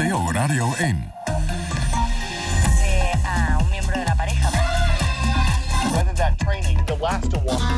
NPO Radio 1. A un miembro de la pareja. Whether that training, the last one.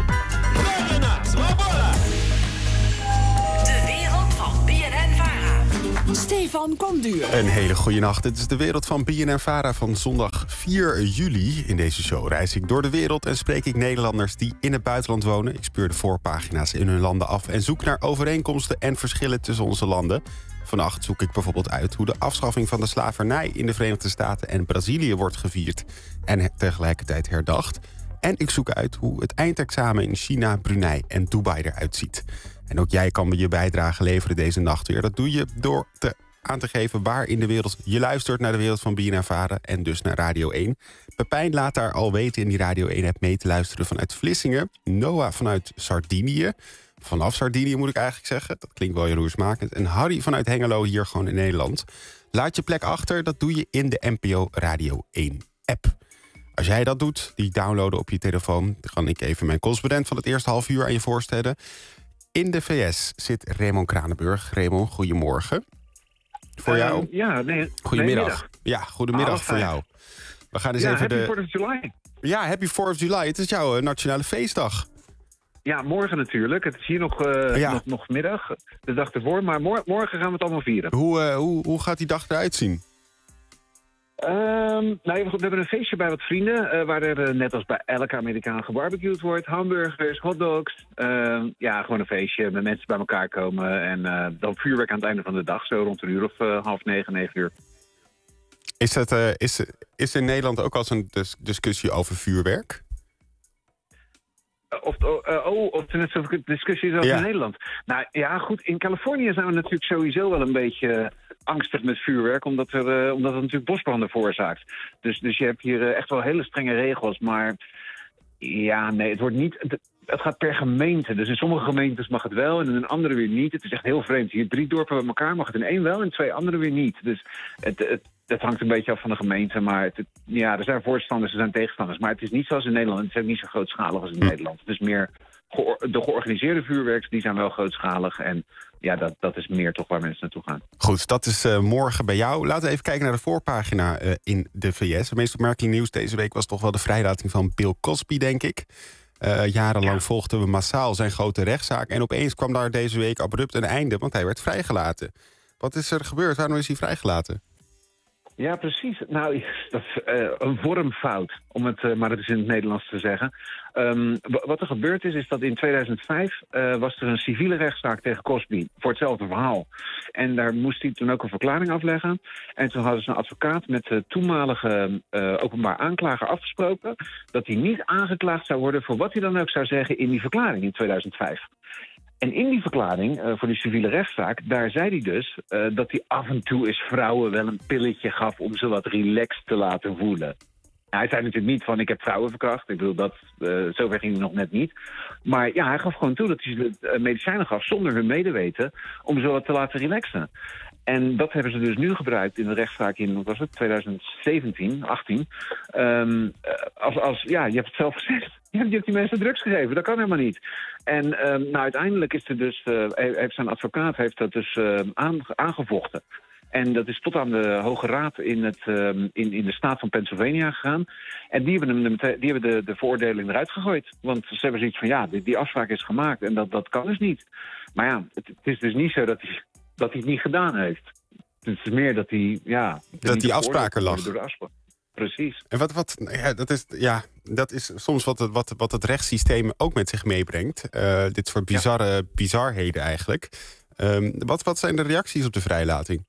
De wereld van BNN-Vara. Stefan Konduur. Een hele goede nacht. Dit is de wereld van BNN-Vara van zondag 4 juli. In deze show reis ik door de wereld en spreek ik Nederlanders die in het buitenland wonen. Ik speur de voorpagina's in hun landen af en zoek naar overeenkomsten en verschillen tussen onze landen. Vannacht zoek ik bijvoorbeeld uit hoe de afschaffing van de slavernij in de Verenigde Staten en Brazilië wordt gevierd en tegelijkertijd herdacht. En ik zoek uit hoe het eindexamen in China, Brunei en Dubai eruit ziet. En ook jij kan je bijdrage leveren deze nacht weer. Dat doe je door aan te geven waar in de wereld je luistert naar de wereld van BNN-Vara en dus naar Radio 1. Pepijn laat daar al weten in die Radio 1-app mee te luisteren vanuit Vlissingen. Noah vanuit Sardinië. Vanaf Sardinië moet ik eigenlijk zeggen. Dat klinkt wel jaloersmakend. En Harry vanuit Hengelo hier gewoon in Nederland. Laat je plek achter, dat doe je in de NPO Radio 1-app. Als jij dat doet, die downloaden op je telefoon, dan kan ik even mijn correspondent van het eerste half uur aan je voorstellen. In de VS zit Raymond Kranenburg. Raymond, goedemorgen. Voor jou? Goedemiddag. Ja, goedemiddag voor jou. We gaan eens even happy 4th of July. Ja, happy 4th of July. Het is jouw nationale feestdag. Ja, morgen natuurlijk. Het is hier nog middag, de dag ervoor. Maar morgen gaan we het allemaal vieren. Hoe gaat die dag eruit zien? We hebben een feestje bij wat vrienden, waar er net als bij elke Amerikaan gebarbecued wordt. Hamburgers, hotdogs. Gewoon een feestje met mensen bij elkaar komen. En dan vuurwerk aan het einde van de dag, zo rond een uur of 8:30, 9:00. Is in Nederland ook al zo'n discussie over vuurwerk? Of er net zoveel discussie is over in Nederland. Nou ja, goed, in Californië zijn we natuurlijk sowieso wel een beetje angstig met vuurwerk, omdat het natuurlijk bosbranden veroorzaakt. Dus je hebt hier echt wel hele strenge regels, maar ja, nee, het wordt niet. Het gaat per gemeente. Dus in sommige gemeentes mag het wel en in een andere weer niet. Het is echt heel vreemd. Hier 3 dorpen bij elkaar mag het in 1 wel en 2 andere weer niet. Dus het hangt een beetje af van de gemeente. Maar er zijn voorstanders, er zijn tegenstanders. Maar het is niet zoals in Nederland. Het is ook niet zo grootschalig als in Nederland. Het is meer de georganiseerde vuurwerks, die zijn wel grootschalig. En ja, dat is meer toch waar mensen naartoe gaan. Goed, dat is morgen bij jou. Laten we even kijken naar de voorpagina in de VS. Het meest opmerkelijk nieuws deze week was toch wel de vrijlating van Bill Cosby, denk ik. Jarenlang volgden we massaal zijn grote rechtszaak. En opeens kwam daar deze week abrupt een einde, want hij werd vrijgelaten. Wat is er gebeurd? Waarom is hij vrijgelaten? Ja, precies. Nou, dat is een vormfout, om het maar eens in het Nederlands te zeggen. Wat er gebeurd is dat in 2005 was er een civiele rechtszaak tegen Cosby voor hetzelfde verhaal. En daar moest hij toen ook een verklaring afleggen. En toen hadden ze een advocaat met de toenmalige openbaar aanklager afgesproken dat hij niet aangeklaagd zou worden voor wat hij dan ook zou zeggen in die verklaring in 2005. En in die verklaring voor die civiele rechtszaak, daar zei hij dus dat hij af en toe eens vrouwen wel een pilletje gaf om ze wat relaxed te laten voelen. Hij zei natuurlijk niet van ik heb vrouwen verkracht. Ik bedoel, zover ging hij nog net niet. Maar ja, hij gaf gewoon toe dat hij ze medicijnen gaf zonder hun medeweten om ze wat te laten relaxen. En dat hebben ze dus nu gebruikt in de rechtszaak in, wat was het, 2017, 18. Je hebt het zelf gezegd. Je hebt die mensen drugs gegeven, dat kan helemaal niet. En uiteindelijk is er dus, heeft zijn advocaat dat dus aangevochten. En dat is tot aan de Hoge Raad in de staat van Pennsylvania gegaan. En die hebben de veroordeling eruit gegooid. Want ze hebben zoiets van, die afspraak is gemaakt en dat kan dus niet. Maar ja, het is dus niet zo dat hij het niet gedaan heeft. Het is meer dat hij, dat die afspraken lag. Door de afspraak. Precies. En dat is soms wat het rechtssysteem ook met zich meebrengt. Dit soort bizarheden eigenlijk. Wat zijn de reacties op de vrijlating?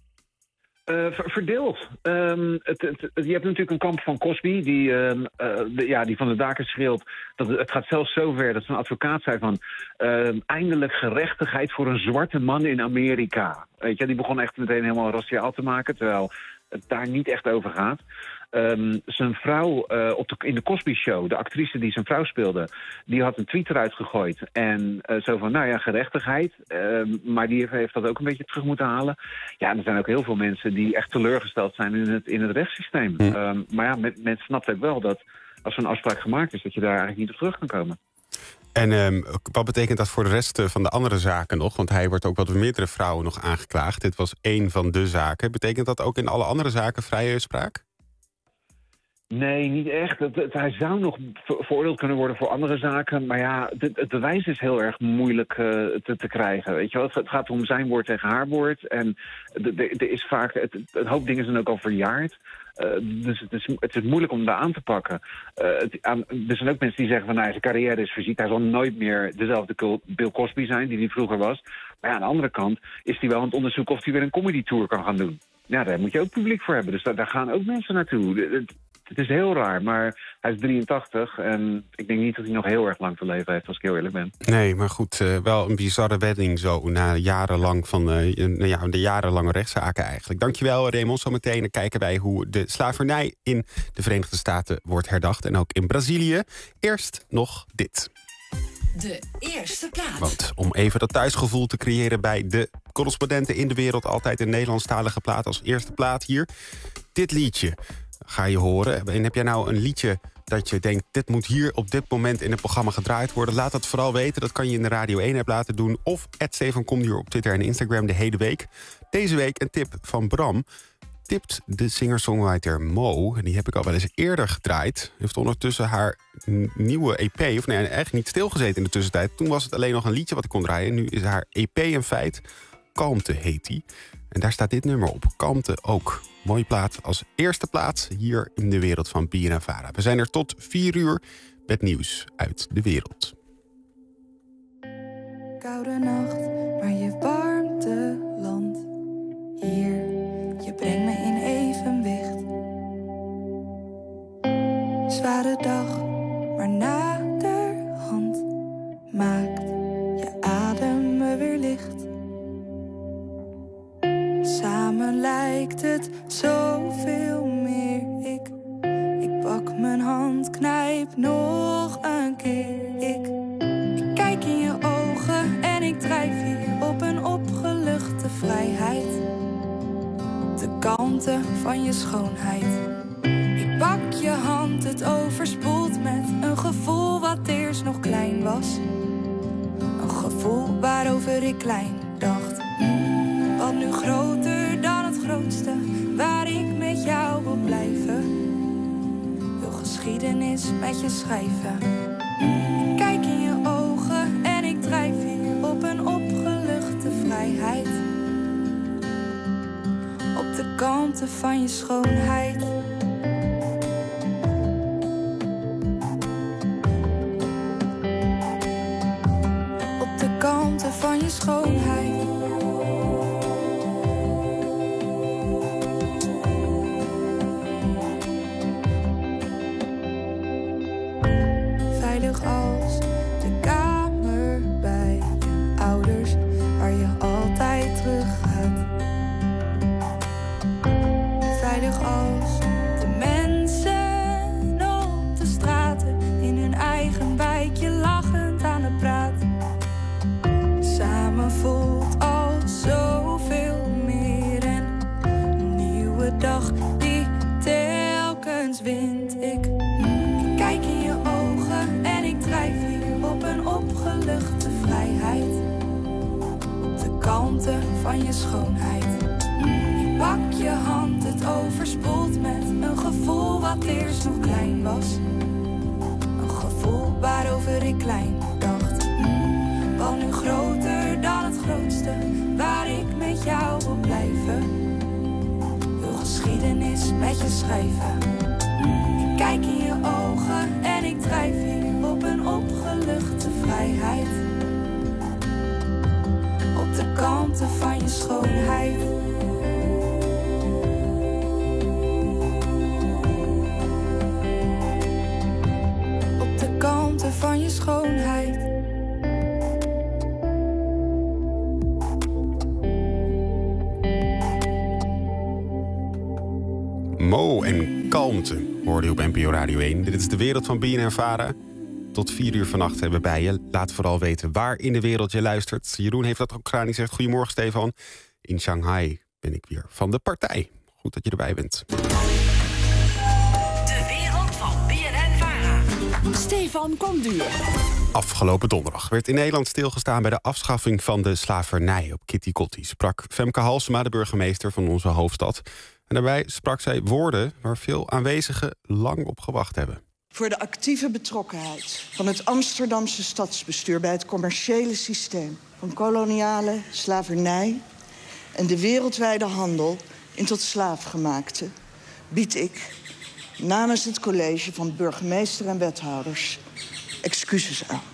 Verdeeld. Je hebt natuurlijk een kamp van Cosby die van de daken schreeuwt. Het gaat zelfs zover dat zijn advocaat zei van eindelijk gerechtigheid voor een zwarte man in Amerika. Weet je, die begon echt meteen helemaal raciaal te maken, terwijl het daar niet echt over gaat. Zijn vrouw in de Cosby Show, de actrice die zijn vrouw speelde, die had een tweet eruit gegooid. En zo van, gerechtigheid. Maar die heeft dat ook een beetje terug moeten halen. Ja, er zijn ook heel veel mensen die echt teleurgesteld zijn in het rechtssysteem. Maar men snapt ook wel dat als zo'n afspraak gemaakt is, dat je daar eigenlijk niet op terug kan komen. En wat betekent dat voor de rest van de andere zaken nog? Want hij wordt ook wel door meerdere vrouwen nog aangeklaagd. Dit was één van de zaken. Betekent dat ook in alle andere zaken vrije spraak? Nee, niet echt. Hij zou nog veroordeeld kunnen worden voor andere zaken. Maar ja, het bewijs is heel erg moeilijk te krijgen. Weet je wel? Het gaat om zijn woord tegen haar woord. En er is vaak... Een hoop dingen zijn ook al verjaard. Dus het is moeilijk om daar aan te pakken. Er zijn ook mensen die zeggen van... zijn carrière is fysiek. Hij zal nooit meer dezelfde Bill Cosby zijn die hij vroeger was. Maar ja, aan de andere kant is hij wel aan het onderzoeken... of hij weer een comedy tour kan gaan doen. Ja, daar moet je ook publiek voor hebben. Dus daar gaan ook mensen naartoe. Het is heel raar, maar hij is 83... en ik denk niet dat hij nog heel erg lang te leven heeft, als ik heel eerlijk ben. Nee, maar goed, wel een bizarre wedding zo... na jarenlang van de jarenlange rechtszaken eigenlijk. Dankjewel, Raymond. Zometeen kijken wij hoe de slavernij in de Verenigde Staten wordt herdacht... en ook in Brazilië. Eerst nog dit. De eerste plaats. Want om even dat thuisgevoel te creëren bij de correspondenten in de wereld... altijd een Nederlandstalige plaat als eerste plaat hier. Dit liedje ga je horen. En heb jij nou een liedje dat je denkt... dit moet hier op dit moment in het programma gedraaid worden? Laat dat vooral weten. Dat kan je in de Radio 1-app laten doen. Of @StefanComduur op Twitter en Instagram de hele week. Deze week een tip van Bram. Tipt de singer-songwriter Mo. En die heb ik al wel eens eerder gedraaid. Heeft ondertussen haar nieuwe EP... of nee, eigenlijk niet stilgezeten in de tussentijd. Toen was het alleen nog een liedje wat ik kon draaien. Nu is haar EP een feit. Kalmte heet die. En daar staat dit nummer op. Kalmte ook. Mooie plaat als eerste plaats hier in de wereld van BNN-VARA. We zijn er tot 4 uur met nieuws uit de wereld. Koude nacht, maar je warmte landt hier. Je brengt me in evenwicht. Zware dag, maar naderhand maakt je adem me weer licht. Samen lijkt het zoveel meer. Ik pak mijn hand, knijp nog een keer. Ik kijk in je ogen en ik drijf hier op een opgeluchte vrijheid. De kalmte van je schoonheid. Ik pak je hand, het overspoelt met een gevoel wat eerst nog klein was. Een gevoel waarover ik klein dacht. Wat nu groter dan het grootste, waar ik met jou wil blijven. Wil geschiedenis met je schrijven. Ik kijk in je ogen en ik drijf hier op een opgeluchte vrijheid. Op de kanten van je schoonheid. Op de kanten van je schoonheid. Als de kamer bij je ouders, waar je altijd terug gaat. Veilig als de mensen op de straten, in hun eigen wijkje lachend aan de praat. Samen voelt al zoveel meer en een nieuwe dag die telkens wint. Ik kijk in je ogen en ik drijf hier op een opgeluchte vrijheid. Op de kanten van je schoonheid. Ik pak je hand, het overspoelt met een gevoel wat eerst nog klein was. Een gevoel waarover ik klein dacht. Wel nu groter dan het grootste, waar ik met jou wil blijven. Wil geschiedenis met je schrijven. Ik kijk in je ogen en ik drijf hier op een opgeluchte vrijheid. Op de kanten van je schoonheid. Op de kanten van je schoonheid. Mo en Kalmte hoorde je op NPO Radio 1. Dit is de wereld van BNN-VARA. Tot 4 uur vannacht hebben we bij je. Laat vooral weten waar in de wereld je luistert. Jeroen heeft dat ook gedaan. Die zegt: goedemorgen, Stefan. In Shanghai ben ik weer van de partij. Goed dat je erbij bent. De wereld van BNN-VARA. Stefan Komduur. Afgelopen donderdag werd in Nederland stilgestaan bij de afschaffing van de slavernij op Kitty Kotti, sprak Femke Halsema, de burgemeester van onze hoofdstad. En daarbij sprak zij woorden waar veel aanwezigen lang op gewacht hebben. Voor de actieve betrokkenheid van het Amsterdamse stadsbestuur bij het commerciële systeem van koloniale slavernij en de wereldwijde handel in tot slaafgemaakte bied ik namens het college van burgemeester en wethouders excuses aan.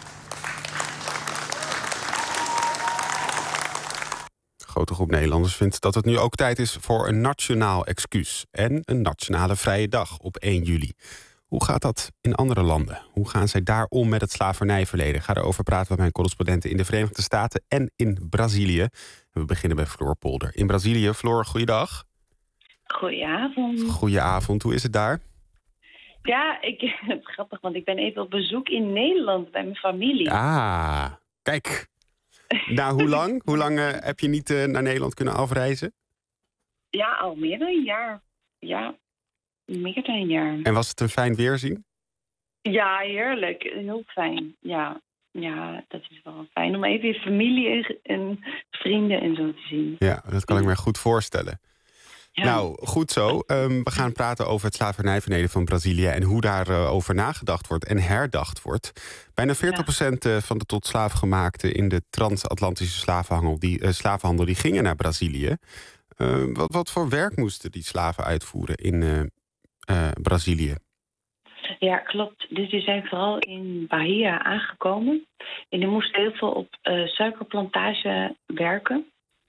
Een grote groep Nederlanders vindt dat het nu ook tijd is voor een nationaal excuus en een nationale vrije dag op 1 juli. Hoe gaat dat in andere landen? Hoe gaan zij daar om met het slavernijverleden? Ik ga erover praten met mijn correspondenten in de Verenigde Staten en in Brazilië. En we beginnen bij Floor Polder in Brazilië. Floor, goeiedag. Goedenavond. Goedenavond, hoe is het daar? Ja, het is grappig, want ik ben even op bezoek in Nederland bij mijn familie. Ah, kijk. Nou, hoe lang? Hoe lang heb je niet naar Nederland kunnen afreizen? Ja, al meer dan een jaar. Ja, meer dan een jaar. En was het een fijn weerzien? Ja, heerlijk. Heel fijn. Ja, dat is wel fijn om even je familie en vrienden en zo te zien. Ja, dat kan ik me goed voorstellen. Ja. Nou, goed zo. We gaan praten over het slavernijverleden van Brazilië en hoe daarover nagedacht wordt en herdacht wordt. Bijna 40% van de tot slaafgemaakten in de transatlantische slavenhandel die gingen naar Brazilië. Wat voor werk moesten die slaven uitvoeren in Brazilië? Ja, klopt. Dus die zijn vooral in Bahia aangekomen. En die moesten heel veel op suikerplantage werken.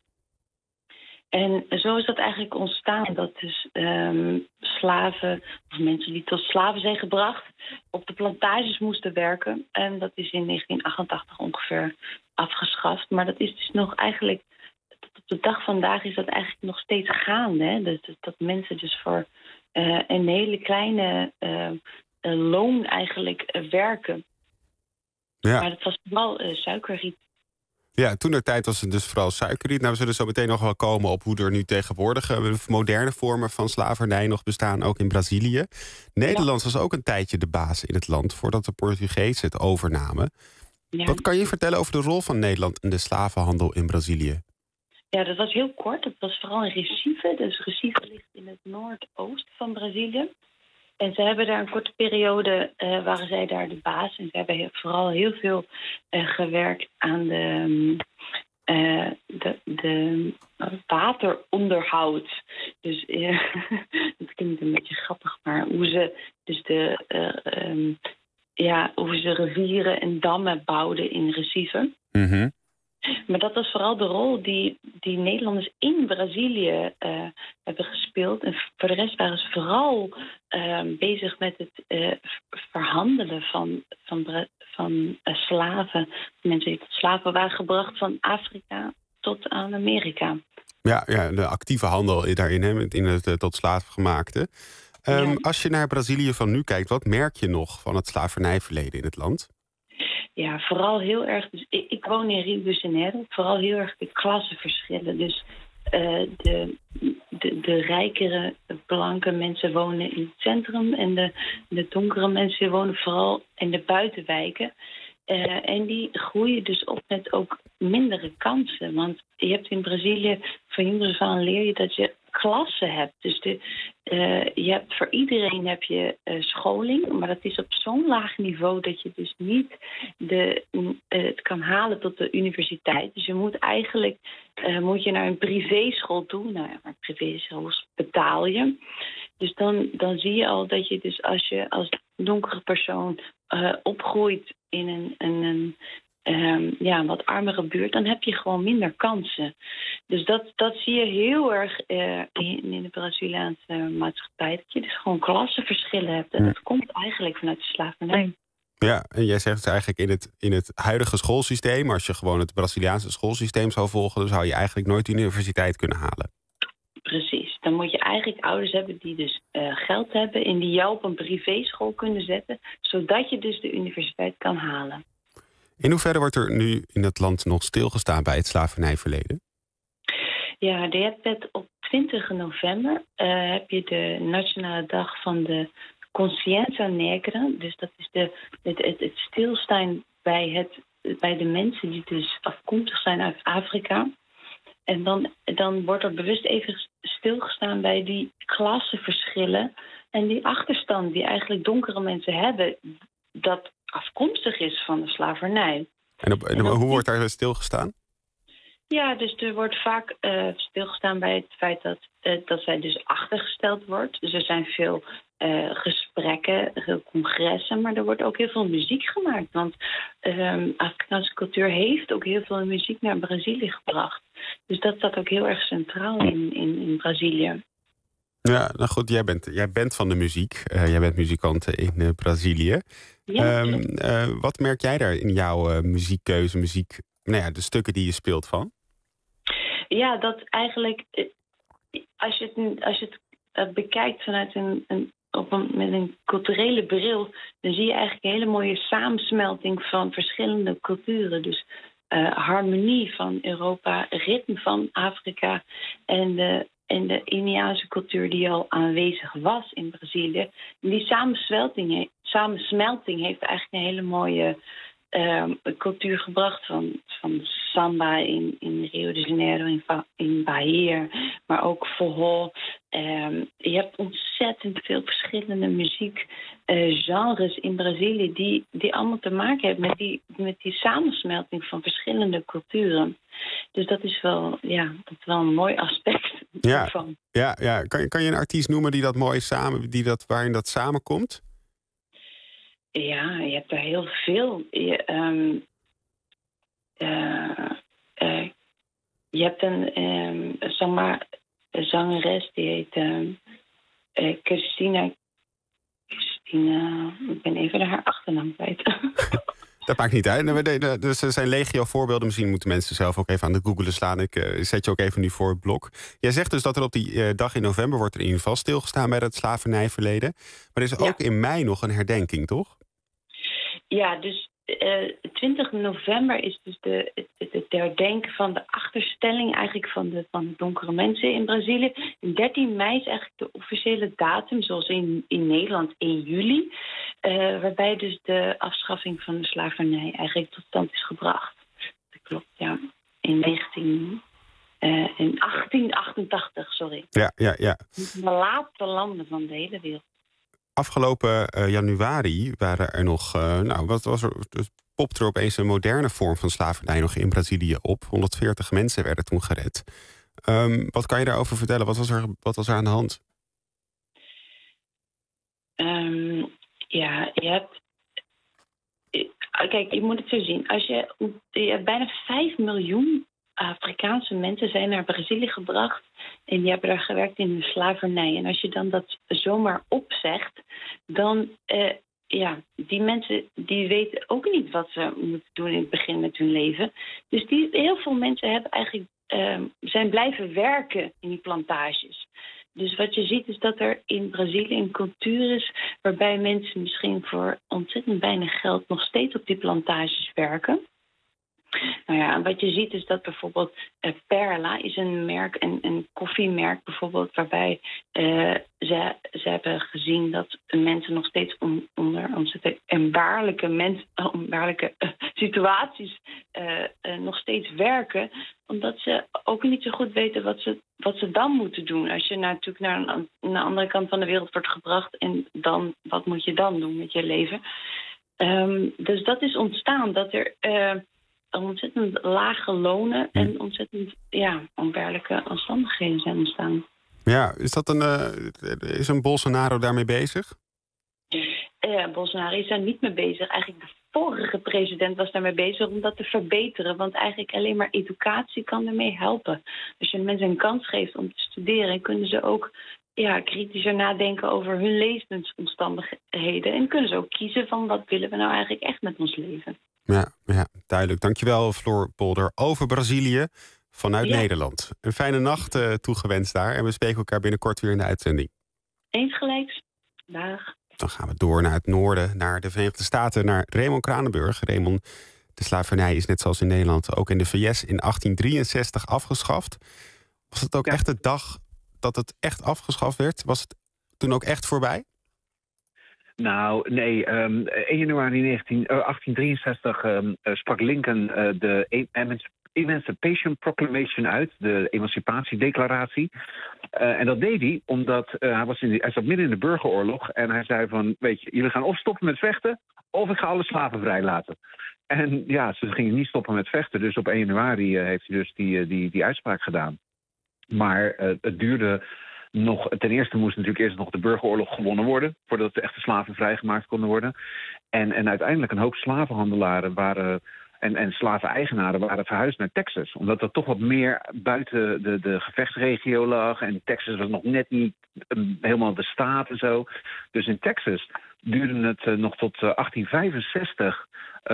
En zo is dat eigenlijk ontstaan, dat dus slaven, of mensen die tot slaven zijn gebracht, op de plantages moesten werken. En dat is in 1988 ongeveer afgeschaft. Maar dat is dus nog eigenlijk, tot op de dag vandaag is dat eigenlijk nog steeds gaande. Hè? Dus dat mensen dus voor een hele kleine loon eigenlijk werken. Ja. Maar dat was vooral suikerriet. Ja, toentertijd was het dus vooral suikerriet. Nou, we zullen zo meteen nog wel komen op hoe er nu tegenwoordig moderne vormen van slavernij nog bestaan, ook in Brazilië. Nederland was ook een tijdje de baas in het land, voordat de Portugezen het overnamen. Ja. Wat kan je vertellen over de rol van Nederland in de slavenhandel in Brazilië? Ja, dat was heel kort. Het was vooral in Recife. Dus Recife ligt in het noordoosten van Brazilië. En ze hebben daar een korte periode, waren zij daar de baas. En ze hebben vooral heel veel gewerkt aan de wateronderhoud. Dus dat klinkt een beetje grappig, maar hoe ze dus hoe ze rivieren en dammen bouwden in Recife. Mm-hmm. Maar dat was vooral de rol die Nederlanders in Brazilië hebben gespeeld. En voor de rest waren ze vooral bezig met het verhandelen van slaven. Mensen die tot slaven waren gebracht van Afrika tot aan Amerika. Ja, de actieve handel daarin, hè, in het tot slaafgemaakte. Als je naar Brazilië van nu kijkt, wat merk je nog van het slavernijverleden in het land? Ja, vooral heel erg. Dus ik woon in Rio de Janeiro. Vooral heel erg de klassenverschillen. Dus de rijkere, blanke mensen wonen in het centrum. En de donkere mensen wonen vooral in de buitenwijken. En die groeien dus op met ook mindere kansen. Want je hebt in Brazilië, van jongens af aan leer je dat je klassen hebt. Dus je hebt voor iedereen heb je scholing, maar dat is op zo'n laag niveau dat je dus niet het kan halen tot de universiteit. Dus je moet eigenlijk naar een privéschool toe. Nou ja, maar privéschool betaal je. Dus dan zie je al dat je dus als je als donkere persoon opgroeit in een wat armere buurt, dan heb je gewoon minder kansen. Dus dat zie je heel erg in de Braziliaanse maatschappij. Dat je dus gewoon klassenverschillen hebt. En dat komt eigenlijk vanuit de slavernij. Ja, en jij zegt eigenlijk in het huidige schoolsysteem, als je gewoon het Braziliaanse schoolsysteem zou volgen, dan zou je eigenlijk nooit de universiteit kunnen halen. Precies. Dan moet je eigenlijk ouders hebben die dus geld hebben en die jou op een privéschool kunnen zetten, zodat je dus de universiteit kan halen. In hoeverre wordt er nu in het land nog stilgestaan bij het slavernijverleden? Ja, je hebt het op 20 november heb je de Nationale Dag van de conscienza negra. Dus dat is het stilstaan bij de mensen die dus afkomstig zijn uit Afrika. En dan wordt er bewust even stilgestaan bij die klassenverschillen en die achterstand die eigenlijk donkere mensen hebben, dat afkomstig is van de slavernij. En hoe wordt daar stilgestaan? Ja, dus er wordt vaak stilgestaan bij het feit dat zij dus achtergesteld wordt. Dus er zijn veel gesprekken, veel congressen, maar er wordt ook heel veel muziek gemaakt. Want Afrikaanse cultuur heeft ook heel veel muziek naar Brazilië gebracht. Dus dat staat ook heel erg centraal in Brazilië. Ja, nou goed, jij bent van de muziek. Jij bent muzikant in Brazilië. Ja, wat merk jij daar in jouw muziekkeuze, de stukken die je speelt van? Ja, dat eigenlijk, als je het bekijkt vanuit met een culturele bril, dan zie je eigenlijk een hele mooie samensmelting van verschillende culturen. Dus harmonie van Europa, ritme van Afrika en de Indiase cultuur die al aanwezig was in Brazilië. En die samensmelting heeft eigenlijk een hele mooie cultuur gebracht van samba in Rio de Janeiro, in Bahia, maar ook forró. Je hebt ontzettend veel verschillende muziekgenres in Brazilië die allemaal te maken hebben met die samensmelting van verschillende culturen. Dus dat is wel een mooi aspect daarvan. Ja. Kan je een artiest noemen die dat mooi waarin dat samenkomt? Ja, je hebt er heel veel. Je hebt een zangeres die heet Christina. Ik ben even haar achternaam kwijt. Dat maakt niet uit. Dus er zijn legio voorbeelden. Misschien moeten mensen zelf ook even aan de googelen slaan. Ik zet je ook even nu voor het blok. Jij zegt dus dat er op die dag in november wordt er in ieder geval stilgestaan bij het slavernijverleden. Maar er is ook in mei nog een herdenking, toch? Ja, dus 20 november is dus het herdenken van de achterstelling eigenlijk van de donkere mensen in Brazilië. En 13 mei is eigenlijk de officiële datum, zoals in Nederland 1 juli. Waarbij dus de afschaffing van de slavernij eigenlijk tot stand is gebracht. Dat klopt, ja. In 1888, sorry. Ja. De laatste landen van de hele wereld. Afgelopen januari waren er nog, popte er opeens een moderne vorm van slavernij nog in Brazilië op. 140 mensen werden toen gered. Wat kan je daarover vertellen? Wat was er aan de hand? Je hebt... Kijk, je moet het zo zien. Je hebt bijna 5 miljoen Afrikaanse mensen zijn naar Brazilië gebracht en die hebben daar gewerkt in de slavernij. En als je dan dat zomaar opzegt, dan die mensen die weten ook niet wat ze moeten doen in het begin met hun leven. Dus heel veel mensen hebben eigenlijk zijn blijven werken in die plantages. Dus wat je ziet is dat er in Brazilië een cultuur is waarbij mensen misschien voor ontzettend weinig geld nog steeds op die plantages werken. Nou ja, wat je ziet is dat bijvoorbeeld Perla is een merk, een koffiemerk bijvoorbeeld, waarbij ze hebben gezien dat mensen nog steeds onder ontzettend onwaarlijke situaties nog steeds werken, omdat ze ook niet zo goed weten wat ze dan moeten doen. Als je natuurlijk naar de andere kant van de wereld wordt gebracht en dan, wat moet je dan doen met je leven? Dus dat is ontstaan, dat er ontzettend lage lonen en ontzettend onwaarlijke omstandigheden zijn ontstaan. Ja, is een Bolsonaro daarmee bezig? Bolsonaro is daar niet mee bezig. Eigenlijk de vorige president was daarmee bezig om dat te verbeteren. Want eigenlijk alleen maar educatie kan ermee helpen. Als je mensen een kans geeft om te studeren, kunnen ze ook kritischer nadenken over hun levensomstandigheden. En kunnen ze ook kiezen van wat willen we nou eigenlijk echt met ons leven. Ja, duidelijk. Dankjewel, Floor Polder. Over Brazilië vanuit Nederland. Een fijne nacht toegewenst daar. En we spreken elkaar binnenkort weer in de uitzending. Eensgelijks. Dag. Dan gaan we door naar het noorden, naar de Verenigde Staten, naar Raymond Kranenburg. Raymond, de slavernij is net zoals in Nederland ook in de VS in 1863 afgeschaft. Was het ook echt de dag dat het echt afgeschaft werd? Was het toen ook echt voorbij? Nou, nee. 1 januari 1863 sprak Lincoln de Emancipation Proclamation uit, de Emancipatiedeclaratie. En dat deed hij omdat hij zat midden in de burgeroorlog en hij zei van, weet je, jullie gaan of stoppen met vechten of ik ga alle slaven vrijlaten. En ja, ze gingen niet stoppen met vechten, dus op 1 januari heeft hij dus die uitspraak gedaan. Maar het duurde nog. Ten eerste moest natuurlijk eerst nog de burgeroorlog gewonnen worden, voordat de echte slaven vrijgemaakt konden worden. En uiteindelijk een hoop slavenhandelaren waren en slaveneigenaren waren verhuisd naar Texas. Omdat dat toch wat meer buiten de gevechtsregio lag. En Texas was nog net niet helemaal de staat en zo. Dus in Texas duurde het nog tot 1865...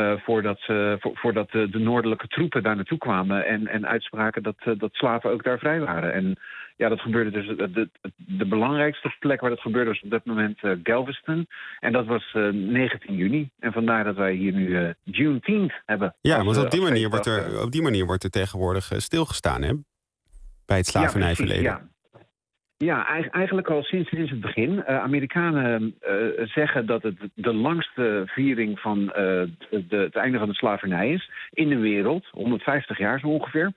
voordat de noordelijke troepen daar naartoe kwamen en uitspraken dat slaven ook daar vrij waren. En ja, dat gebeurde dus. De belangrijkste plek waar dat gebeurde was op dat moment Galveston. En dat was 19 juni. En vandaar dat wij hier nu Juneteenth hebben. Ja, want op die manier wordt er tegenwoordig stilgestaan, hè? Bij het slavernijverleden. Ja. Ja, eigenlijk al sinds het begin. Amerikanen zeggen dat het de langste viering van het einde van de slavernij is in de wereld. 150 jaar zo ongeveer.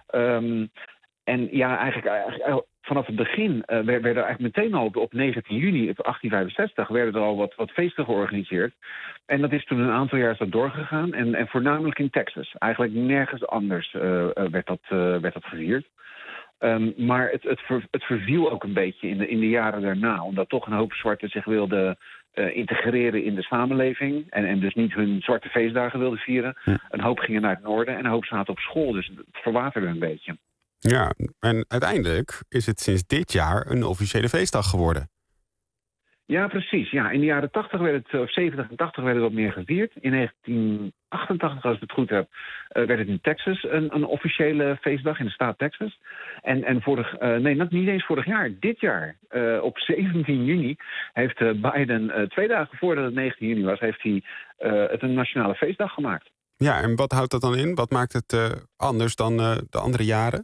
En ja, eigenlijk vanaf het begin werden er eigenlijk meteen al op 19 juni 1865 werden er al wat feesten georganiseerd. En dat is toen een aantal jaar zo doorgegaan. En voornamelijk in Texas. Eigenlijk nergens anders werd dat gevierd. Maar het verviel ook een beetje in de jaren daarna. Omdat toch een hoop zwarten zich wilden integreren in de samenleving. En dus niet hun zwarte feestdagen wilden vieren. Een hoop gingen naar het noorden en een hoop zaten op school. Dus het verwaterde een beetje. Ja, en uiteindelijk is het sinds dit jaar een officiële feestdag geworden. Ja, precies. Ja, in de jaren 80 werd het, of 70 en 80 werd het wat meer gevierd. In 1988, als ik het goed heb, werd het in Texas een officiële feestdag in de staat Texas. En niet eens vorig jaar, dit jaar, op 17 juni, heeft Biden 2 dagen voordat het 19 juni was, heeft hij het een nationale feestdag gemaakt. Ja, en wat houdt dat dan in? Wat maakt het anders dan de andere jaren?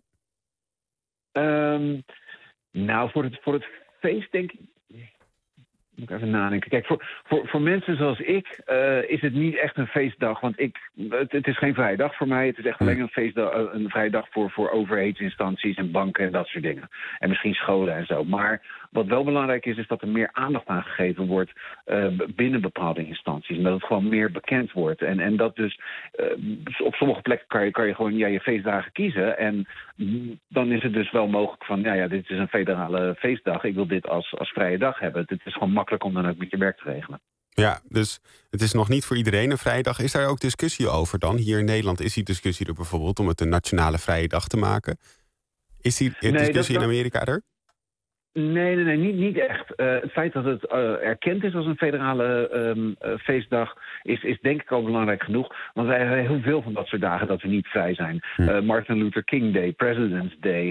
Nou, voor het feest denk ik. Moet ik even nadenken. Kijk, voor mensen zoals ik is het niet echt een feestdag. Want het is geen vrijdag voor mij. Het is echt alleen een vrijdag voor overheidsinstanties en banken en dat soort dingen. En misschien scholen en zo. Maar wat wel belangrijk is dat er meer aandacht aan gegeven wordt binnen bepaalde instanties. En dat het gewoon meer bekend wordt. En dat dus op sommige plekken kan je gewoon je feestdagen kiezen. En dan is het dus wel mogelijk van, dit is een federale feestdag. Ik wil dit als vrije dag hebben. Het is gewoon makkelijk om dan ook met je werk te regelen. Ja, dus het is nog niet voor iedereen een vrije dag. Is daar ook discussie over dan? Hier in Nederland is die discussie er bijvoorbeeld om het een nationale vrije dag te maken. Is die discussie in Amerika er? Nee, niet echt. Het feit dat het erkend is als een federale feestdag is denk ik al belangrijk genoeg. Want wij hebben heel veel van dat soort dagen dat we niet vrij zijn. Martin Luther King Day, President's Day,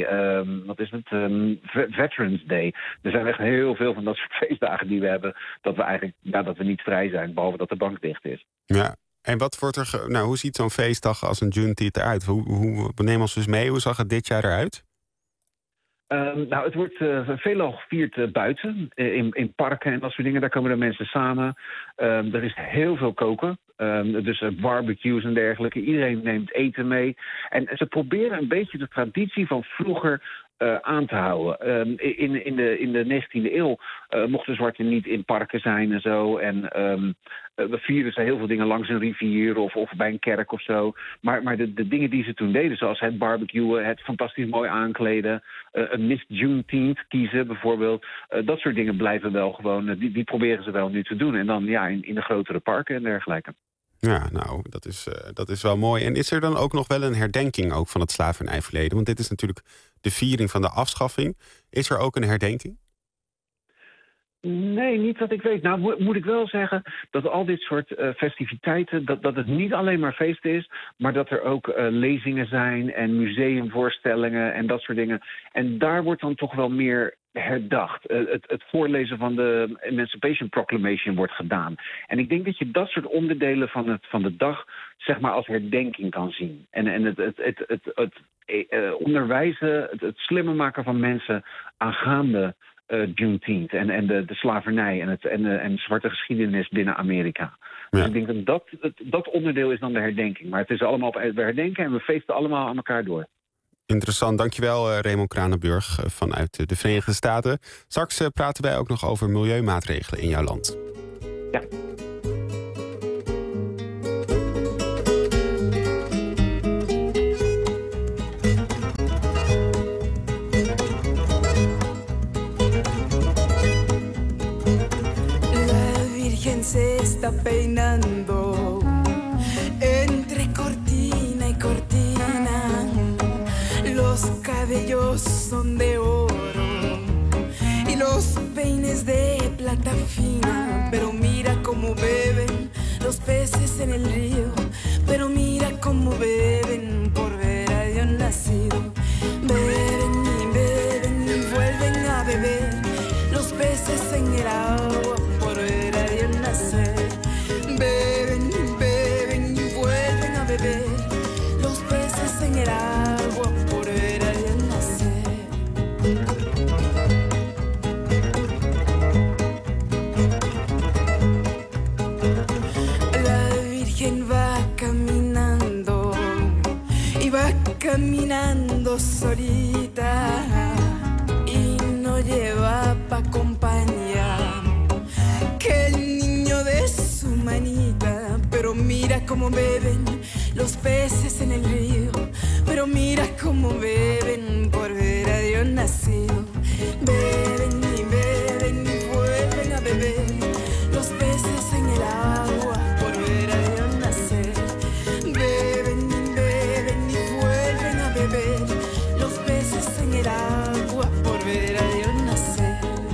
Veterans Day. Er zijn echt heel veel van dat soort feestdagen die we hebben dat we eigenlijk dat we niet vrij zijn, behalve dat de bank dicht is. Ja. En wat wordt er hoe ziet zo'n feestdag als een Juneteenth eruit? We nemen ons dus mee. Hoe zag het dit jaar eruit? Het wordt veelal gevierd buiten, in parken en dat soort dingen. Daar komen de mensen samen. Er is heel veel koken. Dus barbecues en dergelijke. Iedereen neemt eten mee. En ze proberen een beetje de traditie van vroeger aan te houden. In de 19e eeuw mochten zwarten niet in parken zijn en zo. En we vierden ze heel veel dingen langs een rivier of bij een kerk of zo. Maar de dingen die ze toen deden, zoals het barbecuen, het fantastisch mooi aankleden, een Miss Juneteenth kiezen bijvoorbeeld. Dat soort dingen blijven wel gewoon, die proberen ze wel nu te doen. En dan in de grotere parken en dergelijke. Ja, dat is wel mooi. En is er dan ook nog wel een herdenking ook van het slavernijverleden? Want dit is natuurlijk de viering van de afschaffing. Is er ook een herdenking? Nee, niet wat ik weet. Nou, moet ik wel zeggen dat al dit soort festiviteiten, dat het niet alleen maar feest is, maar dat er ook lezingen zijn en museumvoorstellingen en dat soort dingen. En daar wordt dan toch wel meer herdacht. Het voorlezen van de Emancipation Proclamation wordt gedaan. En ik denk dat je dat soort onderdelen van de dag zeg maar als herdenking kan zien. En het onderwijzen, het slimmer maken van mensen aangaande Juneteenth en de slavernij en zwarte geschiedenis binnen Amerika. Ja. Dus ik denk dat onderdeel is dan de herdenking. Maar het is allemaal we herdenken en we feesten allemaal aan elkaar door. Interessant, dankjewel Raymond Kranenburg vanuit de Verenigde Staten. Straks praten wij ook nog over milieumaatregelen in jouw land. Ja. Se está peinando entre cortina y cortina. Los cabellos son de oro y los peines de plata fina. Pero mira cómo beben los peces en el río. Pero mira cómo beben por ver a Dios nacido. Beben y beben y vuelven a beber los peces en el agua. Beben, beben y vuelven a beber los peces en el agua por ver a Dios nacer. La Virgen va caminando y va caminando solita y no lleva pa' compañía que el niño de su manita. Pero mira cómo beben los peces en el río. Pero mira cómo beben por ver a Dios nacido. Beben y beben y vuelven a beber los peces en el agua por ver a Dios nacer. Beben y beben y vuelven a beber los peces en el agua por ver a Dios nacer.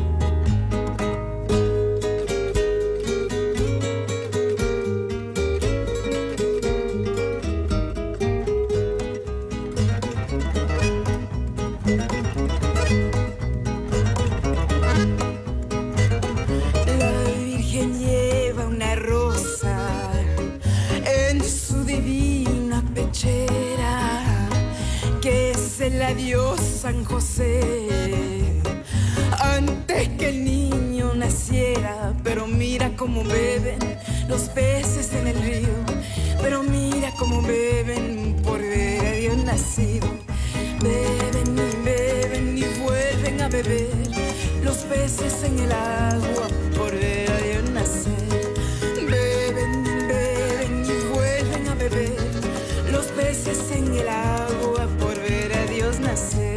La dio San José antes que el niño naciera. Pero mira cómo beben los peces en el río. Pero mira cómo beben por ver a Dios nacido. Beben y beben y vuelven a beber los peces en el agua por ver a Dios nacer. Beben y beben y vuelven a beber los peces en el agua por ver a Dios nacer.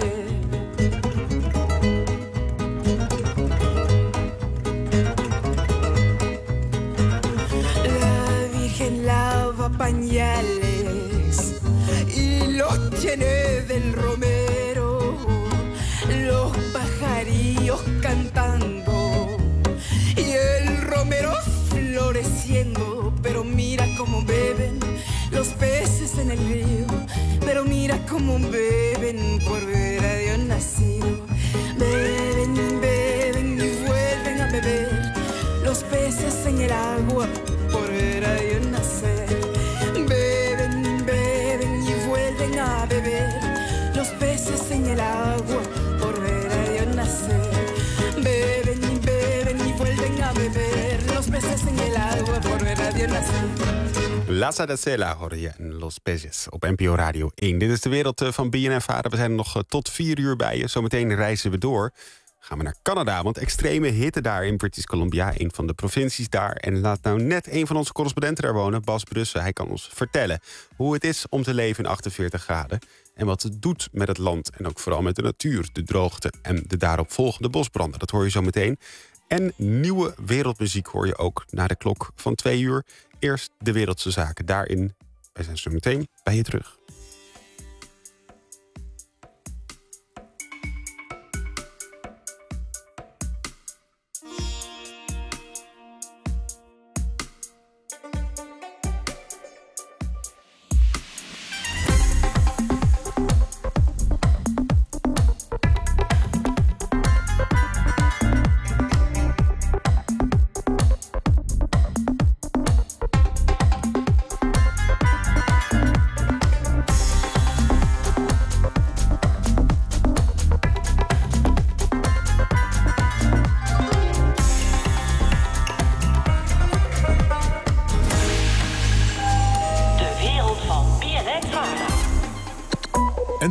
La Virgen lava pañales y los tiene del romero, los pajarillos cantando y el romero floreciendo. Pero mira cómo beben los peces en el río. Pero mira cómo beben por ver a Dios nacido. Beben y beben y vuelven a beber los peces en el agua por ver a Dios nacer. Beben y beben y vuelven a beber los peces en el agua por ver a Dios nacer. Beben y beben y vuelven a beber los peces en el agua por ver a Dios nacer. Laza de Sela hoorde je en Los Peces op NPO Radio 1. Dit is de wereld van BNN-Vara. We zijn er nog tot 4 uur bij je. Zometeen reizen we door. Gaan we naar Canada, want extreme hitte daar in British Columbia, een van de provincies daar. En laat nou net een van onze correspondenten daar wonen, Bas Brussen. Hij kan ons vertellen hoe het is om te leven in 48 graden. En wat het doet met het land en ook vooral met de natuur, de droogte en de daaropvolgende bosbranden. Dat hoor je zo meteen. En nieuwe wereldmuziek hoor je ook na de klok van 2 uur. Eerst de wereldse zaken daarin. Wij zijn zo meteen bij je terug.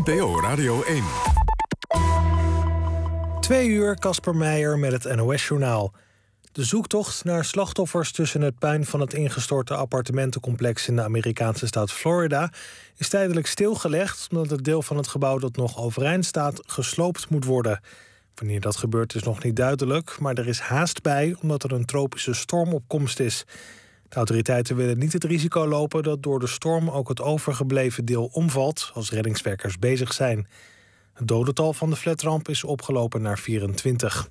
NPO Radio 1. 2 uur, Casper Meijer met het NOS-journaal. De zoektocht naar slachtoffers tussen het puin van het ingestorte appartementencomplex in de Amerikaanse staat Florida is tijdelijk stilgelegd omdat het deel van het gebouw dat nog overeind staat gesloopt moet worden. Wanneer dat gebeurt is nog niet duidelijk, maar er is haast bij omdat er een tropische storm op komst is. De autoriteiten willen niet het risico lopen dat door de storm ook het overgebleven deel omvalt als reddingswerkers bezig zijn. Het dodental van de flatramp is opgelopen naar 24.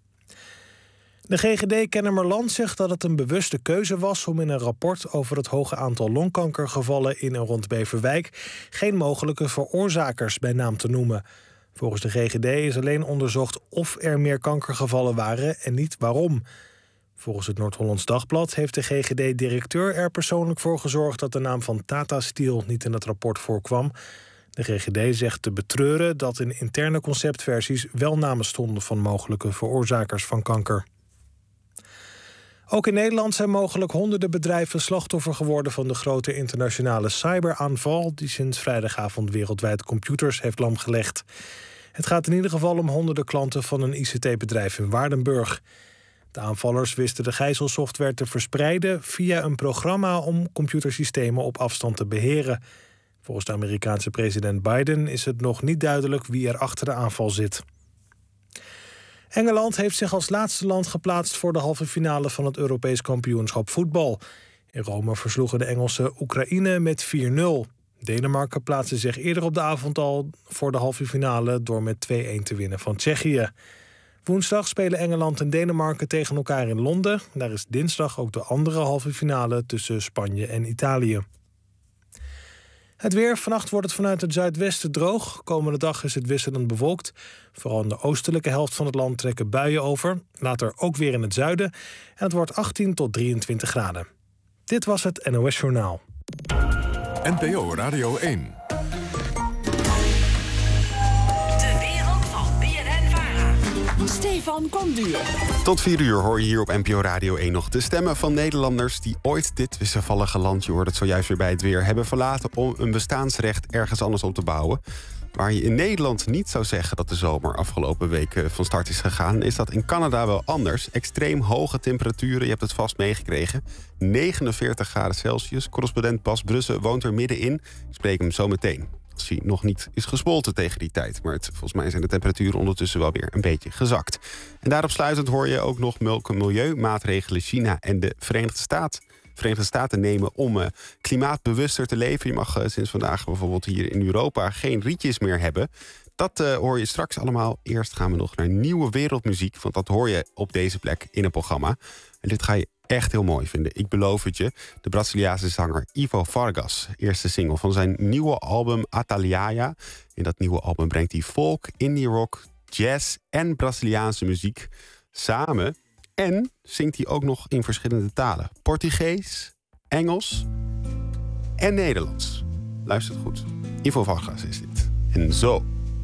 De GGD Kennemerland zegt dat het een bewuste keuze was om in een rapport over het hoge aantal longkankergevallen in en rond Beverwijk geen mogelijke veroorzakers bij naam te noemen. Volgens de GGD is alleen onderzocht of er meer kankergevallen waren en niet waarom. Volgens het Noord-Hollands Dagblad heeft de GGD-directeur er persoonlijk voor gezorgd dat de naam van Tata Steel niet in het rapport voorkwam. De GGD zegt te betreuren dat in interne conceptversies wel namen stonden van mogelijke veroorzakers van kanker. Ook in Nederland zijn mogelijk honderden bedrijven slachtoffer geworden van de grote internationale cyberaanval die sinds vrijdagavond wereldwijd computers heeft lamgelegd. Het gaat in ieder geval om honderden klanten van een ICT-bedrijf in Waardenburg. De aanvallers wisten de gijzelsoftware te verspreiden via een programma om computersystemen op afstand te beheren. Volgens de Amerikaanse president Biden is het nog niet duidelijk wie er achter de aanval zit. Engeland heeft zich als laatste land geplaatst voor de halve finale van het Europees kampioenschap voetbal. In Rome versloegen de Engelsen Oekraïne met 4-0. Denemarken plaatste zich eerder op de avond al voor de halve finale door met 2-1 te winnen van Tsjechië. Woensdag spelen Engeland en Denemarken tegen elkaar in Londen. Daar is dinsdag ook de andere halve finale tussen Spanje en Italië. Het weer. Vannacht wordt het vanuit het zuidwesten droog. Komende dag is het wisselend bewolkt. Vooral in de oostelijke helft van het land trekken buien over. Later ook weer in het zuiden. En het wordt 18 tot 23 graden. Dit was het NOS Journaal. NPO Radio 1. De wereld van BNN-VARA. Stefan Konduur. Tot 4 uur hoor je hier op NPO Radio 1 nog de stemmen van Nederlanders die ooit dit wisselvallige land, je hoort het zojuist weer bij het weer, hebben verlaten om een bestaansrecht ergens anders op te bouwen. Waar je in Nederland niet zou zeggen dat de zomer afgelopen week van start is gegaan, is dat in Canada wel anders. Extreem hoge temperaturen, je hebt het vast meegekregen. 49 graden Celsius. Correspondent Bas Brussen woont er middenin. Ik spreek hem zo meteen. Als hij nog niet is gesmolten tegen die tijd. Maar volgens mij zijn de temperaturen ondertussen wel weer een beetje gezakt. En daarop sluitend hoor je ook nog welke milieumaatregelen China en de Verenigde Staten nemen om klimaatbewuster te leven. Je mag sinds vandaag bijvoorbeeld hier in Europa geen rietjes meer hebben. Dat hoor je straks allemaal. Eerst gaan we nog naar nieuwe wereldmuziek. Want dat hoor je op deze plek in het programma. En dit ga je echt heel mooi vinden. Ik beloof het je. De Braziliaanse zanger Ivo Vargas. Eerste single van zijn nieuwe album Ataliaia. In dat nieuwe album brengt hij folk, indie rock, jazz en Braziliaanse muziek samen. En zingt hij ook nog in verschillende talen. Portugees, Engels en Nederlands. Luister goed. Ivo Vargas is dit. En zo.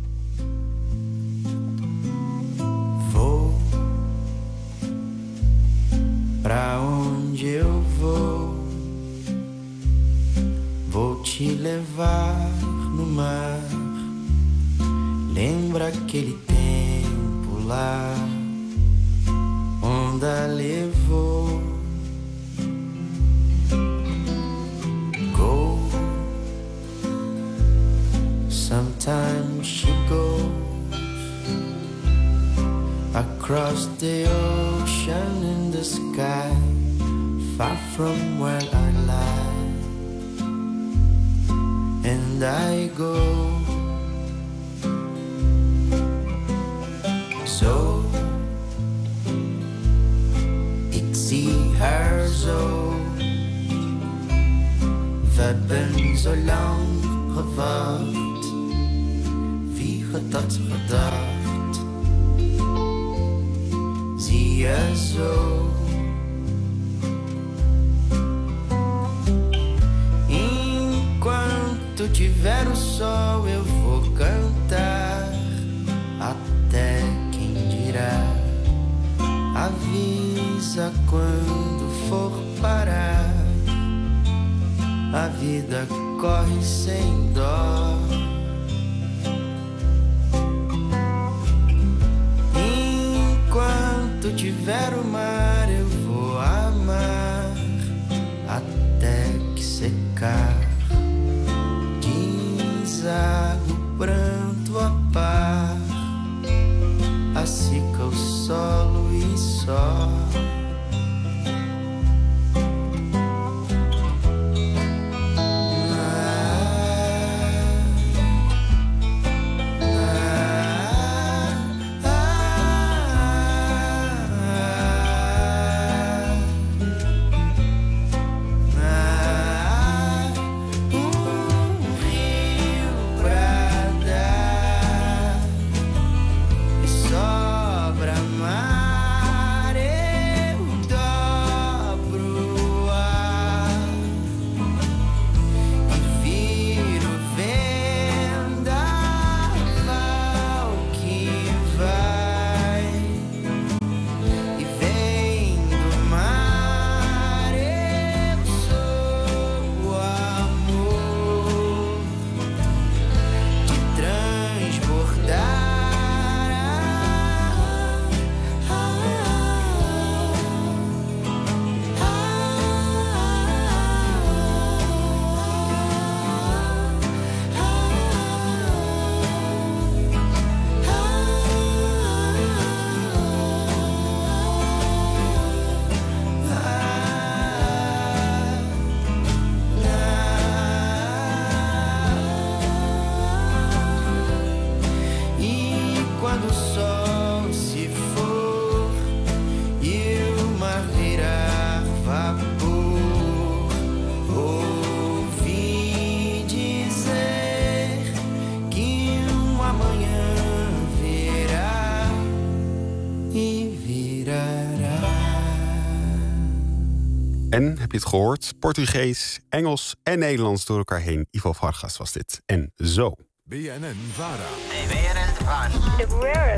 Vou pra onde eu vou. Vou te levar no mar. Lembra aquele tempo lá. Onda levou. Go. Sometimes she goes across the ocean in the sky, far from where I lie. And I go. So ik zie haar zo. We hebben zo lang gewacht. Wie had dat gedacht? Zie je zo. Enquanto tiver o sol eu vou cantar. Até quem dirá. Avisa quando for parar. A vida corre sem dó. tiver o mar eu vou amar até que secar. Deságua o pranto a par, acica o solo e só. En, heb je het gehoord, Portugees, Engels en Nederlands door elkaar heen. Ivo Vargas was dit. En zo. BNN-VARA. The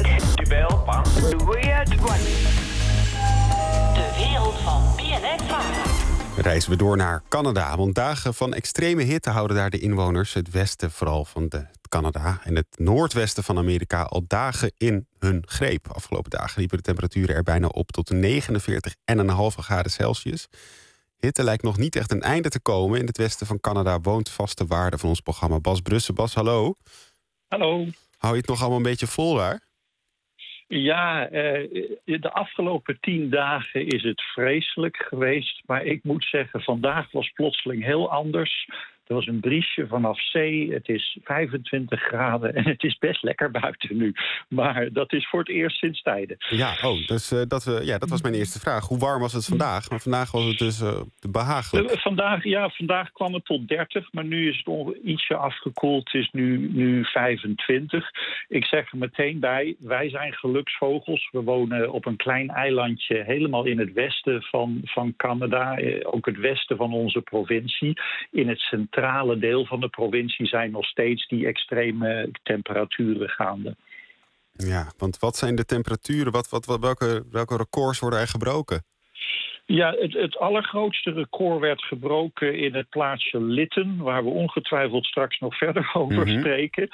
wereld van BNN-VARA. Reizen we door naar Canada. Want dagen van extreme hitte houden daar de inwoners, het westen vooral van Canada en het noordwesten van Amerika, al dagen in hun greep. Afgelopen dagen liepen de temperaturen er bijna op tot 49,5 graden Celsius. Hitte lijkt nog niet echt een einde te komen. In het westen van Canada woont vaste waarde van ons programma Bas Brussen. Bas, hallo. Hallo. Hou je het nog allemaal een beetje vol daar? Ja, de afgelopen 10 dagen is het vreselijk geweest. Maar ik moet zeggen, vandaag was plotseling heel anders. Er was een briesje vanaf zee. Het is 25 graden en het is best lekker buiten nu. Maar dat is voor het eerst sinds tijden. Ja, dus dat was mijn eerste vraag. Hoe warm was het vandaag? Maar vandaag was het dus behagelijk. Vandaag kwam het tot 30, maar nu is het ietsje afgekoeld. Het is nu 25. Ik zeg er meteen bij, wij zijn geluksvogels. We wonen op een klein eilandje helemaal in het westen van Canada. Ook het westen van onze provincie. In het centrale deel van de provincie zijn nog steeds die extreme temperaturen gaande. Ja, want wat zijn de temperaturen? Welke records worden er gebroken? Ja, het allergrootste record werd gebroken in het plaatsje Lytton, waar we ongetwijfeld straks nog verder over spreken.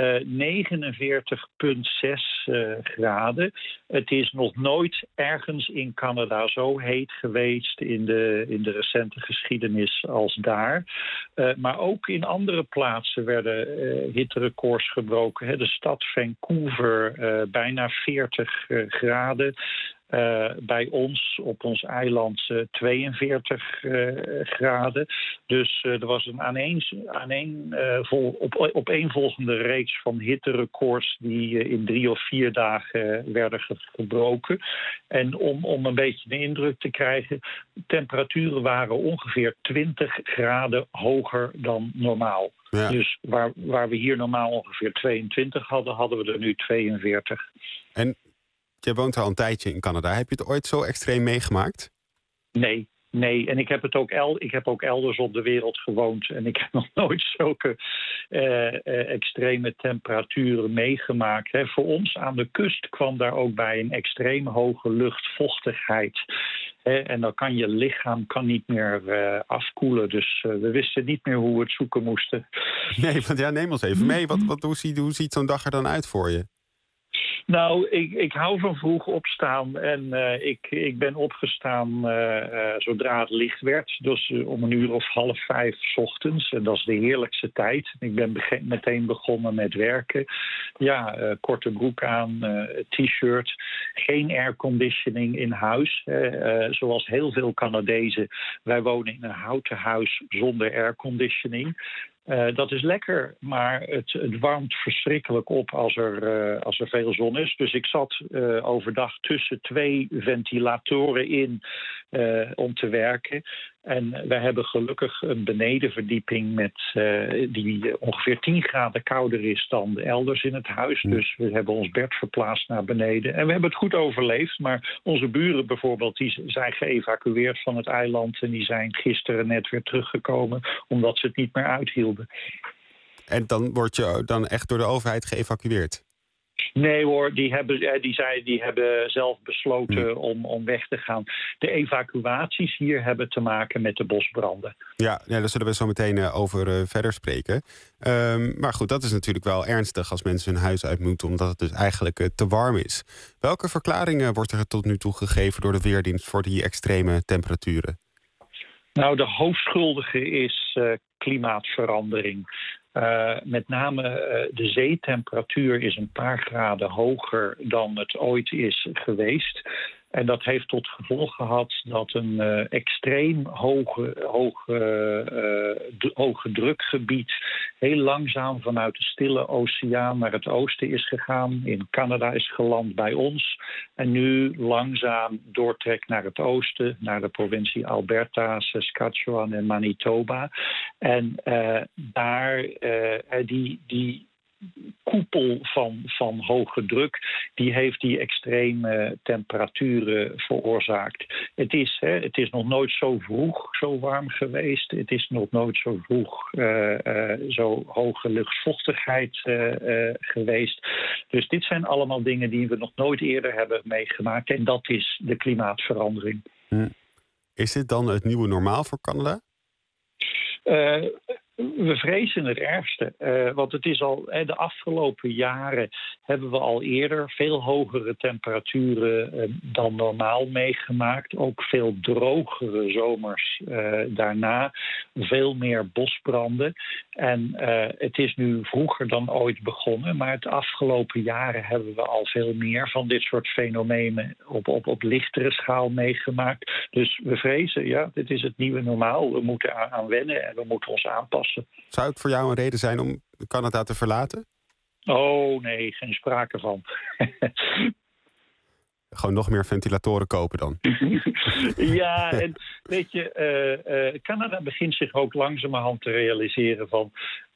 49,6 graden. Het is nog nooit ergens in Canada zo heet geweest in de recente geschiedenis als daar. Maar ook in andere plaatsen werden hitterecords gebroken. De stad Vancouver, bijna 40 graden. Bij ons, op ons eiland, 42 graden. Dus er was een opeenvolgende reeks van hitterecords die in 3 of 4 dagen werden gebroken. En om een beetje de indruk te krijgen, temperaturen waren ongeveer 20 graden hoger dan normaal. Ja. Dus waar we hier normaal ongeveer 22 hadden we er nu 42. En jij woont al een tijdje in Canada. Heb je het ooit zo extreem meegemaakt? Nee. En ik heb ook elders op de wereld gewoond. En ik heb nog nooit zulke extreme temperaturen meegemaakt. Voor ons aan de kust kwam daar ook bij een extreem hoge luchtvochtigheid. En dan kan je lichaam niet meer afkoelen. Dus we wisten niet meer hoe we het zoeken moesten. Nee, want neem ons even mee. Hoe ziet zo'n dag er dan uit voor je? Nou, ik hou van vroeg opstaan en ik ben opgestaan zodra het licht werd. Dus om 4:30 's ochtends. En dat is de heerlijkste tijd. Ik ben meteen begonnen met werken. Ja, korte broek aan, t-shirt. Geen airconditioning in huis. Zoals heel veel Canadezen. Wij wonen in een houten huis zonder airconditioning. Dat is lekker, maar het warmt verschrikkelijk op als er veel zon is. Dus ik zat overdag tussen 2 ventilatoren in om te werken. En wij hebben gelukkig een benedenverdieping die ongeveer 10 graden kouder is dan elders in het huis. Dus we hebben ons bed verplaatst naar beneden. En we hebben het goed overleefd, maar onze buren bijvoorbeeld, die zijn geëvacueerd van het eiland. En die zijn gisteren net weer teruggekomen, omdat ze het niet meer uithielden. En dan word je dan echt door de overheid geëvacueerd? Nee hoor, die hebben zelf besloten om weg te gaan. De evacuaties hier hebben te maken met de bosbranden. Ja, daar zullen we zo meteen over verder spreken. Maar goed, dat is natuurlijk wel ernstig als mensen hun huis uit moeten, omdat het dus eigenlijk te warm is. Welke verklaringen wordt er tot nu toe gegeven door de Weerdienst voor die extreme temperaturen? Nou, de hoofdschuldige is klimaatverandering. Met name de zeetemperatuur is een paar graden hoger dan het ooit is geweest. En dat heeft tot gevolg gehad dat een extreem hoge drukgebied heel langzaam vanuit de Stille Oceaan naar het oosten is gegaan. In Canada is geland bij ons. En nu langzaam doortrekt naar het oosten, naar de provincie Alberta, Saskatchewan en Manitoba. En daar die koepel van hoge druk, die heeft die extreme temperaturen veroorzaakt. Het is nog nooit zo vroeg zo warm geweest. Het is nog nooit zo vroeg zo hoge luchtvochtigheid geweest. Dus dit zijn allemaal dingen die we nog nooit eerder hebben meegemaakt. En dat is de klimaatverandering. Is dit dan het nieuwe normaal voor Canada? We vrezen het ergste. Want het is al de afgelopen jaren hebben we al eerder veel hogere temperaturen dan normaal meegemaakt. Ook veel drogere zomers daarna. Veel meer bosbranden. En het is nu vroeger dan ooit begonnen. Maar het afgelopen jaren hebben we al veel meer van dit soort fenomenen op lichtere schaal meegemaakt. Dus we vrezen, dit is het nieuwe normaal. We moeten aan wennen en we moeten ons aanpassen. Zou het voor jou een reden zijn om Canada te verlaten? Oh nee, geen sprake van. Gewoon nog meer ventilatoren kopen dan? Ja, en weet je, Canada begint zich ook langzamerhand te realiseren van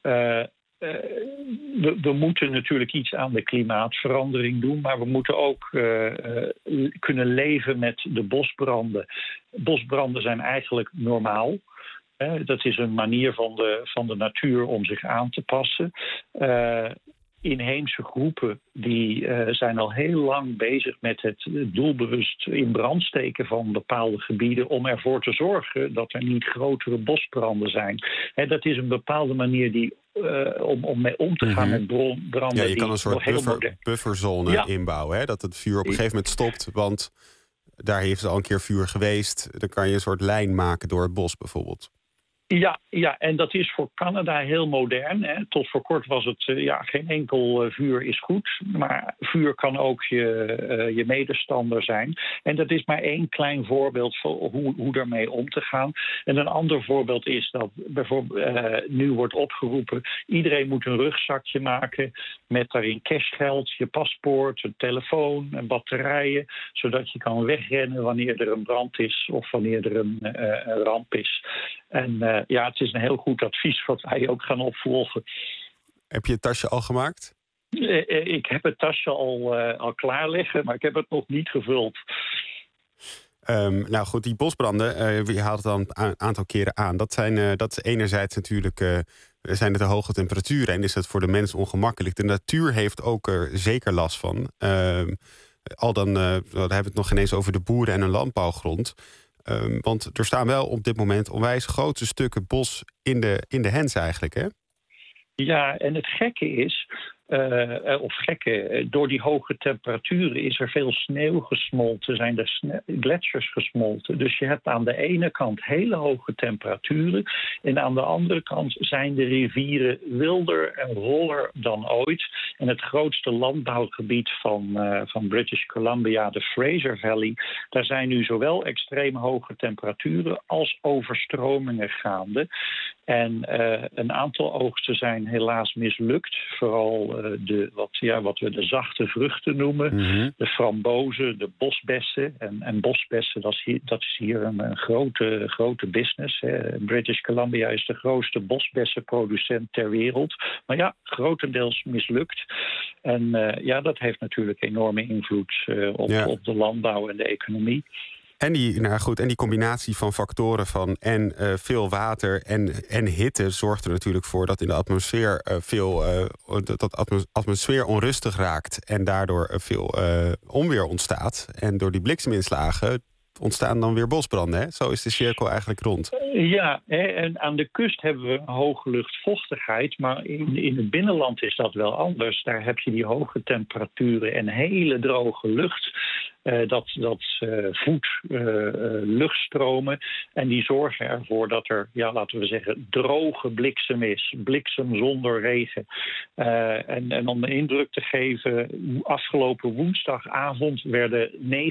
we moeten natuurlijk iets aan de klimaatverandering doen, maar we moeten ook kunnen leven met de bosbranden. Bosbranden zijn eigenlijk normaal. Dat is een manier van de natuur om zich aan te passen. Inheemse groepen die zijn al heel lang bezig met het doelbewust in brand steken van bepaalde gebieden om ervoor te zorgen dat er niet grotere bosbranden zijn. Dat is een bepaalde manier om mee om te gaan met branden. Ja, je kan een soort bufferzone inbouwen. Hè? Dat het vuur op een gegeven moment stopt, want daar heeft al een keer vuur geweest. Dan kan je een soort lijn maken door het bos bijvoorbeeld. Ja, en dat is voor Canada heel modern. Hè. Tot voor kort was het, geen enkel vuur is goed. Maar vuur kan ook je medestander zijn. En dat is maar één klein voorbeeld van hoe daarmee om te gaan. En een ander voorbeeld is dat bijvoorbeeld nu wordt opgeroepen, iedereen moet een rugzakje maken met daarin cashgeld, je paspoort, een telefoon en batterijen, zodat je kan wegrennen wanneer er een brand is of wanneer er een ramp is. En het is een heel goed advies wat wij ook gaan opvolgen. Heb je het tasje al gemaakt? Ik heb het tasje al klaar liggen, maar ik heb het nog niet gevuld. Nou goed, die bosbranden, je haalt het al een aantal keren aan. Dat is enerzijds natuurlijk, zijn het de hoge temperaturen en is het voor de mens ongemakkelijk. De natuur heeft ook er zeker last van. Dan hebben we het nog ineens over de boeren en hun landbouwgrond. Want er staan wel op dit moment onwijs grote stukken bos in de hens eigenlijk, hè? Ja, en het gekke is, of gekke. Door die hoge temperaturen is er veel sneeuw gesmolten, zijn er gletsjers gesmolten. Dus je hebt aan de ene kant hele hoge temperaturen en aan de andere kant zijn de rivieren wilder en voller dan ooit. En het grootste landbouwgebied van British Columbia, de Fraser Valley, daar zijn nu zowel extreem hoge temperaturen als overstromingen gaande. En een aantal oogsten zijn helaas mislukt. Vooral wat we de zachte vruchten noemen. Mm-hmm. De frambozen, de bosbessen. En bosbessen, dat is hier een grote business. Hè. British Columbia is de grootste bosbessenproducent ter wereld. Maar ja, grotendeels mislukt. En dat heeft natuurlijk enorme invloed op de landbouw en de economie. En die combinatie van factoren van veel water en hitte zorgt er natuurlijk voor dat in de atmosfeer atmosfeer onrustig raakt en daardoor veel onweer ontstaat. En door die blikseminslagen ontstaan dan weer bosbranden. Hè? Zo is de cirkel eigenlijk rond. Ja, en aan de kust hebben we hoge luchtvochtigheid, maar in het binnenland is dat wel anders. Daar heb je die hoge temperaturen en hele droge lucht. Dat voedt luchtstromen en die zorgen ervoor dat er, laten we zeggen, droge bliksem is. Bliksem zonder regen. En om een indruk te geven, afgelopen woensdagavond werden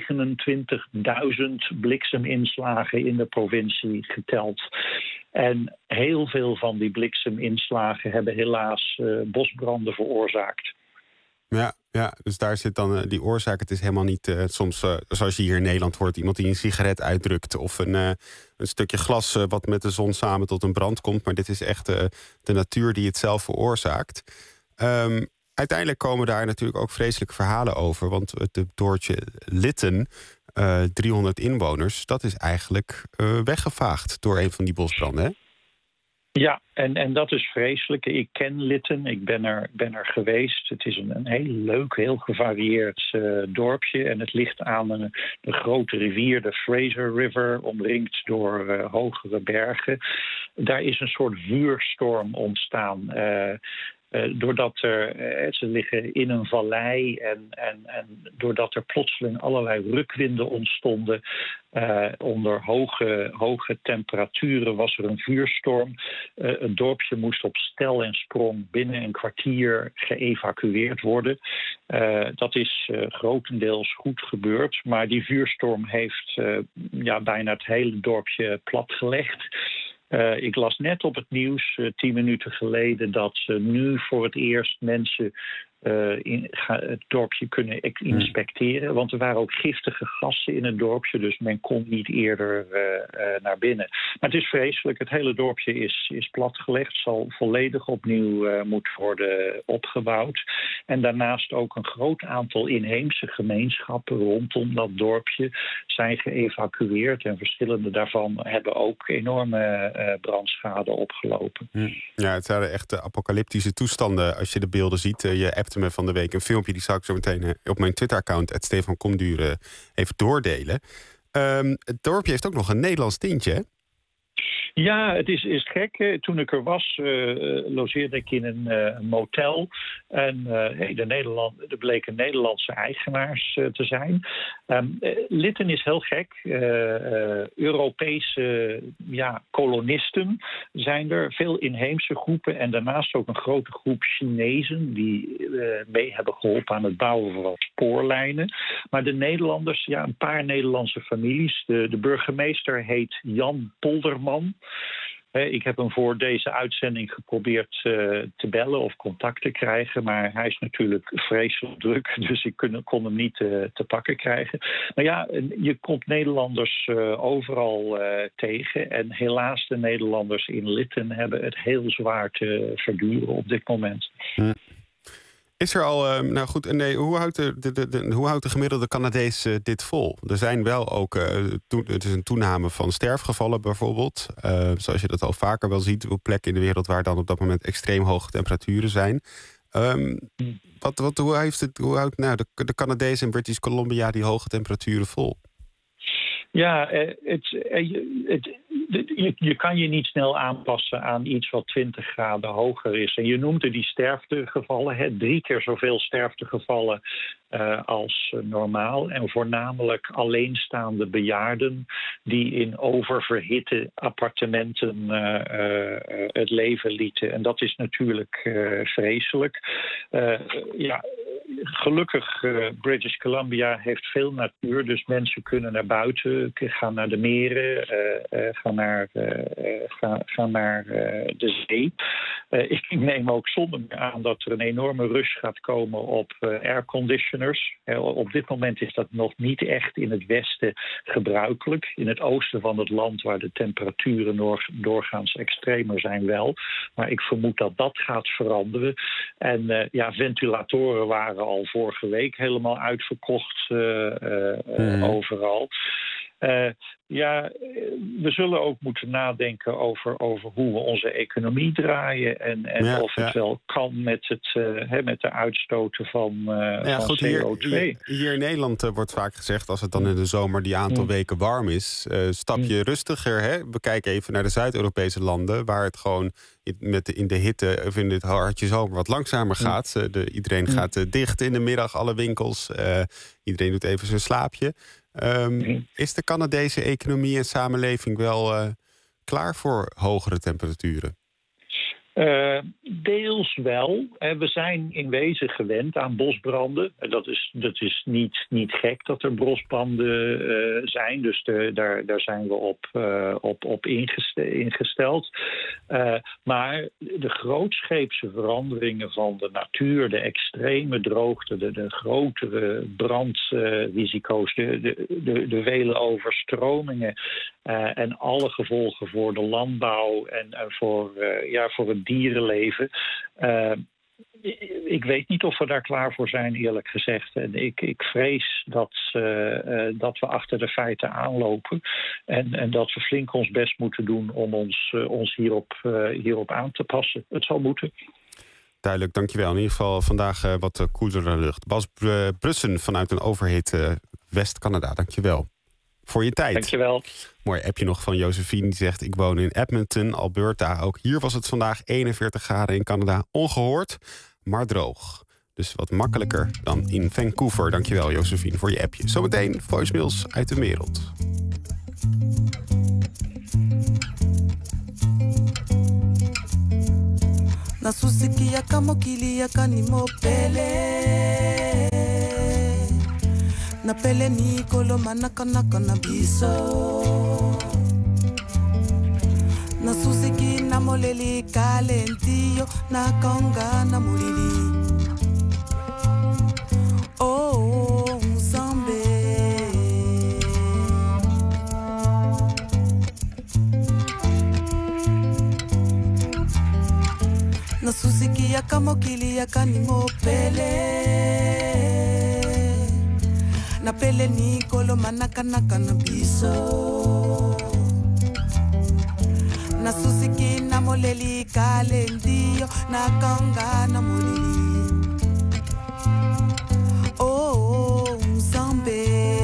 29.000 blikseminslagen in de provincie geteld. En heel veel van die blikseminslagen hebben helaas bosbranden veroorzaakt. Ja, dus daar zit dan die oorzaak. Het is helemaal niet soms, zoals je hier in Nederland hoort, iemand die een sigaret uitdrukt of een stukje glas wat met de zon samen tot een brand komt. Maar dit is echt de natuur die het zelf veroorzaakt. Uiteindelijk komen daar natuurlijk ook vreselijke verhalen over. Want het dorpje Lytton, 300 inwoners, dat is eigenlijk weggevaagd door een van die bosbranden, hè? Ja, en dat is vreselijk. Ik ken Lytton, ik ben er geweest. Het is een heel leuk, heel gevarieerd dorpje. En het ligt aan de grote rivier, de Fraser River, omringd door hogere bergen. Daar is een soort vuurstorm ontstaan. Doordat ze liggen in een vallei en doordat er plotseling allerlei rukwinden ontstonden. Onder hoge temperaturen was er een vuurstorm. Het dorpje moest op stel en sprong binnen een kwartier geëvacueerd worden. Dat is grotendeels goed gebeurd, maar die vuurstorm heeft bijna het hele dorpje platgelegd. Ik las net op het nieuws 10 minuten geleden dat ze nu voor het eerst mensen het dorpje kunnen inspecteren. Want er waren ook giftige gassen in het dorpje, dus men kon niet eerder naar binnen. Maar het is vreselijk. Het hele dorpje is platgelegd, zal volledig opnieuw moeten worden opgebouwd. En daarnaast ook een groot aantal inheemse gemeenschappen rondom dat dorpje zijn geëvacueerd. En verschillende daarvan hebben ook enorme brandschade opgelopen. Ja, het zijn echt apocalyptische toestanden als je de beelden ziet. Je appte me van de week een filmpje, die zal ik zo meteen op mijn Twitter-account @StefanComduur even doordelen. Het dorpje heeft ook nog een Nederlands tintje, hè? Ja, het is gek. Toen ik er was, logeerde ik in een motel. En er bleken Nederlandse eigenaars te zijn. Lytton is heel gek. Europese kolonisten zijn er. Veel inheemse groepen. En daarnaast ook een grote groep Chinezen die mee hebben geholpen aan het bouwen van spoorlijnen. Maar de Nederlanders, een paar Nederlandse families. De burgemeester heet Jan Polderman. Ik heb hem voor deze uitzending geprobeerd te bellen of contact te krijgen. Maar hij is natuurlijk vreselijk druk, dus ik kon hem niet te pakken krijgen. Maar je komt Nederlanders overal tegen. En helaas, de Nederlanders in Lytton hebben het heel zwaar te verduren op dit moment. Is er al, hoe houdt de gemiddelde Canadees dit vol? Er zijn wel ook, het is een toename van sterfgevallen bijvoorbeeld. Zoals je dat al vaker wel ziet op plekken in de wereld waar dan op dat moment extreem hoge temperaturen zijn. Hoe houdt de Canadees in British Columbia die hoge temperaturen vol? Ja, je kan je niet snel aanpassen aan iets wat 20 graden hoger is. En je noemde die sterftegevallen, 3 keer zoveel sterftegevallen als normaal. En voornamelijk alleenstaande bejaarden die in oververhitte appartementen het leven lieten. En dat is natuurlijk vreselijk. Gelukkig, British Columbia heeft veel natuur, dus mensen kunnen naar buiten, gaan naar de meren, gaan naar de zee. Ik neem ook zonder meer aan dat er een enorme rush gaat komen op airconditioners. Op dit moment is dat nog niet echt in het westen gebruikelijk. In het oosten van het land, waar de temperaturen doorgaans extremer zijn, wel. Maar ik vermoed dat dat gaat veranderen. En ventilatoren waren al vorige week helemaal uitverkocht overal. We zullen ook moeten nadenken over hoe we onze economie draaien en of het wel kan met de uitstoten van CO2. Hier in Nederland wordt vaak gezegd, als het dan in de zomer die aantal weken warm is, stap je rustiger. Hè? We kijken even naar de Zuid-Europese landen, waar het gewoon in de hitte of in het hartje zomer wat langzamer gaat. Iedereen gaat dicht in de middag, alle winkels. Iedereen doet even zijn slaapje. Is de Canadese economie en samenleving wel klaar voor hogere temperaturen? Deels wel. We zijn in wezen gewend aan bosbranden. Dat is niet gek dat er bosbranden zijn. Dus daar zijn we op ingesteld. Maar de grootscheepse veranderingen van de natuur, de extreme droogte, de grotere brandrisico's, de vele overstromingen en alle gevolgen voor de landbouw en voor het dierenleven. Ik weet niet of we daar klaar voor zijn, eerlijk gezegd. En ik vrees dat we achter de feiten aanlopen. En dat we flink ons best moeten doen om ons hierop aan te passen. Het zal moeten. Duidelijk, dankjewel. In ieder geval vandaag wat koelere lucht. Bas Brussen vanuit een overhit West-Canada. Dankjewel voor je tijd. Dankjewel. Mooi appje nog van Josephine, die zegt: ik woon in Edmonton, Alberta. Ook hier was het vandaag 41 graden in Canada. Ongehoord, maar droog. Dus wat makkelijker dan in Vancouver. Dankjewel Josephine voor je appje. Zometeen voicemails uit de wereld. Nasusikia kama kilia kanimopele na pele ni kolo manaka na biso Nasusiki na moleli kalentio na konga na mulili Oh Zambe Nasusiki ya kamokili ya kanimopele na pele ni kolo manaka na biso Nasusiki na moleli kalendio na konga na molili Oh Zambe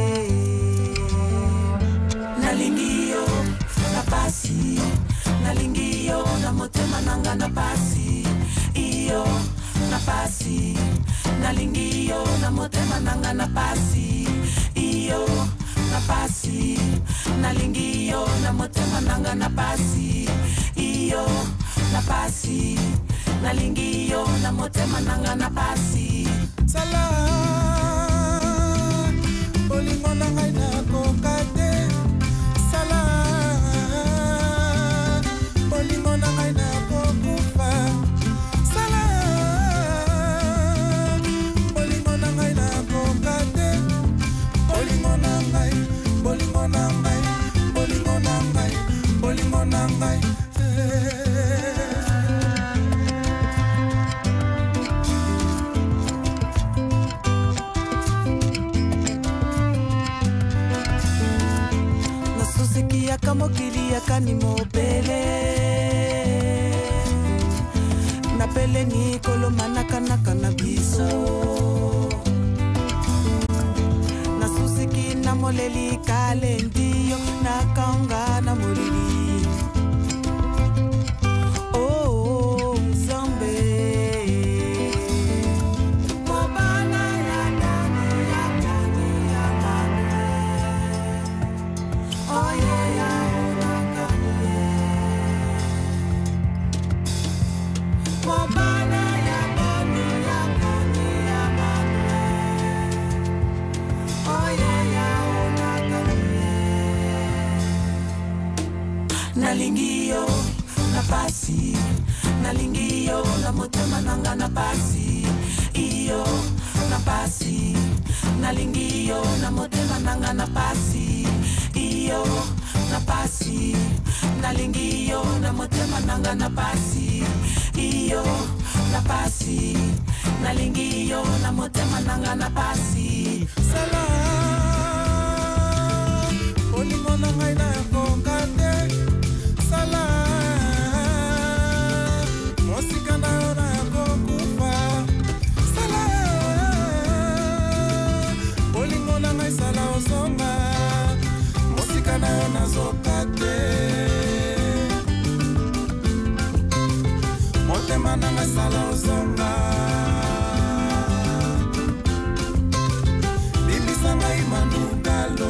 Nalingio na pasi Nalingio na motema nanga na pasi Iyo na pasi Nalingio na motema nanga na pasi Iyo na pasi Nalingio na motema nanga na pasi Iyo na pasi Nalingio na motema nanga na pasi Sala Bolingo nanga na kokate Sala Bolingo nanga na kokufa Sala Bolingo nanga na kokate Bolingo nanga Bolingo nanga Bolingo nanga Bolingo nanga Nasusikia kama kilia kanimopele na pele ni kolo manaka na biso Nasusiki na moleli kalendio na konga na molili nalingi yo na pasi, nalingi yo na motema nanga na pasi, iyo na pasi, nalingi yo na motema nanga na pasi, iyo na pasi, nalingi yo na motema nanga na pasi, iyo na pasi, nalingi yo na motema nanga na pasi. Salam, olingo na ngai na kokande. Salam, mosika na yo na kokufa. Salam, olingo na ngai sala osonga. Mosika na yo na zokate. Motema na ngai sala osonga. Bibisa ngai manugalo.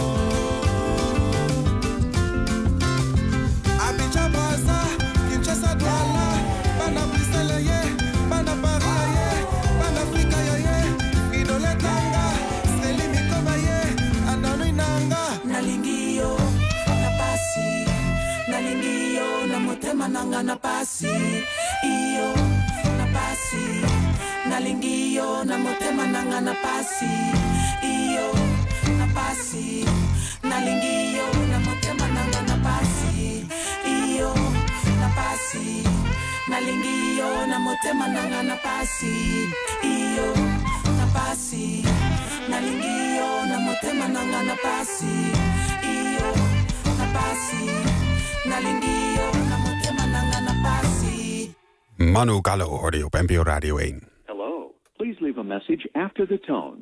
Abidjan Braza, Kinshasa Douala, Bana Bruxelles ye, Bana Paris ye, Bana Afrika ye, Idole Tanga, Seli Mikoma ye, Ananu Inanga. Nalingi yo na pasi, nalingi yo na motema nanga na pasi, iyo na pasi, nalingi yo na motema nanga na pasi, iyo na pasi, nalingi yo na motema nanga na pasi, iyo na pasi, nalingi yo na motema nanga na pasi, iyo na pasi, nalingi yo na motema nanga na pasi, iyo na pasi, nalingi yo na motema nanga na pasi. Manu Gallo hoorde je op NPO Radio 1. Hello, please leave a message after the tone.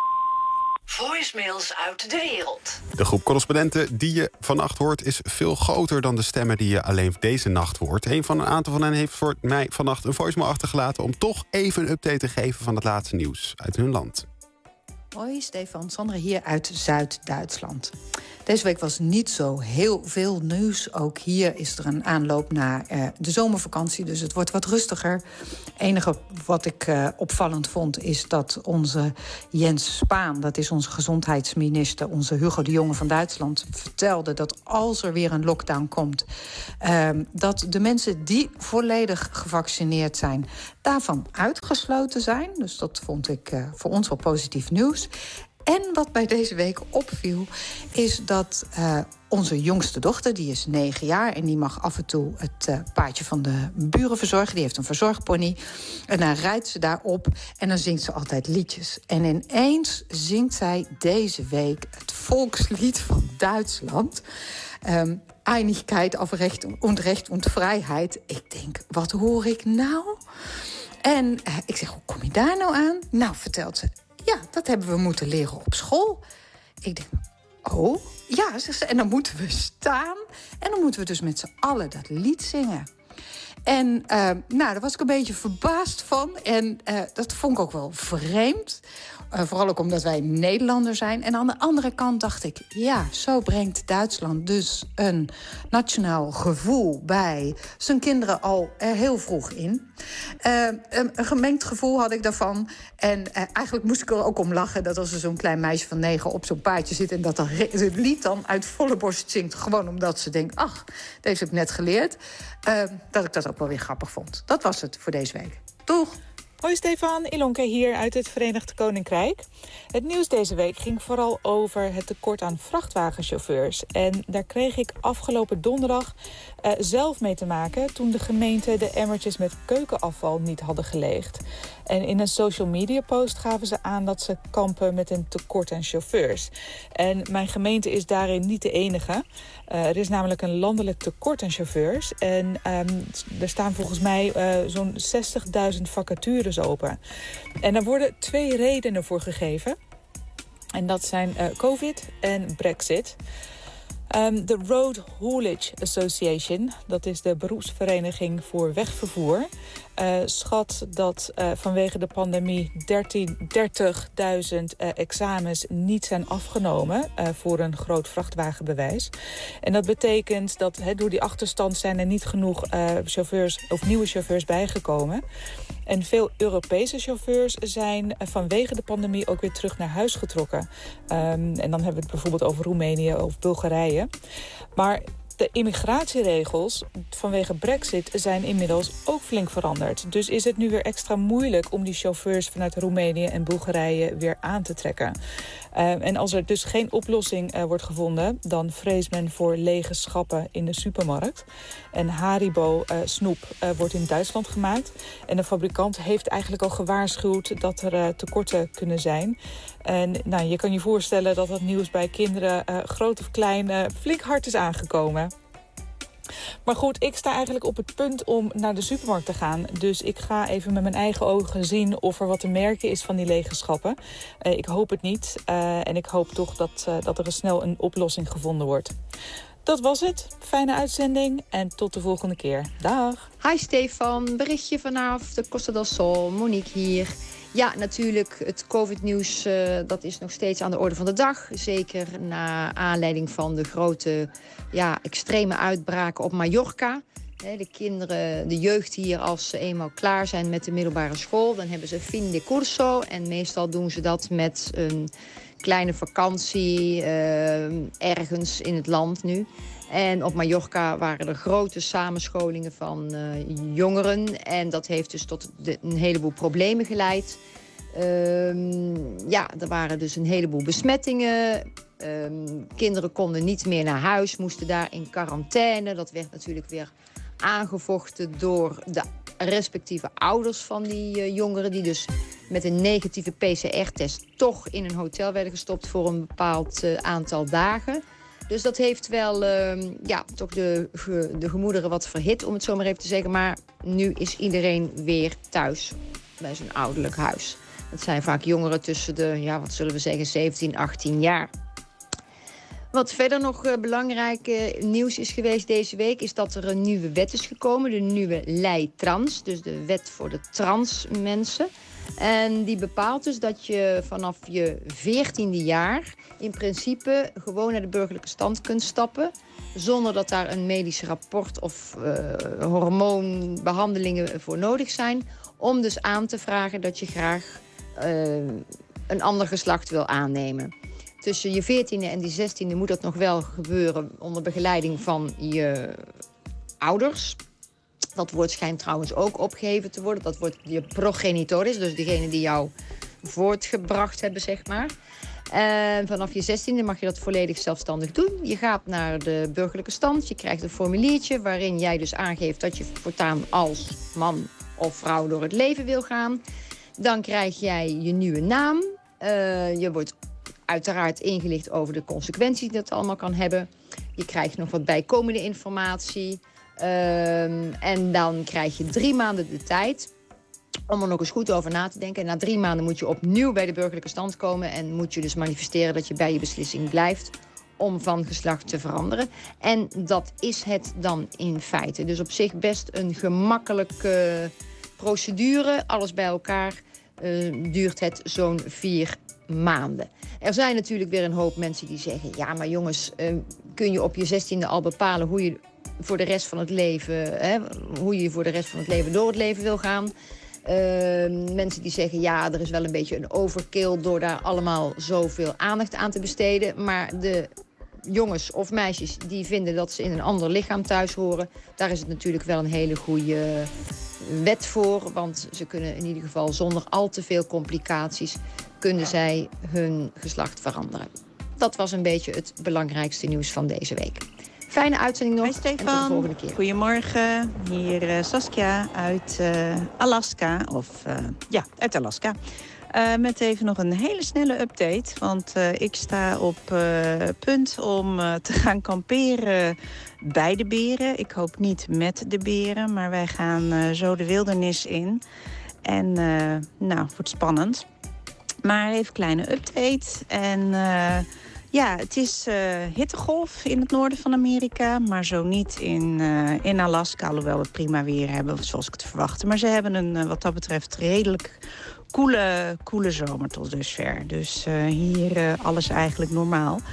Voicemails uit de wereld. De groep correspondenten die je vannacht hoort is veel groter dan de stemmen die je alleen deze nacht hoort. Een aantal van hen heeft voor mij vannacht een voicemail achtergelaten om toch even een update te geven van het laatste nieuws uit hun land. Hoi, Stefan, Sandra hier uit Zuid-Duitsland. Deze week was niet zo heel veel nieuws. Ook hier is er een aanloop naar de zomervakantie, dus het wordt wat rustiger. Het enige wat ik opvallend vond is dat onze Jens Spahn, dat is onze gezondheidsminister, onze Hugo de Jonge van Duitsland, vertelde dat als er weer een lockdown komt, dat de mensen die volledig gevaccineerd zijn, daarvan uitgesloten zijn. Dus dat vond ik voor ons wel positief nieuws. En wat bij deze week opviel, is dat onze jongste dochter, die is 9 jaar... en die mag af en toe het paardje van de buren verzorgen. Die heeft een verzorgpony. En dan rijdt ze daarop en dan zingt ze altijd liedjes. En ineens zingt zij deze week het volkslied van Duitsland. Einigkeit auf Recht und Vrijheid. Ik denk, wat hoor ik nou? En ik zeg, hoe kom je daar nou aan? Nou, vertelt ze, ja, dat hebben we moeten leren op school. Ik denk, oh, ja, zegt ze, en dan moeten we staan. En dan moeten we dus met z'n allen dat lied zingen. En daar was ik een beetje verbaasd van. En dat vond ik ook wel vreemd. Vooral ook omdat wij Nederlander zijn. En aan de andere kant dacht ik, ja, zo brengt Duitsland dus een nationaal gevoel bij zijn kinderen al heel vroeg in. Een gemengd gevoel had ik daarvan. En eigenlijk moest ik er ook om lachen dat als er zo'n klein meisje van 9 op zo'n paardje zit en dat het lied dan uit volle borst zingt, gewoon omdat ze denkt, ach, deze heb ik net geleerd, dat ik dat ook wel weer grappig vond. Dat was het voor deze week. Doeg! Hoi Stefan, Ilonke hier uit het Verenigd Koninkrijk. Het nieuws deze week ging vooral over het tekort aan vrachtwagenchauffeurs. En daar kreeg ik afgelopen donderdag zelf mee te maken toen de gemeente de emmertjes met keukenafval niet hadden geleegd. En in een social media post gaven ze aan dat ze kampen met een tekort aan chauffeurs. En mijn gemeente is daarin niet de enige. Er is namelijk een landelijk tekort aan chauffeurs. En er staan volgens mij zo'n 60.000 vacatures open. En daar worden 2 redenen voor gegeven. En dat zijn COVID en Brexit. De Road Haulage Association, dat is de beroepsvereniging voor wegvervoer, schat dat vanwege de pandemie 30.000 examens niet zijn afgenomen voor een groot vrachtwagenbewijs. En dat betekent dat door die achterstand zijn er niet genoeg chauffeurs of nieuwe chauffeurs bijgekomen. En veel Europese chauffeurs zijn vanwege de pandemie ook weer terug naar huis getrokken. En dan hebben we het bijvoorbeeld over Roemenië of Bulgarije. Maar De immigratieregels vanwege Brexit zijn inmiddels ook flink veranderd. Dus is het nu weer extra moeilijk om die chauffeurs vanuit Roemenië en Bulgarije weer aan te trekken. En als er dus geen oplossing wordt gevonden, dan vreest men voor lege schappen in de supermarkt. En Haribo snoep wordt in Duitsland gemaakt. En de fabrikant heeft eigenlijk al gewaarschuwd dat er tekorten kunnen zijn. En nou, je kan je voorstellen dat dat nieuws bij kinderen, groot of klein, flink hard is aangekomen. Maar goed, ik sta eigenlijk op het punt om naar de supermarkt te gaan. Dus ik ga even met mijn eigen ogen zien of er wat te merken is van die lege schappen. Ik hoop het niet. En ik hoop toch dat er snel een oplossing gevonden wordt. Dat was het. Fijne uitzending en tot de volgende keer. Dag. Hi Stefan, berichtje vanaf de Costa del Sol. Monique hier. Ja, natuurlijk, het COVID-nieuws dat is nog steeds aan de orde van de dag. Zeker na aanleiding van de grote extreme uitbraken op Mallorca. De kinderen, de jeugd hier, als ze eenmaal klaar zijn met de middelbare school, dan hebben ze fin de curso. En meestal doen ze dat met een kleine vakantie ergens in het land nu. En op Mallorca waren er grote samenscholingen van jongeren. En dat heeft dus tot een heleboel problemen geleid. Er waren dus een heleboel besmettingen. Kinderen konden niet meer naar huis, moesten daar in quarantaine. Dat werd natuurlijk weer aangevochten door de respectieve ouders van die jongeren, die dus met een negatieve PCR-test toch in een hotel werden gestopt voor een bepaald aantal dagen. Dus dat heeft wel toch de gemoederen wat verhit, om het zo maar even te zeggen. Maar nu is iedereen weer thuis bij zijn ouderlijk huis. Dat zijn vaak jongeren tussen de, 17, 18 jaar. Wat verder nog belangrijk nieuws is geweest deze week, is dat er een nieuwe wet is gekomen. De nieuwe Lei Trans, dus de wet voor de trans mensen. En die bepaalt dus dat je vanaf je 14e jaar in principe gewoon naar de burgerlijke stand kunt stappen, zonder dat daar een medisch rapport of hormoonbehandelingen voor nodig zijn. Om dus aan te vragen dat je graag een ander geslacht wil aannemen. Tussen je 14e en die 16e moet dat nog wel gebeuren onder begeleiding van je ouders. Dat woord schijnt trouwens ook opgeheven te worden. Dat wordt je progenitores, dus degene die jou voortgebracht hebben, zeg maar. En vanaf je 16e mag je dat volledig zelfstandig doen. Je gaat naar de burgerlijke stand. Je krijgt een formuliertje waarin jij dus aangeeft dat je voortaan als man of vrouw door het leven wil gaan. Dan krijg jij je nieuwe naam. Je wordt uiteraard ingelicht over de consequenties die dat allemaal kan hebben. Je krijgt nog wat bijkomende informatie. En dan krijg je 3 maanden de tijd om er nog eens goed over na te denken. En na 3 maanden moet je opnieuw bij de burgerlijke stand komen en moet je dus manifesteren dat je bij je beslissing blijft om van geslacht te veranderen. En dat is het dan in feite. Dus op zich best een gemakkelijke procedure. Alles bij elkaar duurt het zo'n 4 maanden. Er zijn natuurlijk weer een hoop mensen die zeggen, ja, maar jongens, kun je op je 16e al bepalen hoe je voor de rest van het leven, hoe je voor de rest van het leven door het leven wil gaan. Mensen die zeggen, ja, er is wel een beetje een overkill door daar allemaal zoveel aandacht aan te besteden. Maar de jongens of meisjes die vinden dat ze in een ander lichaam thuis horen, daar is het natuurlijk wel een hele goede wet voor. Want ze kunnen in ieder geval zonder al te veel complicaties kunnen zij hun geslacht veranderen. Dat was een beetje het belangrijkste nieuws van deze week. Fijne uitzending nog. Hi Stefan. En tot de volgende keer. Goedemorgen. Hier Saskia uit Alaska. Uit Alaska. Met even nog een hele snelle update. Want ik sta op punt om te gaan kamperen bij de beren. Ik hoop niet met de beren, maar wij gaan zo de wildernis in. En wordt spannend. Maar even een kleine update. En het is hittegolf in het noorden van Amerika. Maar zo niet in Alaska. Alhoewel we prima weer hebben, zoals ik het verwachtte. Maar ze hebben een wat dat betreft redelijk koele zomer tot dusver. Dus hier alles eigenlijk normaal.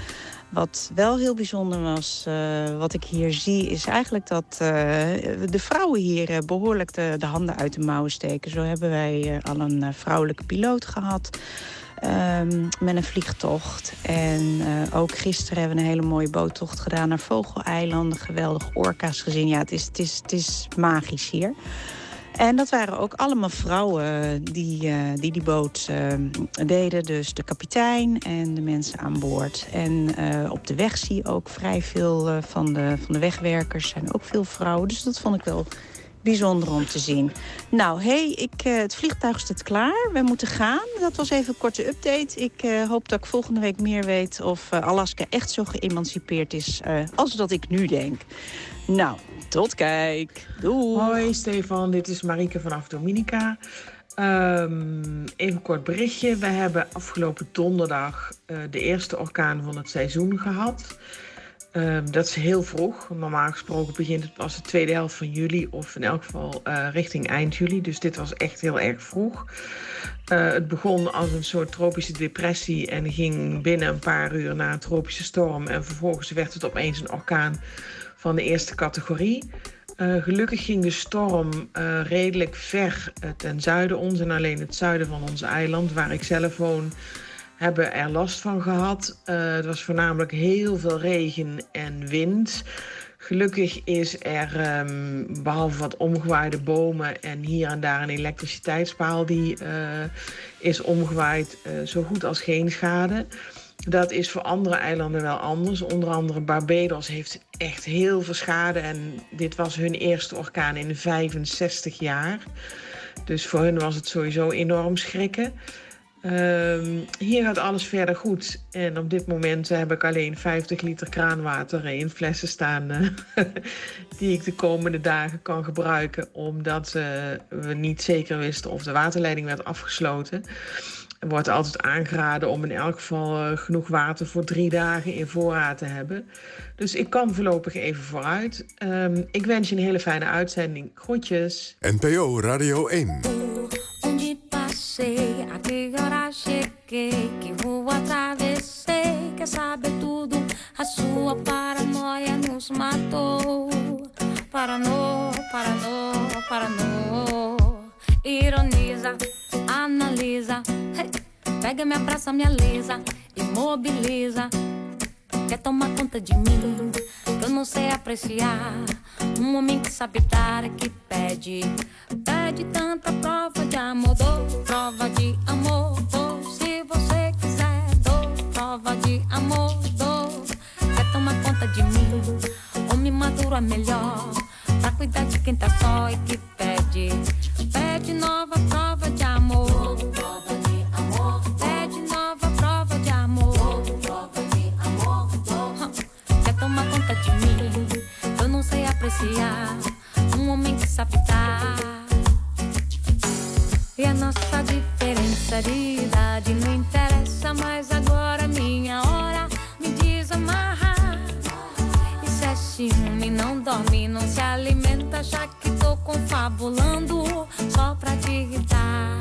Wat wel heel bijzonder was, wat ik hier zie, is eigenlijk dat de vrouwen hier behoorlijk de handen uit de mouwen steken. Zo hebben wij al een vrouwelijke piloot gehad met een vliegtocht. En ook gisteren hebben we een hele mooie boottocht gedaan naar Vogeleilanden. Geweldige orka's gezien. Ja, het is magisch hier. En dat waren ook allemaal vrouwen die boot deden. Dus de kapitein en de mensen aan boord. En op de weg zie je ook vrij veel van de wegwerkers. Zijn ook veel vrouwen. Dus dat vond ik wel bijzonder om te zien. Nou, het vliegtuig staat klaar. We moeten gaan. Dat was even een korte update. Ik hoop dat ik volgende week meer weet of Alaska echt zo geëmancipeerd is als dat ik nu denk. Nou, tot kijk. Doei. Hoi Stefan, dit is Marieke vanaf Dominica. Even een kort berichtje. We hebben afgelopen donderdag de eerste orkaan van het seizoen gehad. Dat is heel vroeg. Normaal gesproken begint het pas de tweede helft van juli of in elk geval richting eind juli. Dus dit was echt heel erg vroeg. Het begon als een soort tropische depressie en ging binnen een paar uur naar een tropische storm. En vervolgens werd het opeens een orkaan van de eerste categorie. Gelukkig ging de storm redelijk ver ten zuiden ons en alleen het zuiden van ons eiland, waar ik zelf woon, hebben er last van gehad. Het was voornamelijk heel veel regen en wind. Gelukkig is er, behalve wat omgewaaide bomen en hier en daar een elektriciteitspaal die is omgewaaid, zo goed als geen schade. Dat is voor andere eilanden wel anders. Onder andere Barbados heeft echt heel veel schade. En dit was hun eerste orkaan in 65 jaar. Dus voor hun was het sowieso enorm schrikken. Hier gaat alles verder goed. En op dit moment heb ik alleen 50 liter kraanwater in flessen staan die ik de komende dagen kan gebruiken, omdat we niet zeker wisten of de waterleiding werd afgesloten. Er wordt altijd aangeraden om in elk geval genoeg water voor 3 dagen in voorraad te hebben. Dus ik kan voorlopig even vooruit. Ik wens je een hele fijne uitzending. Groetjes. NPO Radio 1. Onde passei, a que hora cheguei, que rua atravessei, quer saber tudo, a sua paranoia nos matou. Parano, parano, parano. Ironiza, analisa, hey. Pega, me abraça, me alisa, imobiliza. Quer tomar conta de mim, que eu não sei apreciar. Homem que sabe dar, que pede tanta prova de amor. Dou prova de amor, dou. Se você quiser, dou prova de amor, dou. Quer tomar conta de mim, homem maduro é melhor, pra cuidar de quem tá só e que pede nova prova de amor. Prova de amor, pede nova prova de amor. Prova de amor, quer tomar conta de mim, eu não sei apreciar. Homem que sabe dar. E a nossa diferença de idade não interessa, mas agora é minha hora, me desamarrar. E se é ciúme, não dorme, não se alimenta, já que tô confabulando só pra te irritar.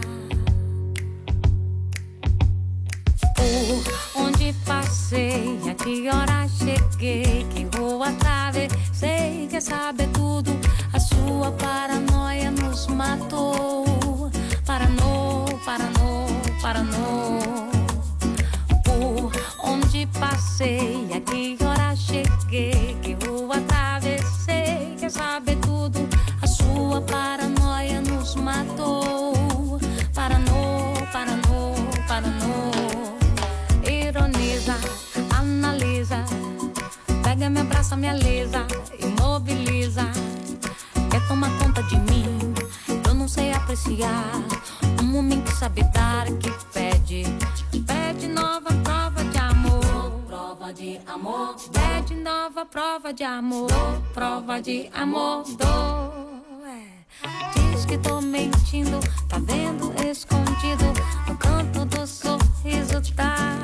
Onde passei, a que hora cheguei, que rua atravessei, quer saber tudo, a sua paranoia nos matou. Paranou, paranou, paranou. Onde passei, a que hora cheguei, que rua atravessei, quer saber tudo, a sua paranoia nos matou. Paranou, paranou, paranou. Ironiza, analisa, pega, me abraça, me alisa, imobiliza. Quer tomar conta de mim, eu não sei apreciar. Homem que sabe dar, que pede nova prova de amor. Prova de amor, pede nova prova de amor. Prova de amor, diz que tô mentindo, tá vendo escondido no canto do sorriso, tá.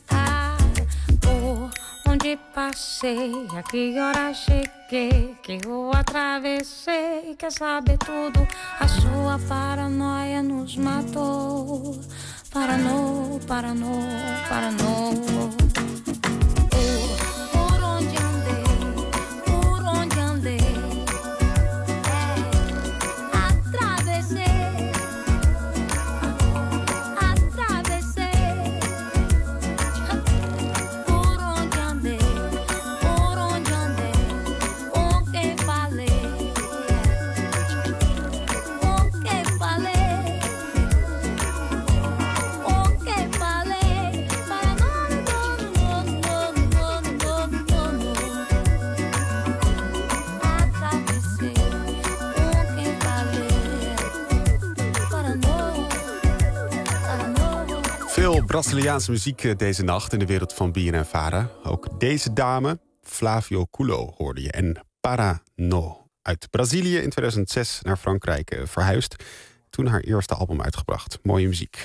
Onde passei, a que hora cheguei, que rua atravessei, quer saber tudo, a sua paranoia nos matou. Paranou, paranou, paranou. Braziliaanse muziek deze nacht in de wereld van BNN-Vara. Ook deze dame, Flavio Culo, hoorde je. En Parano. Uit Brazilië in 2006 naar Frankrijk verhuisd. Toen haar eerste album uitgebracht. Mooie muziek.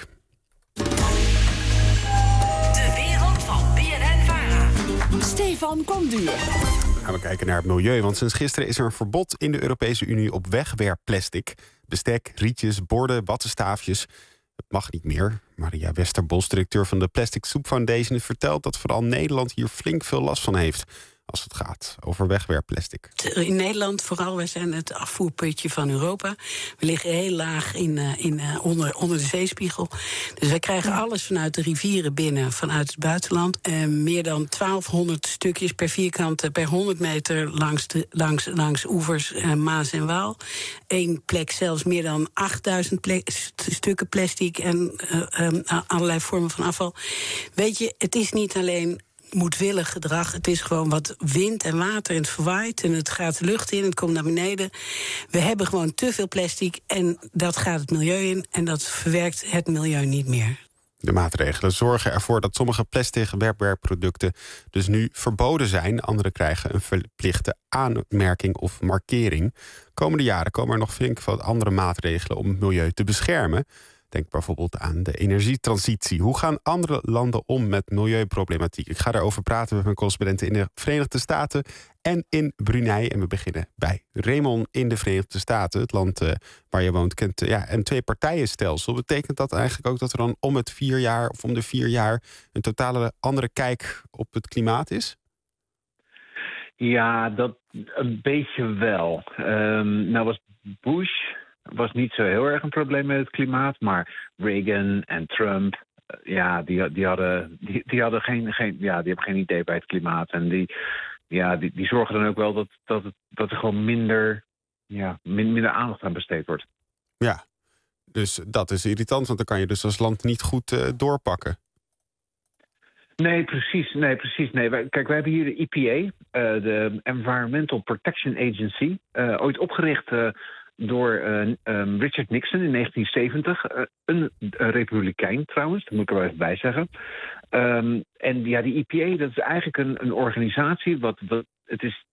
De wereld van BNN-Vara. Stefan Konduur. Gaan we kijken naar het milieu, want sinds gisteren is er een verbod in de Europese Unie op wegwerpplastic. Bestek, rietjes, borden, wattenstaafjes. Het mag niet meer. Maria Westerbos, directeur van de Plastic Soup Foundation, vertelt dat vooral Nederland hier flink veel last van heeft als het gaat over wegwerpplastic. In Nederland vooral, wij zijn het afvoerputje van Europa. We liggen heel laag onder de zeespiegel. Dus wij krijgen alles vanuit de rivieren binnen, vanuit het buitenland. Meer dan 1200 stukjes per 100 meter langs oevers, Maas en Waal. Eén plek zelfs meer dan 8000 stukken plastic en allerlei vormen van afval. Weet je, het is niet alleen moedwillig gedrag. Het is gewoon wat wind en water en het verwaait en het gaat de lucht in, het komt naar beneden. We hebben gewoon te veel plastic en dat gaat het milieu in en dat verwerkt het milieu niet meer. De maatregelen zorgen ervoor dat sommige plastic wegwerpproducten dus nu verboden zijn. Andere krijgen een verplichte aanmerking of markering. Komende jaren komen er nog flink wat andere maatregelen om het milieu te beschermen. Denk bijvoorbeeld aan de energietransitie. Hoe gaan andere landen om met milieuproblematiek? Ik ga daarover praten met mijn correspondenten in de Verenigde Staten en in Brunei. En we beginnen bij Raymond in de Verenigde Staten. Het land waar je woont kent een twee-partijenstelsel. Betekent dat eigenlijk ook dat er dan om de 4 jaar een totale andere kijk op het klimaat is? Ja, dat een beetje wel. Nou was Bush was niet zo heel erg een probleem met het klimaat, maar Reagan en Trump, die hebben geen idee bij het klimaat. En die zorgen dan ook wel dat er gewoon minder aandacht aan besteed wordt. Ja, dus dat is irritant, want dan kan je dus als land niet goed doorpakken. Nee, precies. Kijk, wij hebben hier de EPA, de Environmental Protection Agency, ooit opgericht door Richard Nixon in 1970. Een republikein trouwens, dat moet ik er wel even bij zeggen. En die EPA, dat is eigenlijk een organisatie het is.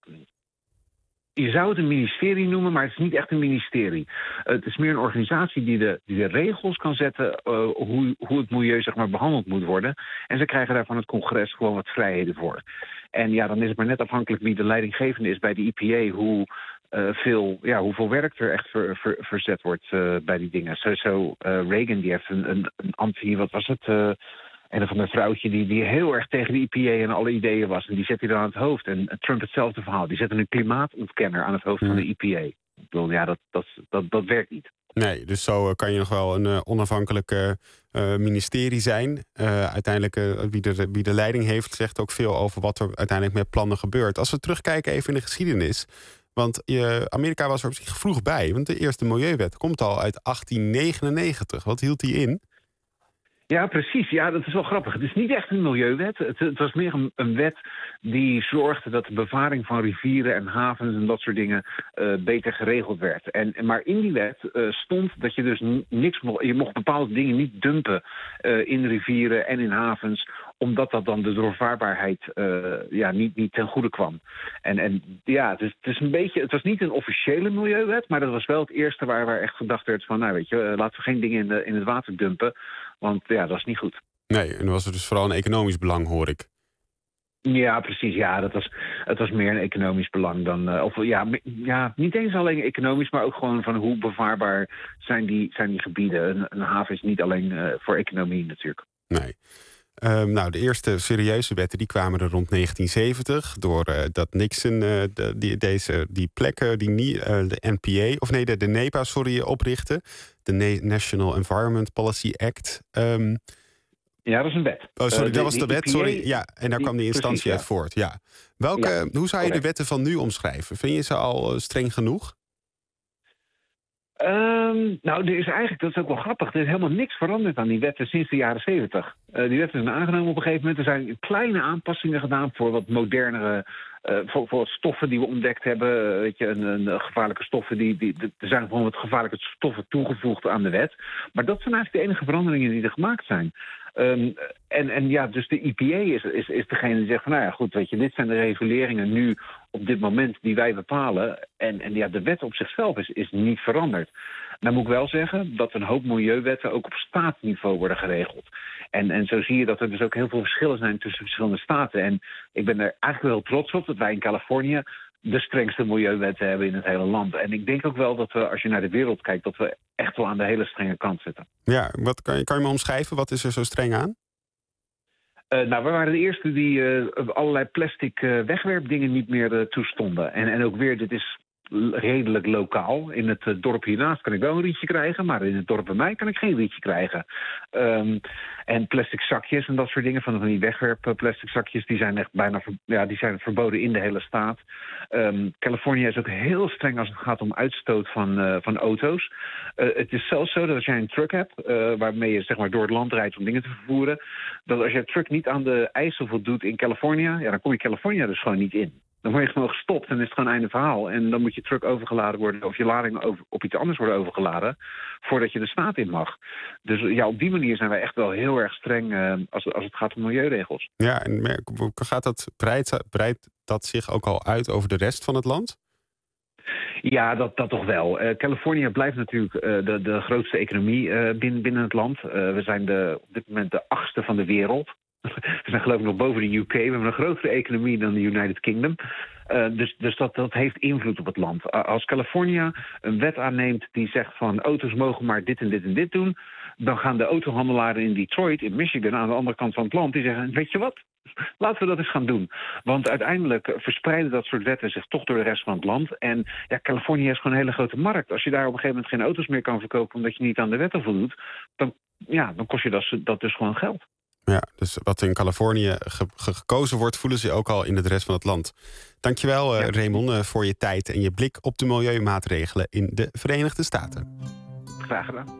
Je zou het een ministerie noemen, maar het is niet echt een ministerie. Het is meer een organisatie die de regels kan zetten hoe het milieu zeg maar behandeld moet worden. En ze krijgen daar van het congres gewoon wat vrijheden voor. En dan is het maar net afhankelijk wie de leidinggevende is bij de EPA, hoeveel werk er echt verzet wordt bij die dingen. Reagan die heeft een anti, wat was het? Een of ander vrouwtje die heel erg tegen de EPA en alle ideeën was. En die zet hij dan aan het hoofd. En Trump hetzelfde verhaal. Die zet een klimaatontkenner aan het hoofd van de EPA. Ik bedoel, dat werkt niet. Nee, dus zo kan je nog wel een onafhankelijk ministerie zijn. Uiteindelijk, wie de leiding heeft, zegt ook veel over wat er uiteindelijk met plannen gebeurt. Als we terugkijken even in de geschiedenis. Want Amerika was er op zich vroeg bij. Want de eerste milieuwet komt al uit 1899. Wat hield die in? Ja, precies. Ja, dat is wel grappig. Het is niet echt een milieuwet. Het was meer een wet die zorgde dat de bevaring van rivieren en havens en dat soort dingen beter geregeld werd. Maar in die wet stond dat je dus je mocht bepaalde dingen niet dumpen in rivieren en in havens, omdat dat dan de doorvaarbaarheid niet ten goede kwam. Het is een beetje. Het was niet een officiële milieuwet, maar dat was wel het eerste waar echt gedacht werd van, laten we geen dingen in het water dumpen. Want dat is niet goed. Nee, en dan was er dus vooral een economisch belang, hoor ik. Ja, precies. Ja, het was meer een economisch belang dan. Niet eens alleen economisch, maar ook gewoon van hoe bevaarbaar zijn die gebieden. Een haven is niet alleen voor economie natuurlijk. Nee. De eerste serieuze wetten die kwamen er rond 1970 door dat Nixon die plekken de NPA de NEPA oprichtte, de National Environment Policy Act. Ja, dat is een wet. Oh, sorry, dat was de wet. Sorry. Ja, en daar kwam die instantie uit voort. Ja. Hoe zou je de wetten van nu omschrijven? Vind je ze al streng genoeg? Er is eigenlijk, dat is ook wel grappig, er is helemaal niks veranderd aan die wetten sinds de jaren 70. Die wetten zijn aangenomen op een gegeven moment. Er zijn kleine aanpassingen gedaan voor wat modernere Voor stoffen die we ontdekt hebben, een gevaarlijke stoffen, er zijn gewoon wat gevaarlijke stoffen toegevoegd aan de wet. Maar dat zijn eigenlijk de enige veranderingen die er gemaakt zijn. Dus de EPA is degene die zegt van, nou ja, goed, dit zijn de reguleringen nu op dit moment die wij bepalen. En de wet op zichzelf is niet veranderd. Nou moet ik wel zeggen dat een hoop milieuwetten ook op staatsniveau worden geregeld. En zo zie je dat er dus ook heel veel verschillen zijn tussen verschillende staten. En ik ben er eigenlijk wel trots op dat wij in Californië de strengste milieuwetten hebben in het hele land. En ik denk ook wel dat we, als je naar de wereld kijkt, dat we echt wel aan de hele strenge kant zitten. Ja, kan je me omschrijven? Wat is er zo streng aan? We waren de eerste die allerlei plastic wegwerpdingen niet meer toestonden. En ook weer, dit is redelijk lokaal. In het dorp hiernaast kan ik wel een rietje krijgen, maar in het dorp bij mij kan ik geen rietje krijgen. En plastic zakjes en dat soort dingen, van die wegwerpplastic zakjes, die zijn echt bijna die zijn verboden in de hele staat. Californië is ook heel streng als het gaat om uitstoot van auto's. Het is zelfs zo dat als jij een truck hebt, waarmee je zeg maar door het land rijdt om dingen te vervoeren, dat als je het truck niet aan de eisen voldoet in Californië, dan kom je Californië dus gewoon niet in. Dan word je gewoon gestopt en is het gewoon einde verhaal. En dan moet je truck overgeladen worden of je lading op iets anders worden overgeladen voordat je de staat in mag. Dus op die manier zijn wij echt wel heel erg streng als het gaat om milieuregels. Ja, en breidt dat zich ook al uit over de rest van het land? Ja, dat toch wel. Californië blijft natuurlijk de grootste economie binnen het land. We zijn op dit moment de 8e van de wereld. We zijn geloof ik nog boven de UK. We hebben een grotere economie dan de United Kingdom. Dus dat heeft invloed op het land. Als Californië een wet aanneemt die zegt van auto's mogen maar dit en dit en dit doen, dan gaan de autohandelaren in Detroit, in Michigan, aan de andere kant van het land, die zeggen, weet je wat? Laten we dat eens gaan doen. Want uiteindelijk verspreiden dat soort wetten zich toch door de rest van het land. En Californië is gewoon een hele grote markt. Als je daar op een gegeven moment geen auto's meer kan verkopen omdat je niet aan de wetten voldoet, dan kost je dat dus gewoon geld. Ja, dus wat in Californië gekozen wordt, voelen ze ook al in de rest van het land. Dankjewel, Raymond, voor je tijd en je blik op de milieumaatregelen in de Verenigde Staten. Graag gedaan.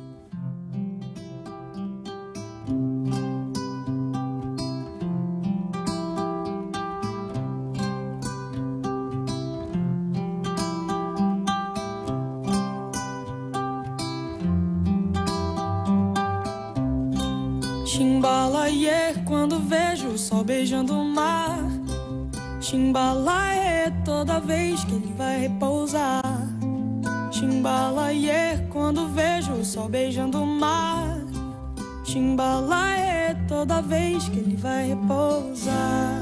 Chimbalaie, quando vejo o sol beijando o mar. Chimbalaie, toda vez que ele vai repousar. Chimbalaie, quando vejo o sol beijando o mar. Chimbalaie, toda vez que ele vai repousar.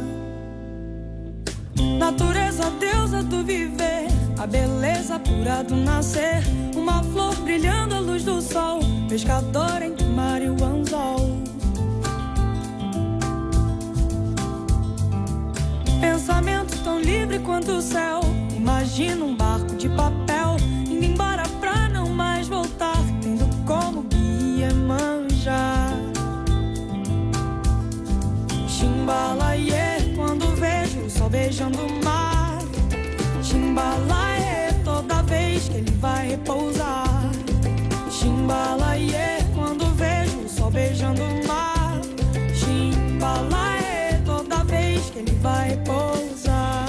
Natureza, deusa do viver, a beleza pura do nascer. Uma flor brilhando à luz do sol, pescador entre o mar e o anzol. Pensamento tão livre quanto o céu. Imagina barco de papel indo embora pra não mais voltar, tendo como guia Iemanjá. Chimbalaie, quando vejo o sol beijando o mar. Chimbalaie, toda vez que ele vai repousar. Chimbalaie, quando vejo o sol beijando o mar. Chimbalaie, toda vez que ele vai repousar.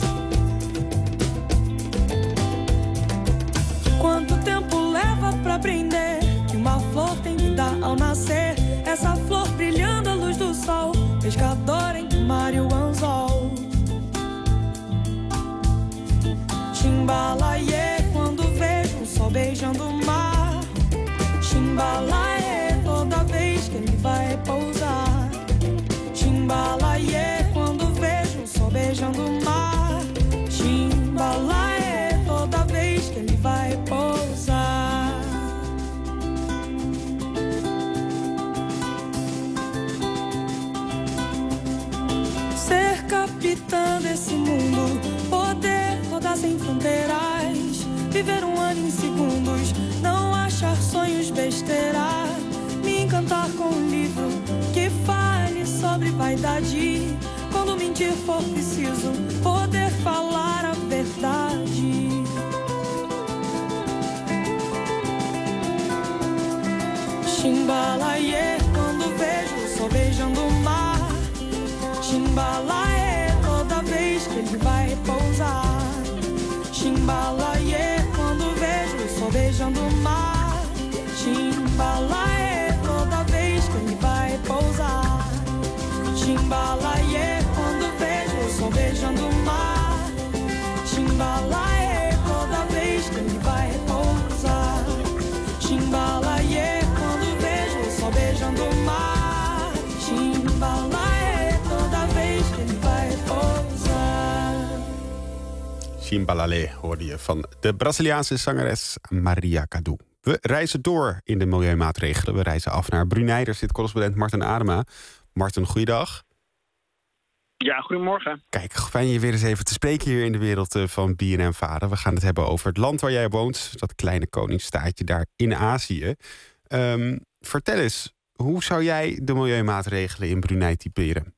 Quanto tempo leva pra aprender que uma flor tem vida ao nascer? Essa flor brilhando à luz do sol, pescador entre o mar e o anzol. Chimbalaie, quando vejo o sol beijando o mar. Chimbalaie, toda vez que ele vai repousar. Chimbalaie, quando vejo o sol beijando o mar. Chimbalaie, toda vez que ele vai repousar. Ser capitã desse mundo, poder rodar sem fronteiras, viver ano em segundos, não achar sonhos besteira, me encantar com um livro que fale sobre vaidade, quando mentir for preciso, poder falar a verdade. Chimbalaie, quando vejo o sol beijando o mar. Chimbalaie, toda vez que Chimbalale hoorde je van de Braziliaanse zangeres Maria Cadu. We reizen door in de milieumaatregelen. We reizen af naar Brunei. Daar zit correspondent Marten Adema. Marten, goeiedag. Ja, goedemorgen. Kijk, fijn je weer eens even te spreken hier in de wereld van BNN-Vara. We gaan het hebben over het land waar jij woont. Dat kleine koningsstaatje daar in Azië. Vertel eens, hoe zou jij de milieumaatregelen in Brunei typeren?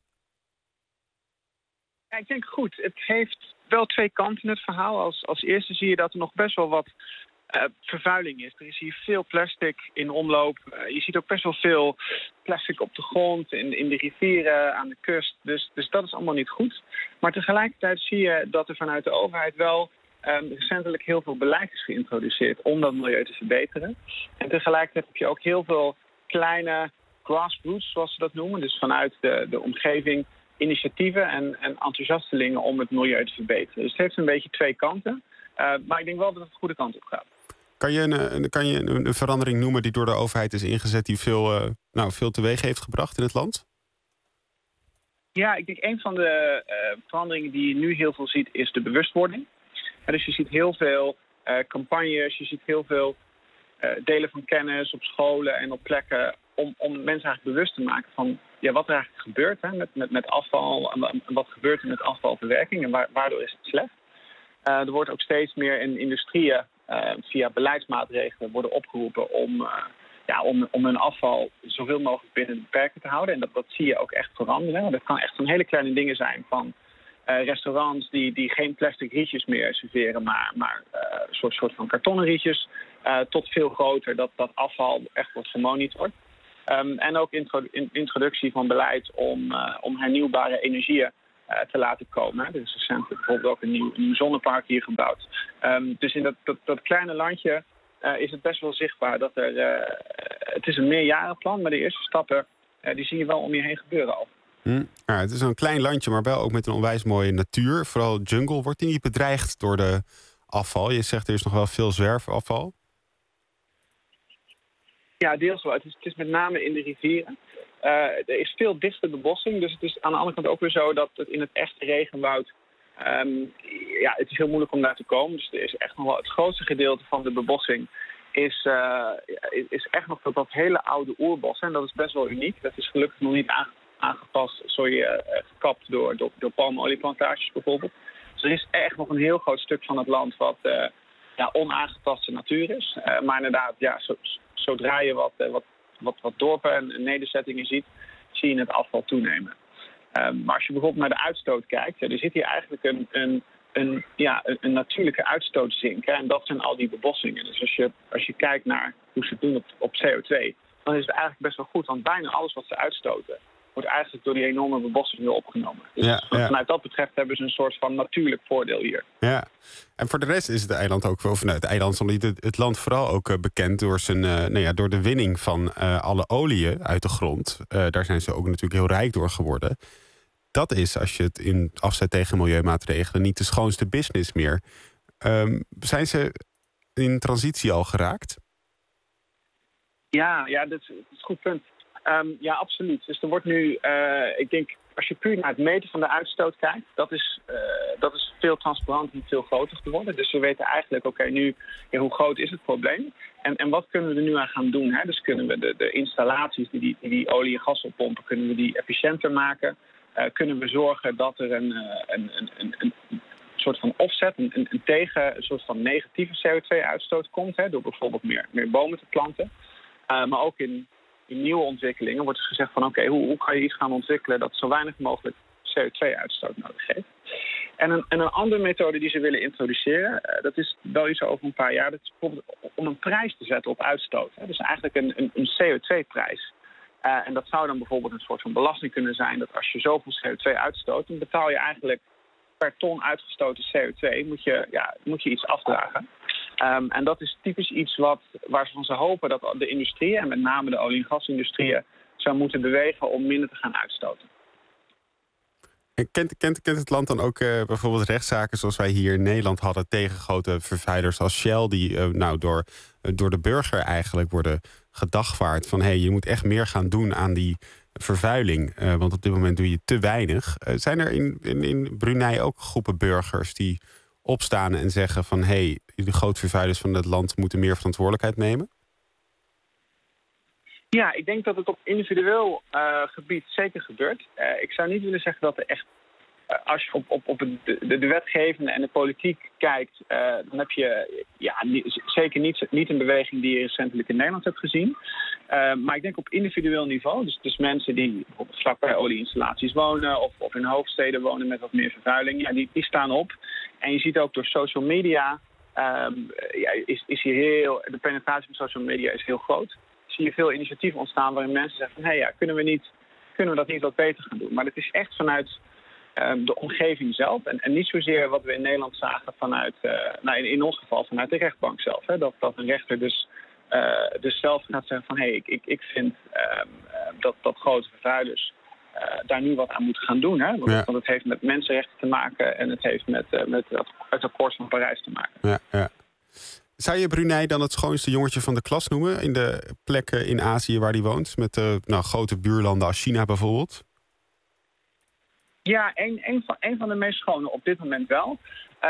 Ja, ik denk goed. Het heeft wel twee kanten het verhaal. Als eerste zie je dat er nog best wel wat vervuiling is. Er is hier veel plastic in omloop. Je ziet ook best wel veel plastic op de grond, in de rivieren, aan de kust. Dus dat is allemaal niet goed. Maar tegelijkertijd zie je dat er vanuit de overheid wel recentelijk heel veel beleid is geïntroduceerd om dat milieu te verbeteren. En tegelijkertijd heb je ook heel veel kleine grassroots, zoals ze dat noemen. Dus vanuit de omgeving initiatieven en enthousiastelingen om het milieu te verbeteren. Dus het heeft een beetje twee kanten. Maar ik denk wel dat het de goede kant op gaat. Kan je een verandering noemen die door de overheid is ingezet die veel teweeg heeft gebracht in het land? Ja, ik denk een van de veranderingen die je nu heel veel ziet is de bewustwording. Dus je ziet heel veel campagnes, je ziet heel veel delen van kennis op scholen en op plekken om mensen eigenlijk bewust te maken van wat er eigenlijk gebeurt met afval en wat gebeurt er met afvalverwerking en waardoor is het slecht. Er wordt ook steeds meer in industrieën via beleidsmaatregelen worden opgeroepen om hun afval zoveel mogelijk binnen de perken te houden. En dat zie je ook echt veranderen. Dat kan echt van hele kleine dingen zijn van restaurants die geen plastic rietjes meer serveren, maar een soort van kartonnen rietjes, tot veel groter dat afval echt wordt gemonitord. En ook introductie van beleid om hernieuwbare energieën te laten komen. Er is recentelijk bijvoorbeeld ook een nieuw zonnepark hier gebouwd. Dus in dat kleine landje is het best wel zichtbaar dat het is een meerjarenplan, maar de eerste stappen die zie je wel om je heen gebeuren al. Ja, het is een klein landje, maar wel ook met een onwijs mooie natuur. Vooral jungle. Wordt die niet bedreigd door de afval? Je zegt er is nog wel veel zwerfafval. Ja, deels wel. Het is met name in de rivieren. Er is veel dichte bebossing, dus het is aan de andere kant ook weer zo dat het in het echte regenwoud, het is heel moeilijk om daar te komen. Dus er is echt nog wel het grootste gedeelte van de bebossing is echt nog dat hele oude oerbos. En dat is best wel uniek. Dat is gelukkig nog niet aangepast, gekapt door palmolieplantages bijvoorbeeld. Dus er is echt nog een heel groot stuk van het land wat onaangepaste natuur is. Maar inderdaad, zodra je wat dorpen en nederzettingen ziet, zie je het afval toenemen. Maar als je bijvoorbeeld naar de uitstoot kijkt, er zit hier eigenlijk een natuurlijke uitstootzink. En dat zijn al die bebossingen. Dus als je kijkt naar hoe ze het doen op CO2, dan is het eigenlijk best wel goed. Want bijna alles wat ze uitstoten wordt eigenlijk door die enorme bebossing weer opgenomen. Dus vanuit dat betreft hebben ze een soort van natuurlijk voordeel hier. Ja, en voor de rest is het eiland ook wel vanuit het eiland, het land vooral ook bekend door door de winning van alle oliën uit de grond. Daar zijn ze ook natuurlijk heel rijk door geworden. Dat is, als je het in afzet tegen milieumaatregelen, niet de schoonste business meer. Zijn ze in transitie al geraakt? Ja, dat is een goed punt. Ja, absoluut. Dus er wordt nu, ik denk, als je puur naar het meten van de uitstoot kijkt, dat is veel transparanter en veel groter geworden. Dus we weten eigenlijk, nu, hoe groot is het probleem? En wat kunnen we er nu aan gaan doen? Hè? Dus kunnen we de installaties die olie en gas oppompen, kunnen we die efficiënter maken? Kunnen we zorgen dat er een soort van offset, een soort van negatieve CO2-uitstoot komt, door bijvoorbeeld meer bomen te planten. Maar ook in nieuwe ontwikkelingen wordt dus gezegd van hoe kan je iets gaan ontwikkelen dat zo weinig mogelijk CO2-uitstoot nodig heeft. En een andere methode die ze willen introduceren, dat is wel iets over een paar jaar, dat is bijvoorbeeld om een prijs te zetten op uitstoot. Dus eigenlijk een CO2-prijs. En dat zou dan bijvoorbeeld een soort van belasting kunnen zijn, dat als je zoveel CO2 uitstoot, dan betaal je eigenlijk per ton uitgestoten CO2 moet je iets afdragen. En dat is typisch iets waarvan ze hopen dat de industrieën, en met name de olie- en gasindustrieën, zou moeten bewegen om minder te gaan uitstoten. En kent het land dan ook bijvoorbeeld rechtszaken zoals wij hier in Nederland hadden tegen grote vervuilers als Shell, die door de burger eigenlijk worden gedagvaard van je moet echt meer gaan doen aan die vervuiling, want op dit moment doe je te weinig. Zijn er in Brunei ook groepen burgers die opstaan en zeggen van de grootvervuilers van het land moeten meer verantwoordelijkheid nemen? Ja, ik denk dat het op individueel gebied zeker gebeurt. Ik zou niet willen zeggen dat er echt... als je op de wetgevende en de politiek kijkt... dan heb je zeker niet een beweging die je recentelijk in Nederland hebt gezien. Maar ik denk op individueel niveau... dus mensen die bijvoorbeeld vlakbij olieinstallaties wonen... of in hoofdsteden wonen met wat meer vervuiling... die staan op. En je ziet ook door social media... is hier de penetratie van social media is heel groot. Zie je veel initiatieven ontstaan waarin mensen zeggen van... kunnen we dat niet wat beter gaan doen? Maar het is echt vanuit de omgeving zelf... en niet zozeer wat we in Nederland zagen vanuit... in ons geval vanuit de rechtbank zelf. Hè? Dat een rechter dus zelf gaat zeggen van... ik vind dat grote vervuilers daar nu wat aan moeten gaan doen. Hè? Want het heeft met mensenrechten te maken... en het heeft met het akkoord van Parijs te maken. Ja. Zou je Brunei dan het schoonste jongetje van de klas noemen... in de plekken in Azië waar hij woont? Met grote buurlanden als China bijvoorbeeld? Ja, een van de meest schone op dit moment wel.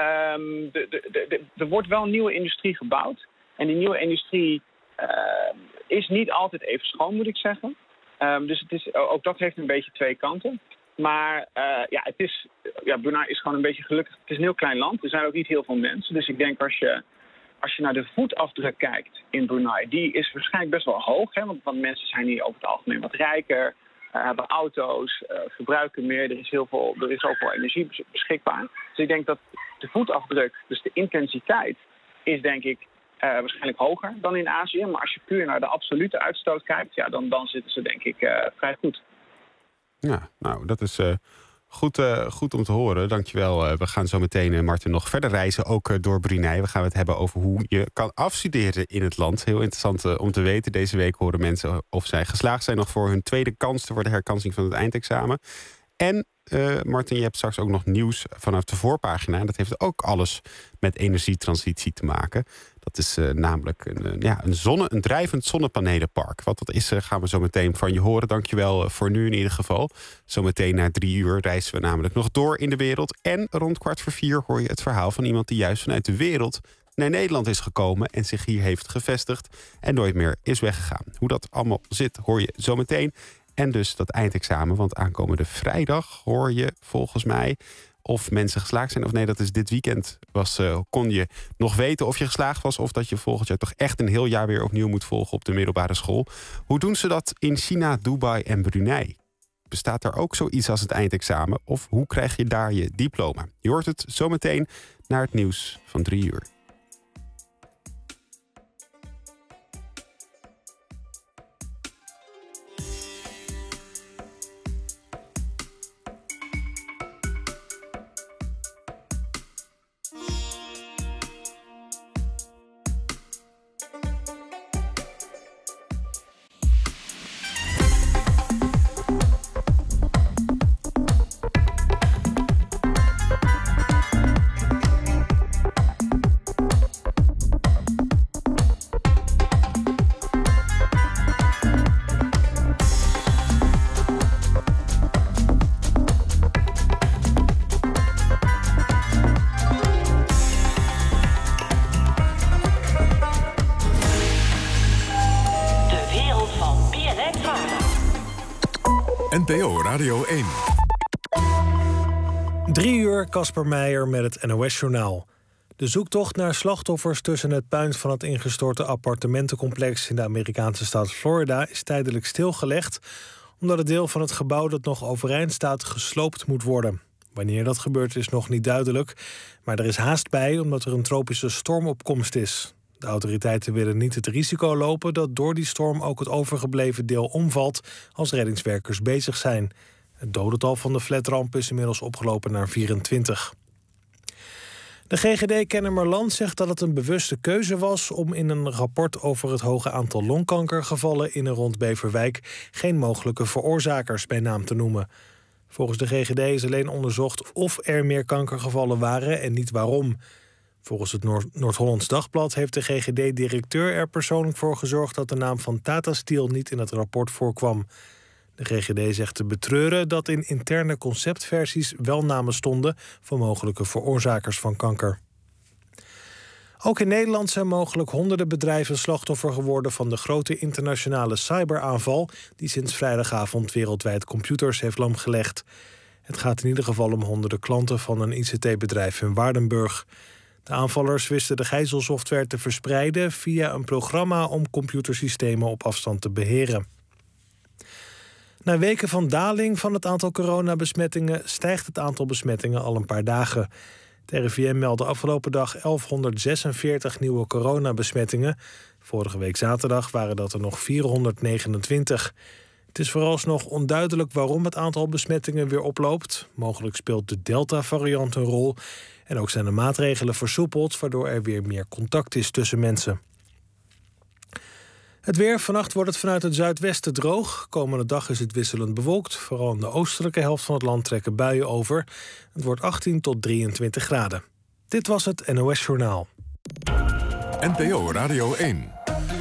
Er wordt wel een nieuwe industrie gebouwd. En die nieuwe industrie is niet altijd even schoon, moet ik zeggen. Dus ook dat heeft een beetje twee kanten. Maar Brunei is gewoon een beetje gelukkig. Het is een heel klein land. Er zijn ook niet heel veel mensen. Dus ik denk als je naar de voetafdruk kijkt in Brunei... die is waarschijnlijk best wel hoog. Hè? Want mensen zijn hier over het algemeen wat rijker... hebben auto's, verbruiken meer. Er is ook veel energie beschikbaar. Dus ik denk dat de voetafdruk, dus de intensiteit... is denk ik waarschijnlijk hoger dan in Azië. Maar als je puur naar de absolute uitstoot kijkt... dan zitten ze denk ik vrij goed. Ja, nou, dat is... Goed om te horen, dankjewel. We gaan zo meteen, Martin, nog verder reizen, ook door Brunei. We gaan het hebben over hoe je kan afstuderen in het land. Heel interessant om te weten. Deze week horen mensen of zij geslaagd zijn nog voor hun tweede kans voor de herkansing van het eindexamen. En Martin, je hebt straks ook nog nieuws vanaf de voorpagina. Dat heeft ook alles met energietransitie te maken. Dat is namelijk een drijvend zonnepanelenpark. Wat dat is, gaan we zo meteen van je horen. Dankjewel voor nu in ieder geval. Zometeen na 3:00 reizen we namelijk nog door in de wereld. En rond 3:15 hoor je het verhaal van iemand die juist vanuit de wereld naar Nederland is gekomen en zich hier heeft gevestigd en nooit meer is weggegaan. Hoe dat allemaal zit, hoor je zometeen. En dus dat eindexamen, want aankomende vrijdag hoor je volgens mij of mensen geslaagd zijn of nee. Dat is dit weekend. Kon je nog weten of je geslaagd was of dat je volgend jaar toch echt een heel jaar weer opnieuw moet volgen op de middelbare school. Hoe doen ze dat in China, Dubai en Brunei? Bestaat er ook zoiets als het eindexamen? Of hoe krijg je daar je diploma? Je hoort het zometeen naar het nieuws van 3:00. NPO Radio 1. 3:00, Casper Meijer met het NOS-journaal. De zoektocht naar slachtoffers tussen het puin van het ingestorte appartementencomplex in de Amerikaanse staat Florida is tijdelijk stilgelegd, omdat het deel van het gebouw dat nog overeind staat gesloopt moet worden. Wanneer dat gebeurt is nog niet duidelijk, maar er is haast bij omdat er een tropische storm op komst is. De autoriteiten willen niet het risico lopen dat door die storm ook het overgebleven deel omvalt als reddingswerkers bezig zijn. Het dodental van de flatramp is inmiddels opgelopen naar 24. De GGD Kennemerland zegt dat het een bewuste keuze was om in een rapport over het hoge aantal longkankergevallen in en rond Beverwijk geen mogelijke veroorzakers bij naam te noemen. Volgens de GGD is alleen onderzocht of er meer kankergevallen waren en niet waarom. Volgens het Noord-Hollands Dagblad heeft de GGD-directeur er persoonlijk voor gezorgd dat de naam van Tata Steel niet in het rapport voorkwam. De GGD zegt te betreuren dat in interne conceptversies wel namen stonden van mogelijke veroorzakers van kanker. Ook in Nederland zijn mogelijk honderden bedrijven slachtoffer geworden van de grote internationale cyberaanval die sinds vrijdagavond wereldwijd computers heeft lamgelegd. Het gaat in ieder geval om honderden klanten van een ICT-bedrijf in Waardenburg. De aanvallers wisten de gijzelsoftware te verspreiden via een programma om computersystemen op afstand te beheren. Na weken van daling van het aantal coronabesmettingen stijgt het aantal besmettingen al een paar dagen. Het RIVM meldde afgelopen dag 1146 nieuwe coronabesmettingen. Vorige week zaterdag waren dat er nog 429. Het is vooralsnog onduidelijk waarom het aantal besmettingen weer oploopt. Mogelijk speelt de Delta-variant een rol. En ook zijn de maatregelen versoepeld, waardoor er weer meer contact is tussen mensen. Het weer. Vannacht wordt het vanuit het zuidwesten droog. Komende dag is het wisselend bewolkt. Vooral in de oostelijke helft van het land trekken buien over. Het wordt 18 tot 23 graden. Dit was het NOS Journaal. NPO Radio 1.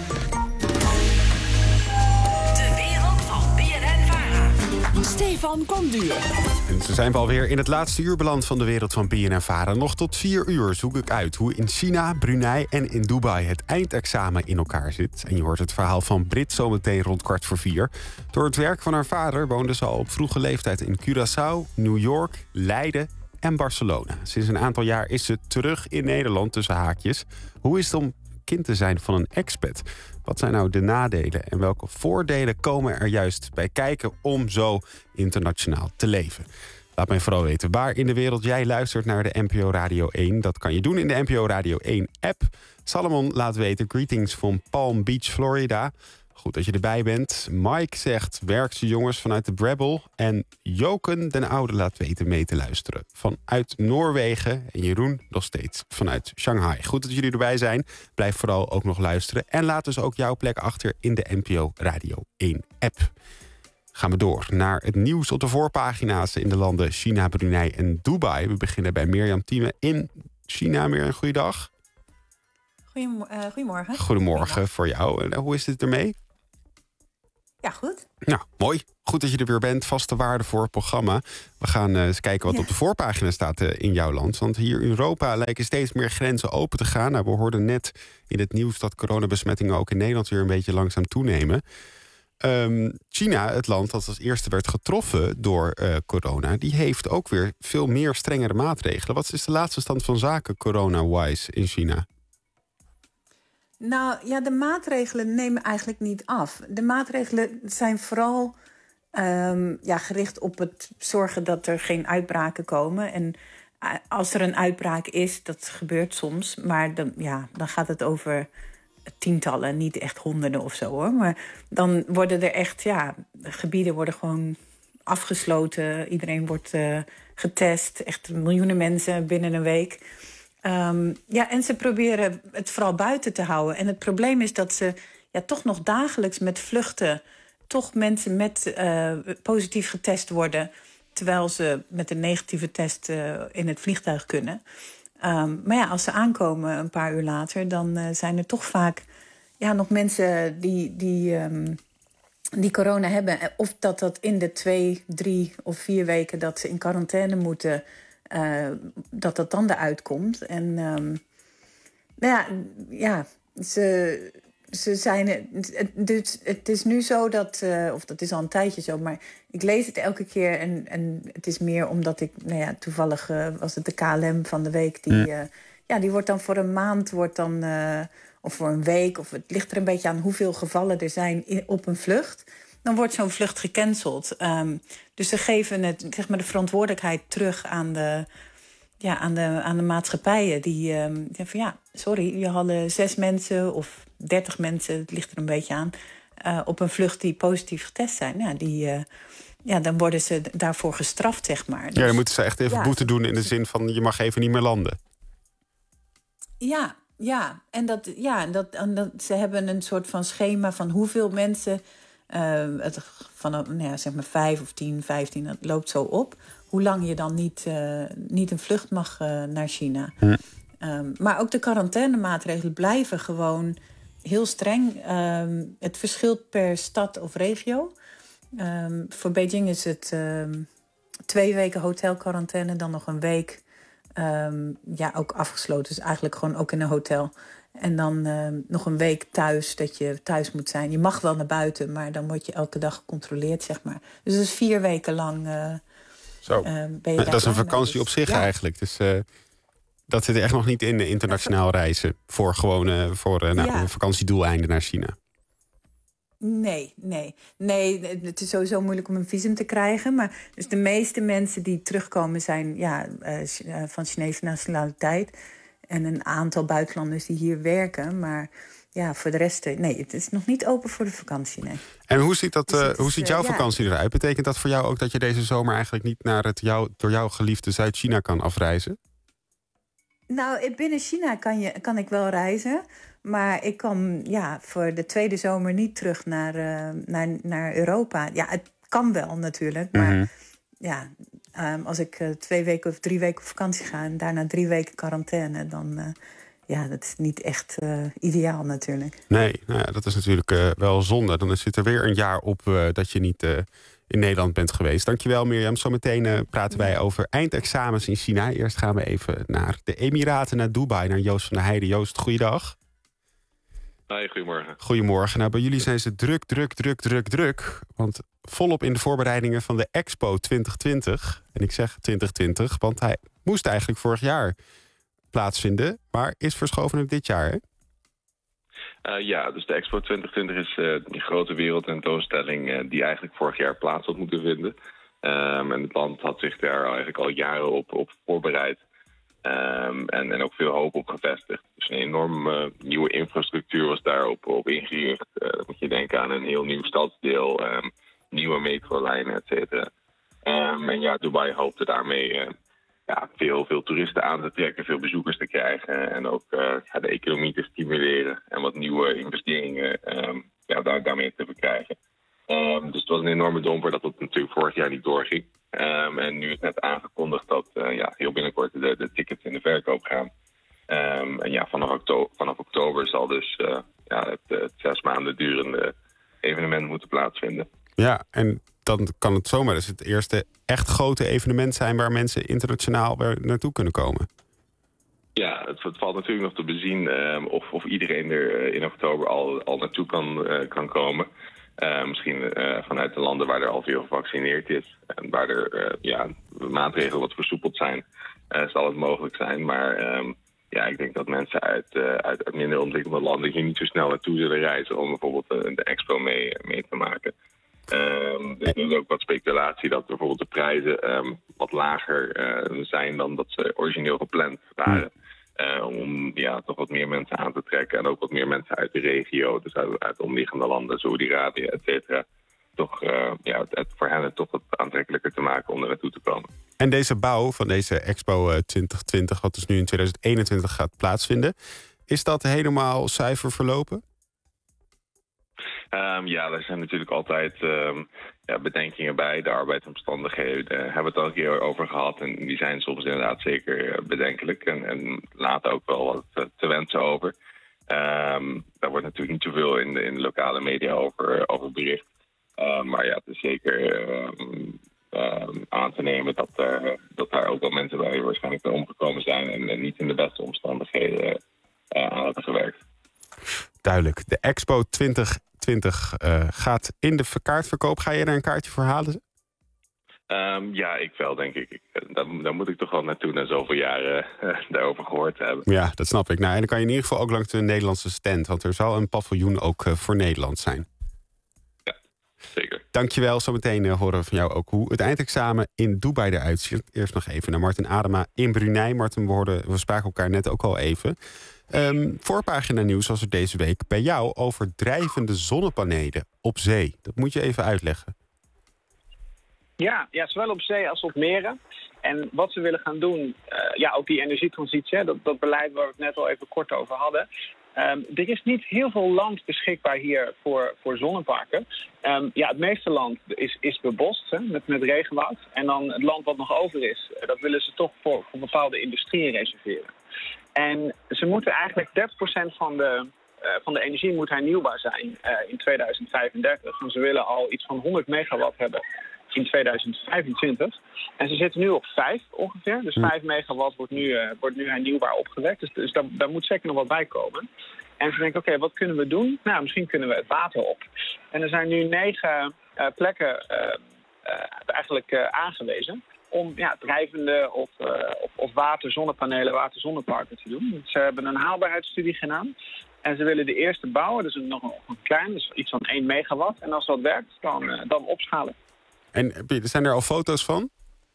De wereld van BNN-Vara. Stefan Komduur. En zo zijn we alweer in het laatste uur beland van de wereld van BNN-Vara. Nog tot 4 uur zoek ik uit hoe in China, Brunei en in Dubai het eindexamen in elkaar zit. En je hoort het verhaal van Brit zometeen rond 3:15. Door het werk van haar vader woonde ze al op vroege leeftijd in Curaçao, New York, Leiden en Barcelona. Sinds een aantal jaar is ze terug in Nederland tussen haakjes. Hoe is het om kind te zijn van een expat? Wat zijn nou de nadelen en welke voordelen komen er juist bij kijken om zo internationaal te leven? Laat mij vooral weten waar in de wereld jij luistert naar de NPO Radio 1. Dat kan je doen in de NPO Radio 1 app. Salomon laat weten greetings van Palm Beach, Florida. Goed dat je erbij bent. Mike zegt werkse jongens vanuit de Brabble. En Joken den Oude laat weten mee te luisteren vanuit Noorwegen. En Jeroen nog steeds vanuit Shanghai. Goed dat jullie erbij zijn. Blijf vooral ook nog luisteren. En laat dus ook jouw plek achter in de NPO Radio 1 app. Gaan we door naar het nieuws op de voorpagina's in de landen China, Brunei en Dubai. We beginnen bij Mirjam Thieme in China. Mirjam, goeiedag. Goedemorgen. Goedemorgen voor jou. En hoe is het ermee? Ja, goed. Nou, mooi. Goed dat je er weer bent. Vaste waarde voor het programma. We gaan eens kijken wat op de voorpagina staat in jouw land. Want hier in Europa lijken steeds meer grenzen open te gaan. Nou, we hoorden net in het nieuws dat coronabesmettingen ook in Nederland weer een beetje langzaam toenemen. China, het land dat als eerste werd getroffen door corona, die heeft ook weer veel meer strengere maatregelen. Wat is de laatste stand van zaken corona-wise in China? Nou ja, de maatregelen nemen eigenlijk niet af. De maatregelen zijn vooral gericht op het zorgen dat er geen uitbraken komen. En als er een uitbraak is, dat gebeurt soms, maar dan gaat het over tientallen, niet echt honderden of zo hoor. Maar dan worden er echt, gebieden worden gewoon afgesloten. Iedereen wordt getest. Echt miljoenen mensen binnen een week. En ze proberen het vooral buiten te houden. En het probleem is dat ze toch nog dagelijks met vluchten toch mensen met positief getest worden, terwijl ze met een negatieve test in het vliegtuig kunnen. Maar als ze aankomen een paar uur later, dan zijn er toch vaak nog mensen die corona hebben. Of dat in de 2, 3 of 4 weken dat ze in quarantaine moeten, dat dan eruit komt. En ze zijn. Het is nu zo dat, of dat is al een tijdje zo, maar ik lees het elke keer en het is meer omdat ik, toevallig was het de KLM van de week die wordt dan voor een maand, of voor een week, of het ligt er een beetje aan hoeveel gevallen er zijn op een vlucht. Dan wordt zo'n vlucht gecanceld. Dus ze geven de verantwoordelijkheid terug aan de maatschappijen. Die sorry, je hadden 6 mensen of 30 mensen, het ligt er een beetje aan, op een vlucht die positief getest zijn. Dan worden ze daarvoor gestraft, zeg maar. Dus, dan moeten ze echt even boete doen in de zin van je mag even niet meer landen. Ja. Ze hebben een soort van schema van hoeveel mensen, zeg maar 5 of 10, 15, dat loopt zo op. Hoe lang je dan niet een vlucht mag naar China. Maar ook de quarantainemaatregelen blijven gewoon heel streng. Het verschilt per stad of regio. Voor Beijing is het 2 weken hotelquarantaine, dan nog een week ook afgesloten. Dus eigenlijk gewoon ook in een hotel. En dan nog een week thuis, dat je thuis moet zijn. Je mag wel naar buiten, maar dan word je elke dag gecontroleerd, zeg maar. Dus dat is 4 weken lang ben je dat is een vakantie op zich eigenlijk. Dus dat zit er echt nog niet in internationaal reizen. Voor gewoon een vakantiedoeleinden naar China. Nee. Het is sowieso moeilijk om een visum te krijgen. Maar dus de meeste mensen die terugkomen zijn van Chinese nationaliteit. En een aantal buitenlanders die hier werken. Maar ja, voor de rest, het is nog niet open voor de vakantie, nee. En hoe ziet jouw vakantie eruit? Betekent dat voor jou ook dat je deze zomer eigenlijk niet naar het door jou geliefde Zuid-China kan afreizen? Nou, binnen China kan ik wel reizen. Maar ik kan voor de tweede zomer niet terug naar Europa. Ja, het kan wel natuurlijk. Maar als ik 2 weken of 3 weken op vakantie ga en daarna 3 weken quarantaine, dan dat is niet echt ideaal natuurlijk. Nee, dat is natuurlijk wel zonde. Dan zit er weer een jaar op dat je niet in Nederland bent geweest. Dankjewel Mirjam. Zometeen praten wij over eindexamens in China. Eerst gaan we even naar de Emiraten, naar Dubai, naar Joost van der Heijden. Joost, goeiedag. Hoi, goedemorgen. Goedemorgen. Nou, bij jullie zijn ze druk. Want volop in de voorbereidingen van de Expo 2020. En ik zeg 2020, want hij moest eigenlijk vorig jaar plaatsvinden, maar is verschoven naar dit jaar, hè? Dus de Expo 2020 is die grote wereldtentoonstelling die eigenlijk vorig jaar plaats had moeten vinden. En het land had zich daar eigenlijk al jaren op voorbereid. En ook veel hoop op gevestigd. Dus een enorm nieuwe infrastructuur was daarop ingericht. Dan moet je denken aan een heel nieuw stadsdeel, nieuwe metrolijnen, et cetera. Dubai hoopte daarmee veel toeristen aan te trekken, veel bezoekers te krijgen en ook de economie te stimuleren en wat nieuwe investeringen daarmee te verkrijgen. Dus het was een enorme domper dat het natuurlijk vorig jaar niet doorging. En nu is net aangekondigd dat heel binnenkort de tickets in de verkoop gaan. Vanaf oktober zal dus het 6 maanden durende evenement moeten plaatsvinden. Ja, en dan kan het zomaar dus het eerste echt grote evenement zijn waar mensen internationaal weer naartoe kunnen komen. Ja, het valt natuurlijk nog te bezien of iedereen er in oktober al naartoe kan komen. Misschien vanuit de landen waar er al veel gevaccineerd is. En waar er maatregelen wat versoepeld zijn, zal het mogelijk zijn. Maar ik denk dat mensen uit minder ontwikkelde landen hier niet zo snel naartoe zullen reizen om bijvoorbeeld de expo mee te maken. Er is ook wat speculatie dat bijvoorbeeld de prijzen wat lager zijn dan dat ze origineel gepland waren. Om toch wat meer mensen aan te trekken. En ook wat meer mensen uit de regio, dus uit omliggende landen, Saudi-Arabië, et cetera. Toch voor hen het toch wat aantrekkelijker te maken om er naartoe te komen. En deze bouw van deze Expo 2020, wat dus nu in 2021 gaat plaatsvinden, is dat helemaal zuiver verlopen? Daar zijn natuurlijk altijd bedenkingen bij. De arbeidsomstandigheden hebben we het al een keer over gehad. En die zijn soms inderdaad zeker bedenkelijk. En laten ook wel wat te wensen over. Daar wordt natuurlijk niet zoveel in de lokale media over bericht. Maar het is zeker aan te nemen dat daar ook wel mensen bij waarschijnlijk mee omgekomen zijn. En niet in de beste omstandigheden aan hebben gewerkt. Duidelijk. De Expo 2020 gaat in de kaartverkoop. Ga je er een kaartje voor halen? Ik wel, denk ik. Daar moet ik toch wel naartoe na zoveel jaren daarover gehoord te hebben. Ja, dat snap ik. Nou, en dan kan je in ieder geval ook langs de Nederlandse stand. Want er zal een paviljoen ook voor Nederland zijn. Ja, zeker. Dankjewel. Zometeen horen we van jou ook hoe het eindexamen in Dubai eruit ziet. Eerst nog even naar Martin Adema in Brunei. Martin, we spraken elkaar net ook al even. Voorpagina nieuws was er deze week bij jou over drijvende zonnepanelen op zee. Dat moet je even uitleggen. Ja, zowel op zee als op meren. En wat we willen gaan doen, ook die energietransitie, dat beleid waar we het net al even kort over hadden. Er is niet heel veel land beschikbaar hier voor zonneparken. Het meeste land is bebost met regenwoud. En dan het land wat nog over is, dat willen ze toch voor bepaalde industrieën reserveren. En ze moeten eigenlijk 30% van de energie moet hernieuwbaar zijn in 2035. En ze willen al iets van 100 megawatt hebben in 2025. En ze zitten nu op 5 ongeveer. Dus 5 megawatt wordt nu hernieuwbaar opgewekt. Dus daar moet zeker nog wat bij komen. En ze denken, oké, wat kunnen we doen? Nou, misschien kunnen we het water op. En er zijn nu 9 plekken eigenlijk aangewezen om drijvende of waterzonnepanelen, waterzonneparken te doen. Ze hebben een haalbaarheidsstudie gedaan. En ze willen de eerste bouwen, dus nog een klein, dus iets van 1 megawatt. En als dat werkt, dan opschalen. En zijn er al foto's van?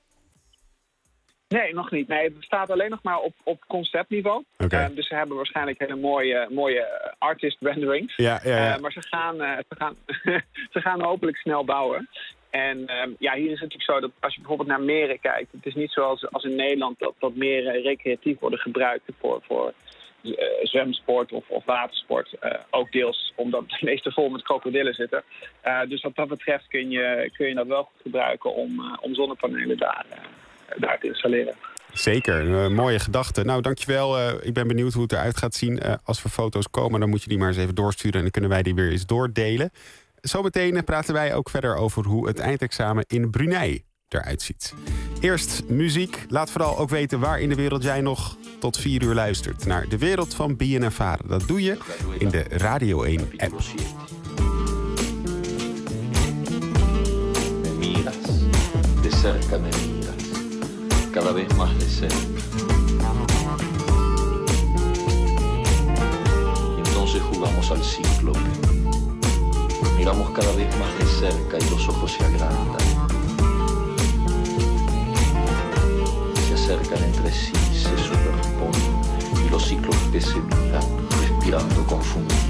Nee, nog niet. Nee, het staat alleen nog maar op conceptniveau. Okay. Dus ze hebben waarschijnlijk hele mooie artist renderings. Ja. Maar ze gaan hopelijk snel bouwen. En hier is het natuurlijk zo dat als je bijvoorbeeld naar meren kijkt, het is niet zoals als in Nederland dat meren recreatief worden gebruikt voor zwemsport of watersport. Ook deels omdat de meeste vol met krokodillen zitten. Dus wat dat betreft kun je dat wel goed gebruiken om zonnepanelen daar te installeren. Zeker, mooie gedachte. Nou, dankjewel. Ik ben benieuwd hoe het eruit gaat zien. Als er foto's komen, dan moet je die maar eens even doorsturen en dan kunnen wij die weer eens doordelen. Zometeen praten wij ook verder over hoe het eindexamen in Brunei eruit ziet. Eerst muziek. Laat vooral ook weten waar in de wereld jij nog tot 4 uur luistert naar De Wereld van BNNVARA. Dat doe je in de Radio 1 app. Me miras, de cerca me miras, cada vez más de cerca. Y entonces jugamos al cíclope. Miramos cada vez más de cerca y los ojos se agrandan. Se acercan entre sí, se superponen y los cíclopes se miran, respirando confundidos.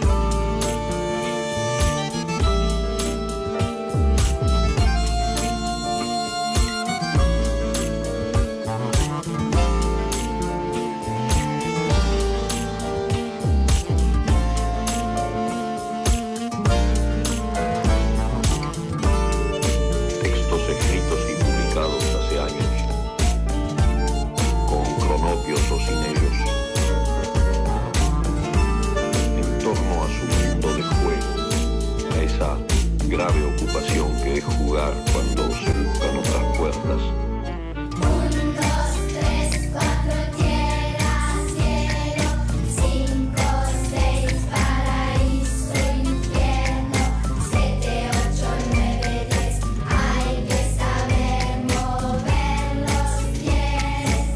Grave ocupación que es jugar cuando se buscan otras puertas. 1, 2, 3, 4, tierra, cielo, 5, 6, paraíso, infierno, 7, 8, 9, 10. Hay que saber mover los pies.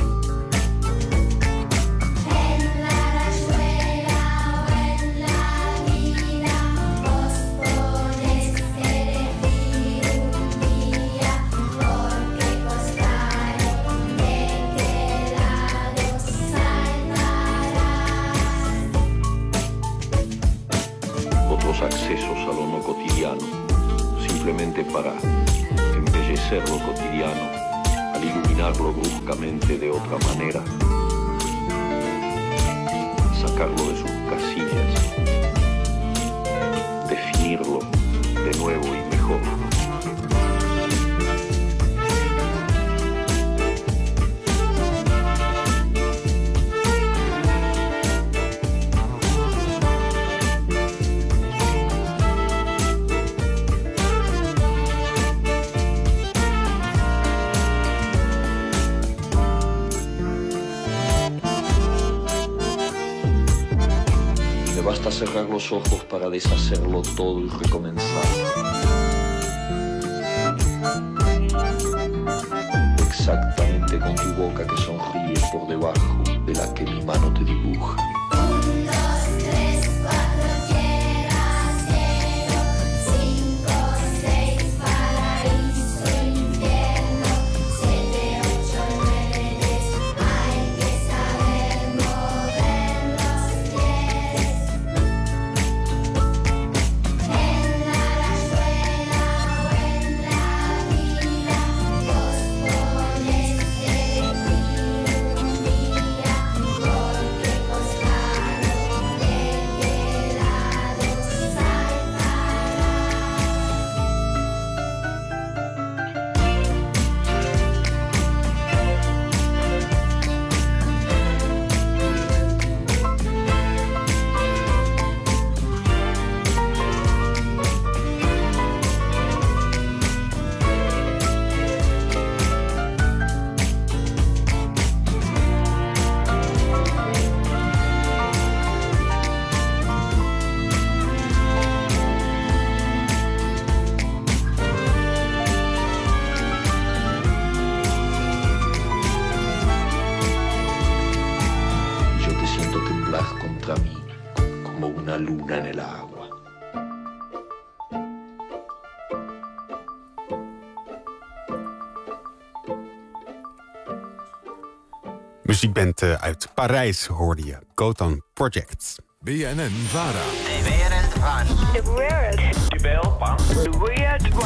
En la rayuela o en la vida, vos podés elegir un día, porque costaron de qué lado saltarás. Otros accesos a lo no cotidiano, simplemente para embellecer lo cotidiano, al iluminarlo bruscamente de otra manera, sacarlo de sus casillas, definirlo de nuevo y mejor. Me basta cerrar los ojos para deshacerlo todo y recomenzar. Exactamente con tu boca que sonríe por debajo de la que mi mano te dibuja. 1, 2, 3, 4, tierra, cielo, 5, 6, paraíso, infierno, 7, 8, 9, 10. Hay que saber mover los pies. En la rayuela o en la vida, vos podés elegir un día, porque costaron tócami como una luna en el agua. Muziekband uit Parijs hoorde je. Gotan Project. BNN-VARA. De wereld van. De wereld. De wereld van. De wereld van.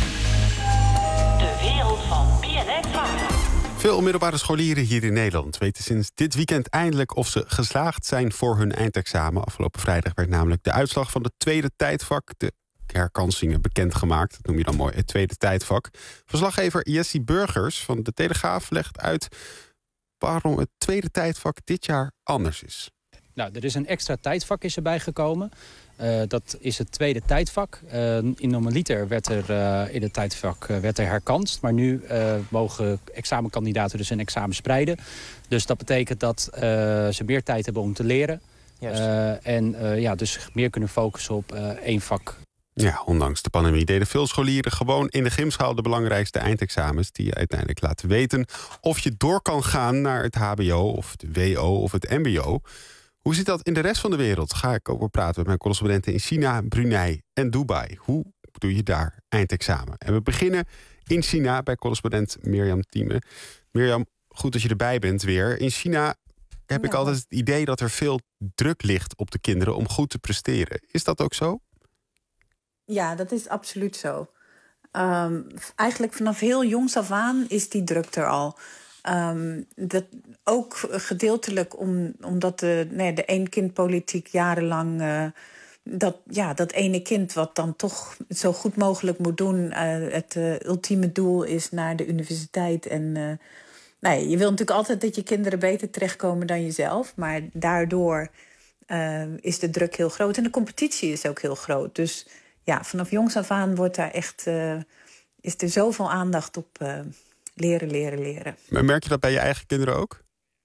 De wereld van BNN-VARA. Veel middelbare scholieren hier in Nederland weten sinds dit weekend eindelijk of ze geslaagd zijn voor hun eindexamen. Afgelopen vrijdag werd namelijk de uitslag van het tweede tijdvak, de herkansingen, bekendgemaakt. Dat noem je dan mooi, het tweede tijdvak. Verslaggever Jessie Burgers van De Telegraaf legt uit waarom het tweede tijdvak dit jaar anders is. Nou, er is een extra tijdvak is erbij gekomen. Dat is het tweede tijdvak. In normaliter werd er in het tijdvak werd er herkanst. Maar nu mogen examenkandidaten dus een examen spreiden. Dus dat betekent dat ze meer tijd hebben om te leren. Dus meer kunnen focussen op één vak. Ja, ondanks de pandemie deden veel scholieren gewoon in de gymschaal de belangrijkste eindexamens die je uiteindelijk laten weten of je door kan gaan naar het hbo of de WO of het mbo. Hoe zit dat in de rest van de wereld? Ga ik over praten met mijn correspondenten in China, Brunei en Dubai. Hoe doe je daar eindexamen? En we beginnen in China bij correspondent Mirjam Thieme. Mirjam, goed dat je erbij bent weer. In China heb ik altijd het idee dat er veel druk ligt op de kinderen om goed te presteren. Is dat ook zo? Ja, dat is absoluut zo. Eigenlijk vanaf heel jongs af aan is die druk er al. Dat ook gedeeltelijk omdat de één-kind-politiek jarenlang dat ene kind wat dan toch zo goed mogelijk moet doen, het ultieme doel is naar de universiteit. En je wil natuurlijk altijd dat je kinderen beter terechtkomen dan jezelf, maar daardoor is de druk heel groot en de competitie is ook heel groot. Dus ja, vanaf jongs af aan wordt daar echt is er zoveel aandacht op. Leren. Maar merk je dat bij je eigen kinderen ook?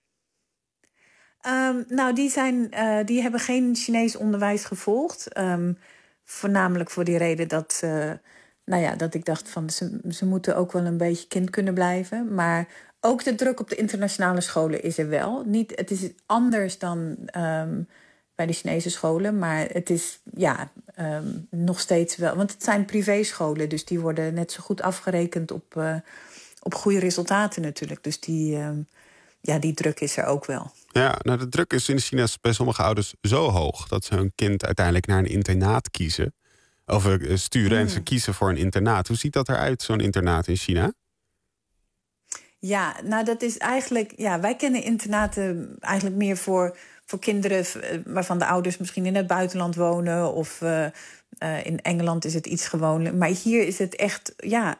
Die hebben geen Chinees onderwijs gevolgd. Voornamelijk voor die reden dat ik dacht van ze moeten ook wel een beetje kind kunnen blijven. Maar ook de druk op de internationale scholen is er wel. Het is anders dan bij de Chinese scholen, maar het is nog steeds wel. Want het zijn privéscholen, dus die worden net zo goed afgerekend op goede resultaten natuurlijk. Dus die druk is er ook wel. Ja, nou de druk is in China bij sommige ouders zo hoog dat ze hun kind uiteindelijk naar een internaat kiezen. Of sturen en ze kiezen voor een internaat. Hoe ziet dat eruit, zo'n internaat in China? Ja, nou dat is eigenlijk. Ja, wij kennen internaten eigenlijk meer voor kinderen waarvan de ouders misschien in het buitenland wonen. Of in Engeland is het iets gewoner. Maar hier is het echt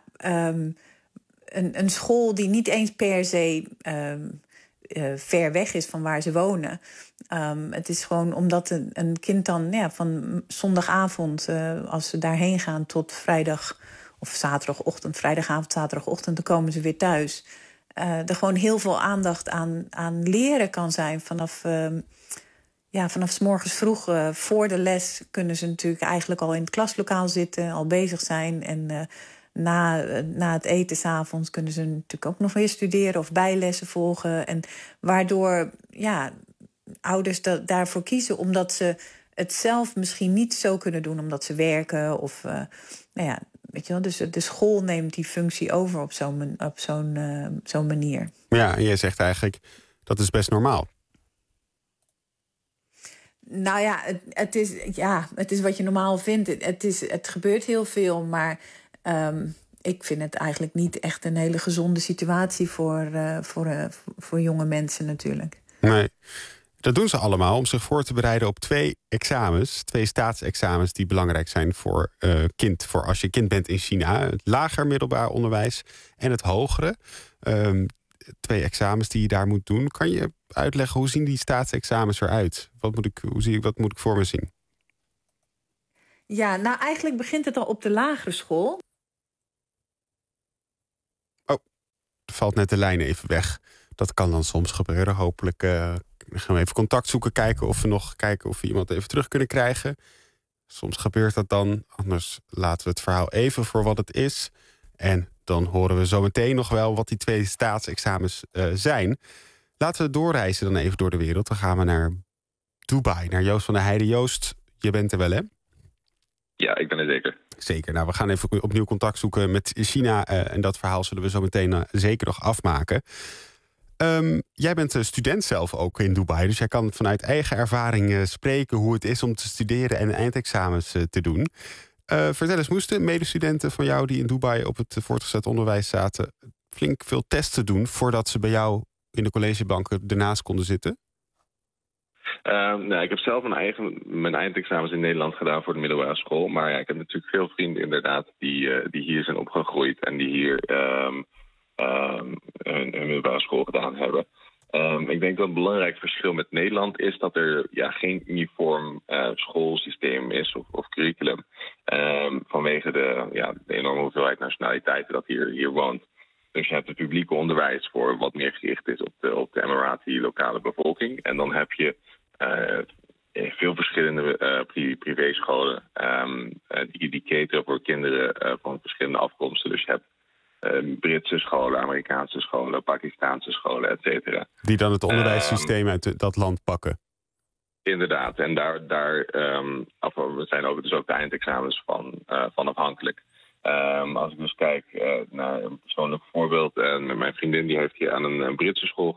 een school die niet eens per se ver weg is van waar ze wonen. Het is gewoon omdat een kind dan van zondagavond, als ze daarheen gaan tot vrijdag of zaterdagochtend, vrijdagavond, zaterdagochtend, dan komen ze weer thuis. Er gewoon heel veel aandacht aan leren kan zijn. Vanaf 's morgens vroeg voor de les kunnen ze natuurlijk eigenlijk al in het klaslokaal zitten, al bezig zijn. En na het eten 's avonds kunnen ze natuurlijk ook nog weer studeren of bijlessen volgen. En waardoor ouders daarvoor kiezen, omdat ze het zelf misschien niet zo kunnen doen, omdat ze werken. Of weet je wel, dus de school neemt die functie over op zo'n manier. Ja, en jij zegt eigenlijk dat is best normaal. Nou ja, het is wat je normaal vindt. Het gebeurt heel veel, maar ik vind het eigenlijk niet echt een hele gezonde situatie voor jonge mensen natuurlijk. Nee, dat doen ze allemaal om zich voor te bereiden op 2 staatsexamens die belangrijk zijn voor als je kind bent in China. Het lager middelbaar onderwijs en het hogere. 2 examens die je daar moet doen. Kan je uitleggen, hoe zien die staatsexamens eruit? Wat moet ik voor me zien? Ja, nou eigenlijk begint het al op de lagere school. Valt net de lijn even weg. Dat kan dan soms gebeuren. Hopelijk gaan we even contact zoeken. Kijken of we iemand even terug kunnen krijgen. Soms gebeurt dat dan. Anders laten we het verhaal even voor wat het is. En dan horen we zo meteen nog wel wat die 2 staatsexamens zijn. Laten we doorreizen dan even door de wereld. Dan gaan we naar Dubai, naar Joost van der Heijden. Joost, je bent er wel, hè? Ja, ik ben er zeker. Zeker. Nou, we gaan even opnieuw contact zoeken met China. En dat verhaal zullen we zo meteen zeker nog afmaken. Jij bent student zelf ook in Dubai. Dus jij kan vanuit eigen ervaring spreken hoe het is om te studeren en eindexamens te doen. Vertel eens, moesten medestudenten van jou die in Dubai op het voortgezet onderwijs zaten flink veel testen doen voordat ze bij jou in de collegebanken ernaast konden zitten? Nou, ik heb zelf mijn eindexamens in Nederland gedaan voor de middelbare school. Maar ja, ik heb natuurlijk veel vrienden inderdaad die hier zijn opgegroeid en die hier hun middelbare school gedaan hebben. Ik denk dat een belangrijk verschil met Nederland is dat er geen uniform schoolsysteem is of curriculum. Vanwege de enorme hoeveelheid nationaliteiten dat hier woont. Dus je hebt het publieke onderwijs voor wat meer gericht is op de Emirati lokale bevolking. En dan heb je veel verschillende privéscholen die cateren voor kinderen van verschillende afkomsten. Dus je hebt Britse scholen, Amerikaanse scholen, Pakistaanse scholen, et cetera. Die dan het onderwijssysteem uit dat land pakken. Inderdaad, en daar zijn dus ook de eindexamens van afhankelijk. Als ik dus kijk naar een persoonlijk voorbeeld, mijn vriendin die heeft hier aan een Britse school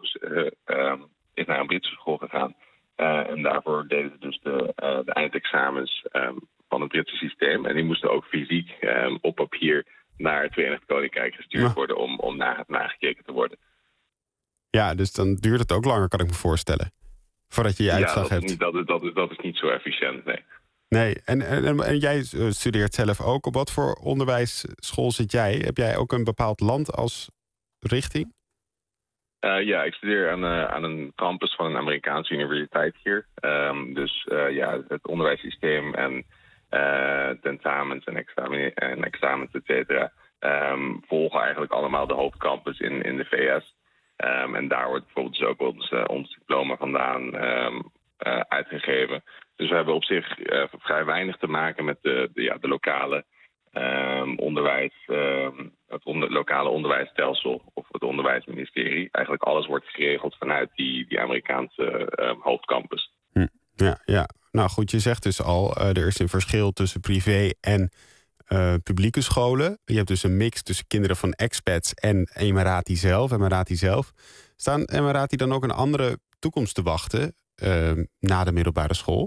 is naar een Britse school gegaan. En daarvoor deden ze dus de eindexamens van het Britse systeem. En die moesten ook fysiek op papier naar het Verenigd Koninkrijk gestuurd worden om nagekeken te worden. Ja, dus dan duurt het ook langer, kan ik me voorstellen. Voordat je uitslag hebt. Dat is niet zo efficiënt, nee. Nee, en jij studeert zelf ook. Op wat voor onderwijsschool zit jij? Heb jij ook een bepaald land als richting? Ja, ik studeer aan een campus van een Amerikaanse universiteit hier. Dus het onderwijssysteem en tentamens en examens, et cetera, volgen eigenlijk allemaal de hoofdcampus in de VS. En daar wordt bijvoorbeeld dus ook ons diploma vandaan uitgegeven. Dus we hebben op zich vrij weinig te maken met de lokale onderwijs, het lokale onderwijsstelsel of het onderwijsministerie. Eigenlijk alles wordt geregeld vanuit die Amerikaanse hoofdcampus. Ja. Nou goed, je zegt dus al, er is een verschil tussen privé en publieke scholen. Je hebt dus een mix tussen kinderen van expats en Emirati zelf. Staan Emirati dan ook een andere toekomst te wachten na de middelbare school?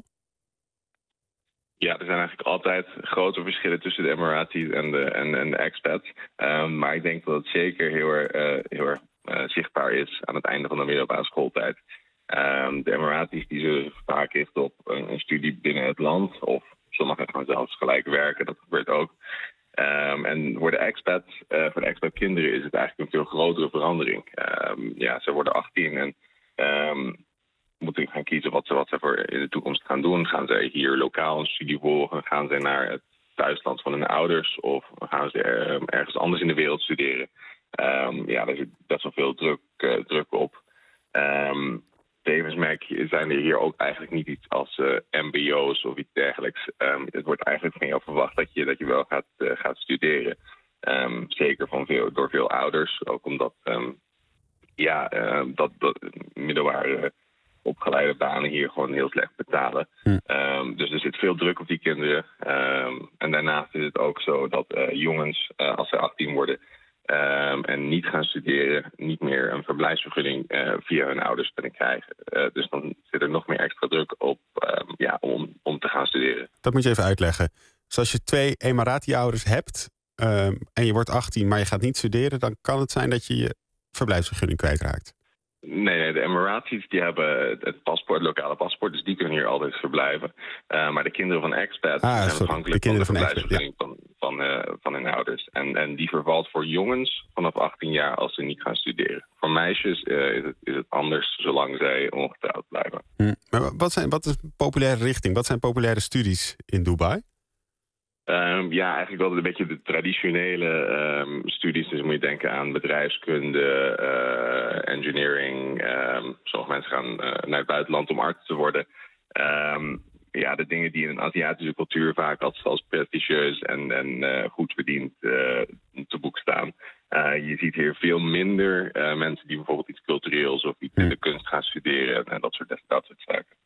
Ja, er zijn eigenlijk altijd grote verschillen tussen de Emiratis en de expats. Maar ik denk dat het zeker heel erg zichtbaar is aan het einde van de middelbare schooltijd. De Emiratis die zullen vaak richten op een studie binnen het land. Of sommigen gaan zelfs gelijk werken, dat gebeurt ook. En voor de expat-kinderen is het eigenlijk een veel grotere verandering. Ze worden 18 en moeten gaan kiezen wat ze voor in de toekomst gaan doen. Gaan zij hier lokaal een studie volgen? Gaan zij naar het thuisland van hun ouders? Of gaan ze ergens anders in de wereld studeren? Er zit best wel veel druk op. Tevens zijn er hier ook eigenlijk niet iets als mbo's of iets dergelijks. Het wordt eigenlijk van jou verwacht dat je wel gaat studeren. Zeker door veel ouders. Ook omdat dat middelbare opgeleide banen hier gewoon heel slecht betalen. Dus er zit veel druk op die kinderen. En daarnaast is het ook zo dat jongens, als ze 18 worden en niet gaan studeren, niet meer een verblijfsvergunning via hun ouders kunnen krijgen. Dus dan zit er nog meer extra druk op om te gaan studeren. Dat moet je even uitleggen. Dus als je 2 Emirati-ouders hebt en je wordt 18, maar je gaat niet studeren, dan kan het zijn dat je je verblijfsvergunning kwijtraakt. Nee, de Emiratis die hebben het lokale paspoort, dus die kunnen hier altijd verblijven. Maar de kinderen van expats zijn afhankelijk van de verblijfsvergunning van hun ouders. En die vervalt voor jongens vanaf 18 jaar als ze niet gaan studeren. Voor meisjes is het anders, zolang zij ongetrouwd blijven. Maar wat is een populaire richting? Wat zijn populaire studies in Dubai? Eigenlijk wel een beetje de traditionele studies. Dus moet je denken aan bedrijfskunde, engineering. Sommige mensen gaan naar het buitenland om arts te worden. De dingen die in een Aziatische cultuur vaak als prestigieus en goed verdiend te boek staan. Je ziet hier veel minder mensen die bijvoorbeeld iets cultureels of iets in de kunst gaan studeren en dat soort zaken.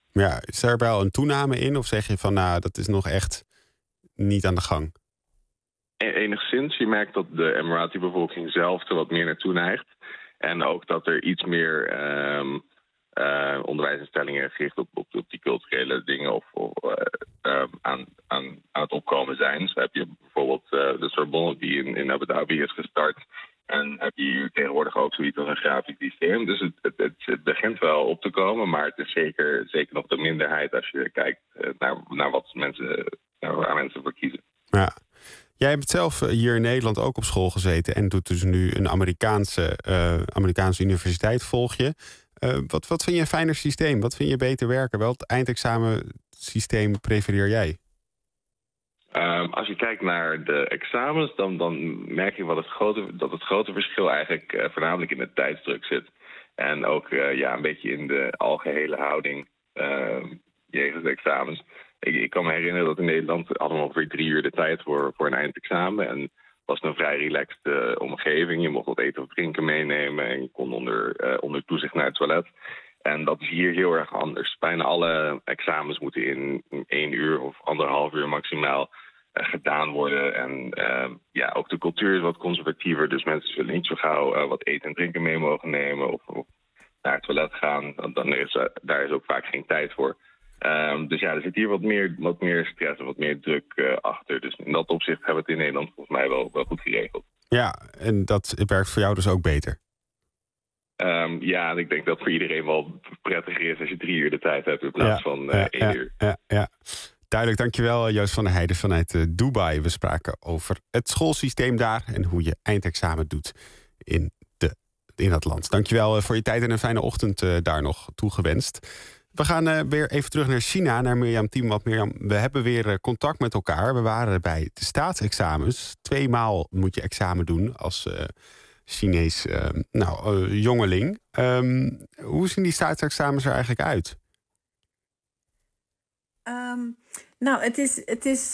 Ja, is er wel een toename in? Of zeg je van, nou, dat is nog echt niet aan de gang? Enigszins. Je merkt dat de Emirati-bevolking zelf er wat meer naartoe neigt. En ook dat er iets meer onderwijsinstellingen gericht op die culturele dingen of aan het opkomen zijn. Dus heb je bijvoorbeeld de Sorbonne die in Abu Dhabi is gestart. En heb je hier tegenwoordig ook zoiets als een grafisch systeem. Dus het begint wel op te komen, maar het is zeker nog de minderheid als je kijkt naar waar mensen voor kiezen. Ja. Jij hebt zelf hier in Nederland ook op school gezeten en doet dus nu een Amerikaanse universiteit, volg je. Wat vind je een fijner systeem? Wat vind je beter werken? Welk eindexamensysteem prefereer jij? Als je kijkt naar de examens, dan merk je dat het grote verschil eigenlijk voornamelijk in de tijdsdruk zit. En ook een beetje in de algehele houding jegens de examens. Ik kan me herinneren dat in Nederland hadden we ongeveer 3 uur de tijd voor een eindexamen. En het was een vrij relaxed omgeving. Je mocht wat eten of drinken meenemen en je kon onder toezicht naar het toilet. En dat is hier heel erg anders. Bijna alle examens moeten in 1 uur of 1,5 uur maximaal gedaan worden. En ook de cultuur is wat conservatiever. Dus mensen zullen niet zo gauw wat eten en drinken mee mogen nemen of naar het toilet gaan. Daar is ook vaak geen tijd voor. Dus er zit hier wat meer stress en wat meer druk achter. Dus in dat opzicht hebben we het in Nederland volgens mij wel goed geregeld. Ja, en dat werkt voor jou dus ook beter? En ik denk dat voor iedereen wel prettiger is als je 3 uur de tijd hebt in plaats van 1 uur. Ja. Duidelijk, dankjewel Joost van der Heijden vanuit Dubai. We spraken over het schoolsysteem daar en hoe je eindexamen doet in dat land. Dankjewel voor je tijd en een fijne ochtend daar nog toegewenst. We gaan weer even terug naar China, naar Mirjam Tiem. Mirjam, we hebben weer contact met elkaar. We waren bij de staatsexamens. 2 maal moet je examen doen als Chinees jongeling. Hoe zien die staatsexamens er eigenlijk uit? Het is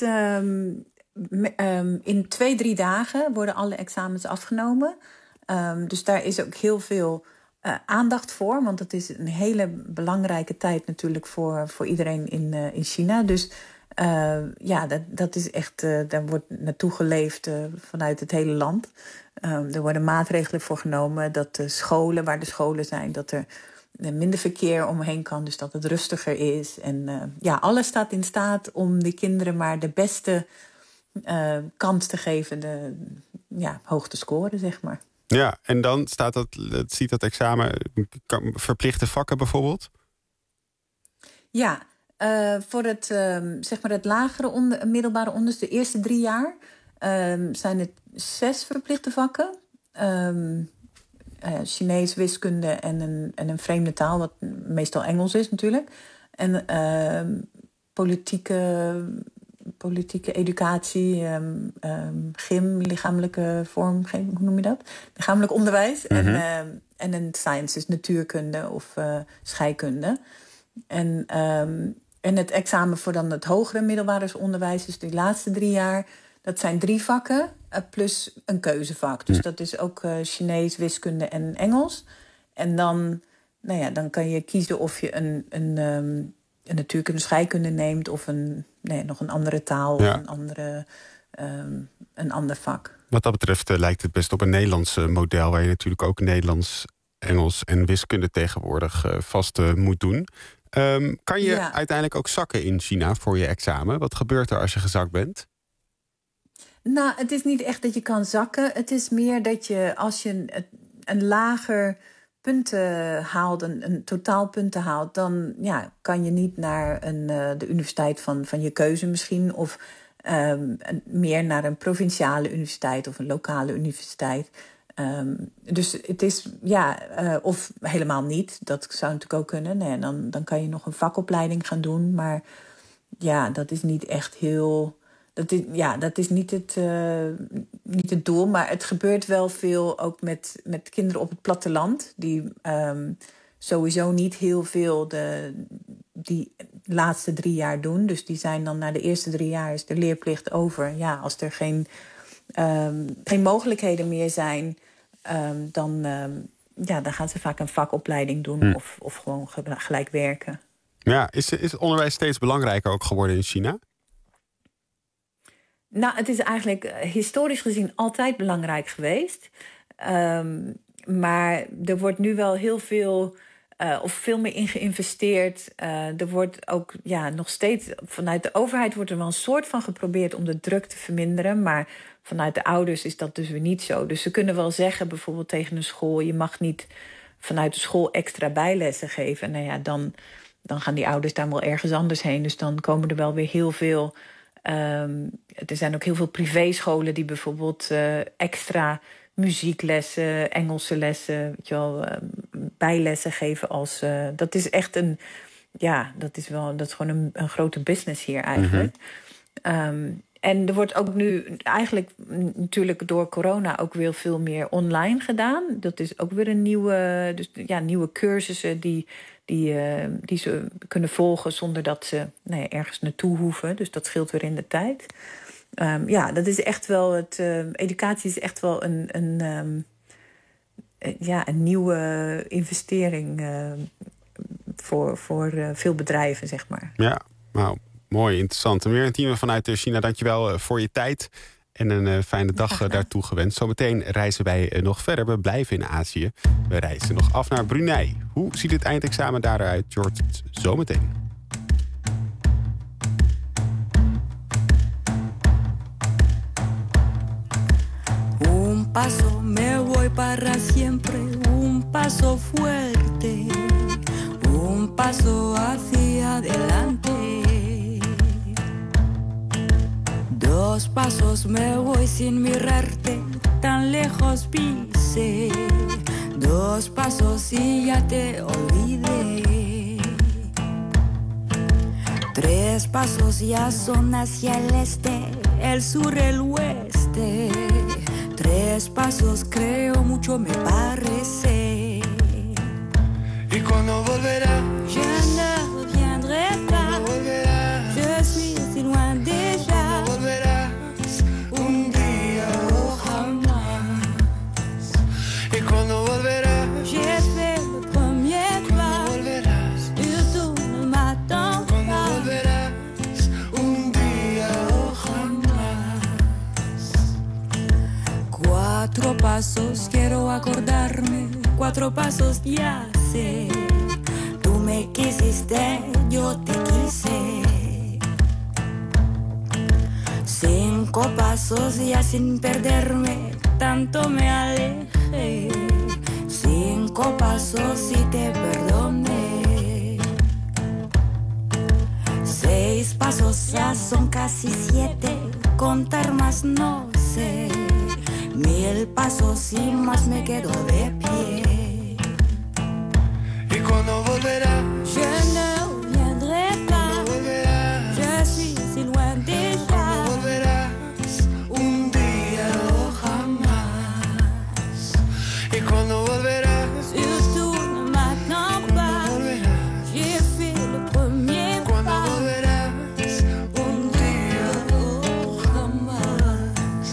in 2-3 dagen worden alle examens afgenomen. Dus daar is ook heel veel aandacht voor. Want het is een hele belangrijke tijd natuurlijk voor iedereen in China. Dus dat is echt, daar wordt naartoe geleefd vanuit het hele land. Er worden maatregelen voor genomen dat de scholen, waar de scholen zijn, dat er minder verkeer omheen kan, dus dat het rustiger is. En alles staat in staat om de kinderen maar de beste kans te geven, hoog te scoren, zeg maar. Ja, en dan ziet dat examen verplichte vakken bijvoorbeeld? Ja, voor het lagere middelbare onderwijs, de eerste 3 jaar, zijn het 6 verplichte vakken. Chinees, wiskunde en een vreemde taal, wat meestal Engels is natuurlijk. En politieke educatie, gym, lichamelijke vorm, hoe noem je dat? Lichamelijk onderwijs. Mm-hmm. En een science, dus natuurkunde of scheikunde. En het examen voor dan het hogere middelbare onderwijs, dus die laatste 3 jaar, dat zijn 3 vakken plus een keuzevak. Dus dat is ook Chinees, wiskunde en Engels. En dan kan je kiezen of je een natuurkunde, scheikunde neemt of nog een andere taal of een ander vak. Wat dat betreft lijkt het best op een Nederlands model, waar je natuurlijk ook Nederlands, Engels en wiskunde tegenwoordig vast moet doen. Kan je uiteindelijk ook zakken in China voor je examen? Wat gebeurt er als je gezakt bent? Nou, het is niet echt dat je kan zakken. Het is meer dat je, als je een lager punten haalt, een totaalpunten haalt, dan kan je niet naar de universiteit van je keuze misschien, of meer naar een provinciale universiteit of een lokale universiteit. Dus het is, of helemaal niet. Dat zou natuurlijk ook kunnen. Dan kan je nog een vakopleiding gaan doen. Maar dat is niet echt heel. Dat is niet het doel. Maar het gebeurt wel veel ook met kinderen op het platteland. Die sowieso niet heel veel die laatste 3 jaar doen. Dus die zijn dan na de eerste 3 jaar is de leerplicht over. Ja, als er geen mogelijkheden meer zijn, dan gaan ze vaak een vakopleiding doen of gewoon gelijk werken. Ja, is het onderwijs steeds belangrijker ook geworden in China? Nou, het is eigenlijk historisch gezien altijd belangrijk geweest. Maar er wordt nu wel heel veel of veel meer in geïnvesteerd. Er wordt ook nog steeds vanuit de overheid wordt er wel een soort van geprobeerd om de druk te verminderen. Maar vanuit de ouders is dat dus weer niet zo. Dus ze kunnen wel zeggen bijvoorbeeld tegen een school: je mag niet vanuit de school extra bijlessen geven. Nou ja, dan gaan die ouders daar wel ergens anders heen. Dus dan komen er wel weer heel veel. Er zijn ook heel veel privéscholen die bijvoorbeeld extra muzieklessen, Engelse lessen, weet je wel, bijlessen geven als. Dat is echt een. Ja, dat is gewoon een grote business hier eigenlijk. En er wordt ook nu eigenlijk natuurlijk door corona ook weer veel meer online gedaan. Dat is ook weer een nieuwe cursussen die ze kunnen volgen zonder dat ze ergens naartoe hoeven. Dus dat scheelt weer in de tijd. Dat is echt wel educatie is echt wel een nieuwe investering voor veel bedrijven, zeg maar. Ja, nou, mooi, interessant. En weer een team vanuit China, dankjewel voor je tijd. En een fijne dag daartoe gewenst. Zometeen reizen wij nog verder. We blijven in Azië. We reizen nog af naar Brunei. Hoe ziet het eindexamen daaruit? Je hoort het zometeen. Un paso me voy para siempre, un paso fuerte, un paso hacia adelante. Dos pasos me voy sin mirarte, tan lejos pise. Dos pasos y ya te olvidé. Tres pasos ya son hacia el este, el sur, el oeste. Tres pasos creo mucho me parece. ¿Y cuando volverás? Je ne reviendrai pas. Je suis si loin déjà. ¿Cuándo volverás? Un día o jamás. ¿Y cuando volverás? J'ai fait le premier pas. Volverás. Et tu ne m'attends ¿Cuándo pas. volverás? Un día o jamás. Cuatro pasos quiero acordarme, cuatro pasos ya sé. Tú me quisiste, yo te quise. Cinco pasos ya sin perderme, tanto me alejé. Cinco pasos y te perdoné. Seis pasos ya son casi 7, contar más no sé. 1000 pasos y más me quedo de pie. ¿Y cuándo volverás? Je ne reviendrai pas. Volverás. Je suis si loin déjà. Volverás. Un día o jamás. ¿Y cuándo volverás? Surtout ne m'attends pas. J'ai fait le premier ¿Cuándo pas. volverás? Un día o jamás.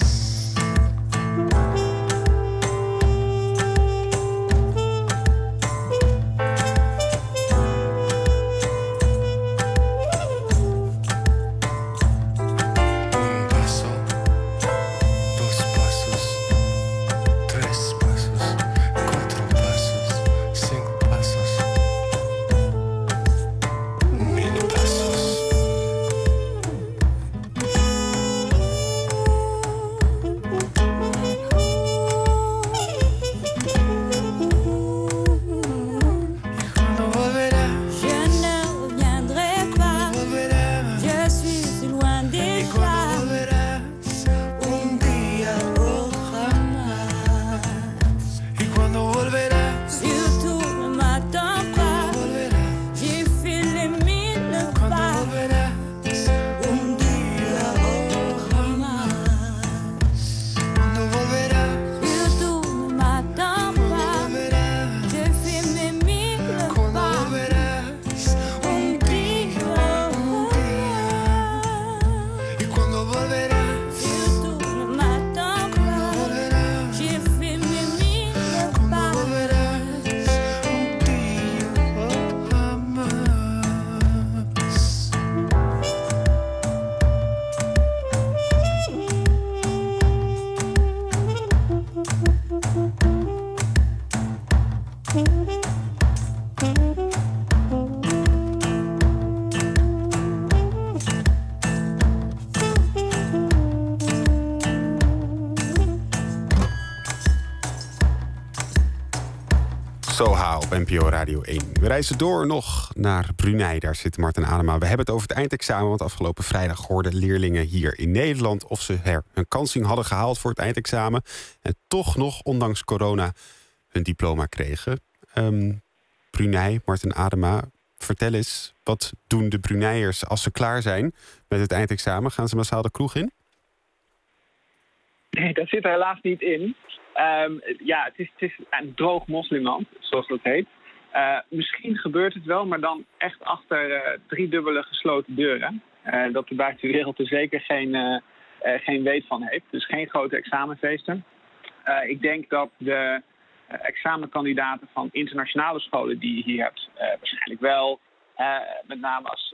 op NPO Radio 1. We reizen door nog naar Brunei. Daar zit Martin Adema. We hebben het over het eindexamen. Want afgelopen vrijdag hoorden leerlingen hier in Nederland of ze hun kansing hadden gehaald voor het eindexamen. En toch nog, ondanks corona, hun diploma kregen. Brunei, Martin Adema, vertel eens, wat doen de Bruneiërs als ze klaar zijn met het eindexamen? Gaan ze massaal de kroeg in? Nee, dat zit er helaas niet in. Het is een droog moslimland, zoals dat heet. Misschien gebeurt het wel, maar dan echt achter 3-dubbele gesloten deuren. Dat de buitenwereld er zeker geen weet van heeft. Dus geen grote examenfeesten. Ik denk dat de examenkandidaten van internationale scholen die je hier hebt, waarschijnlijk wel. Met name als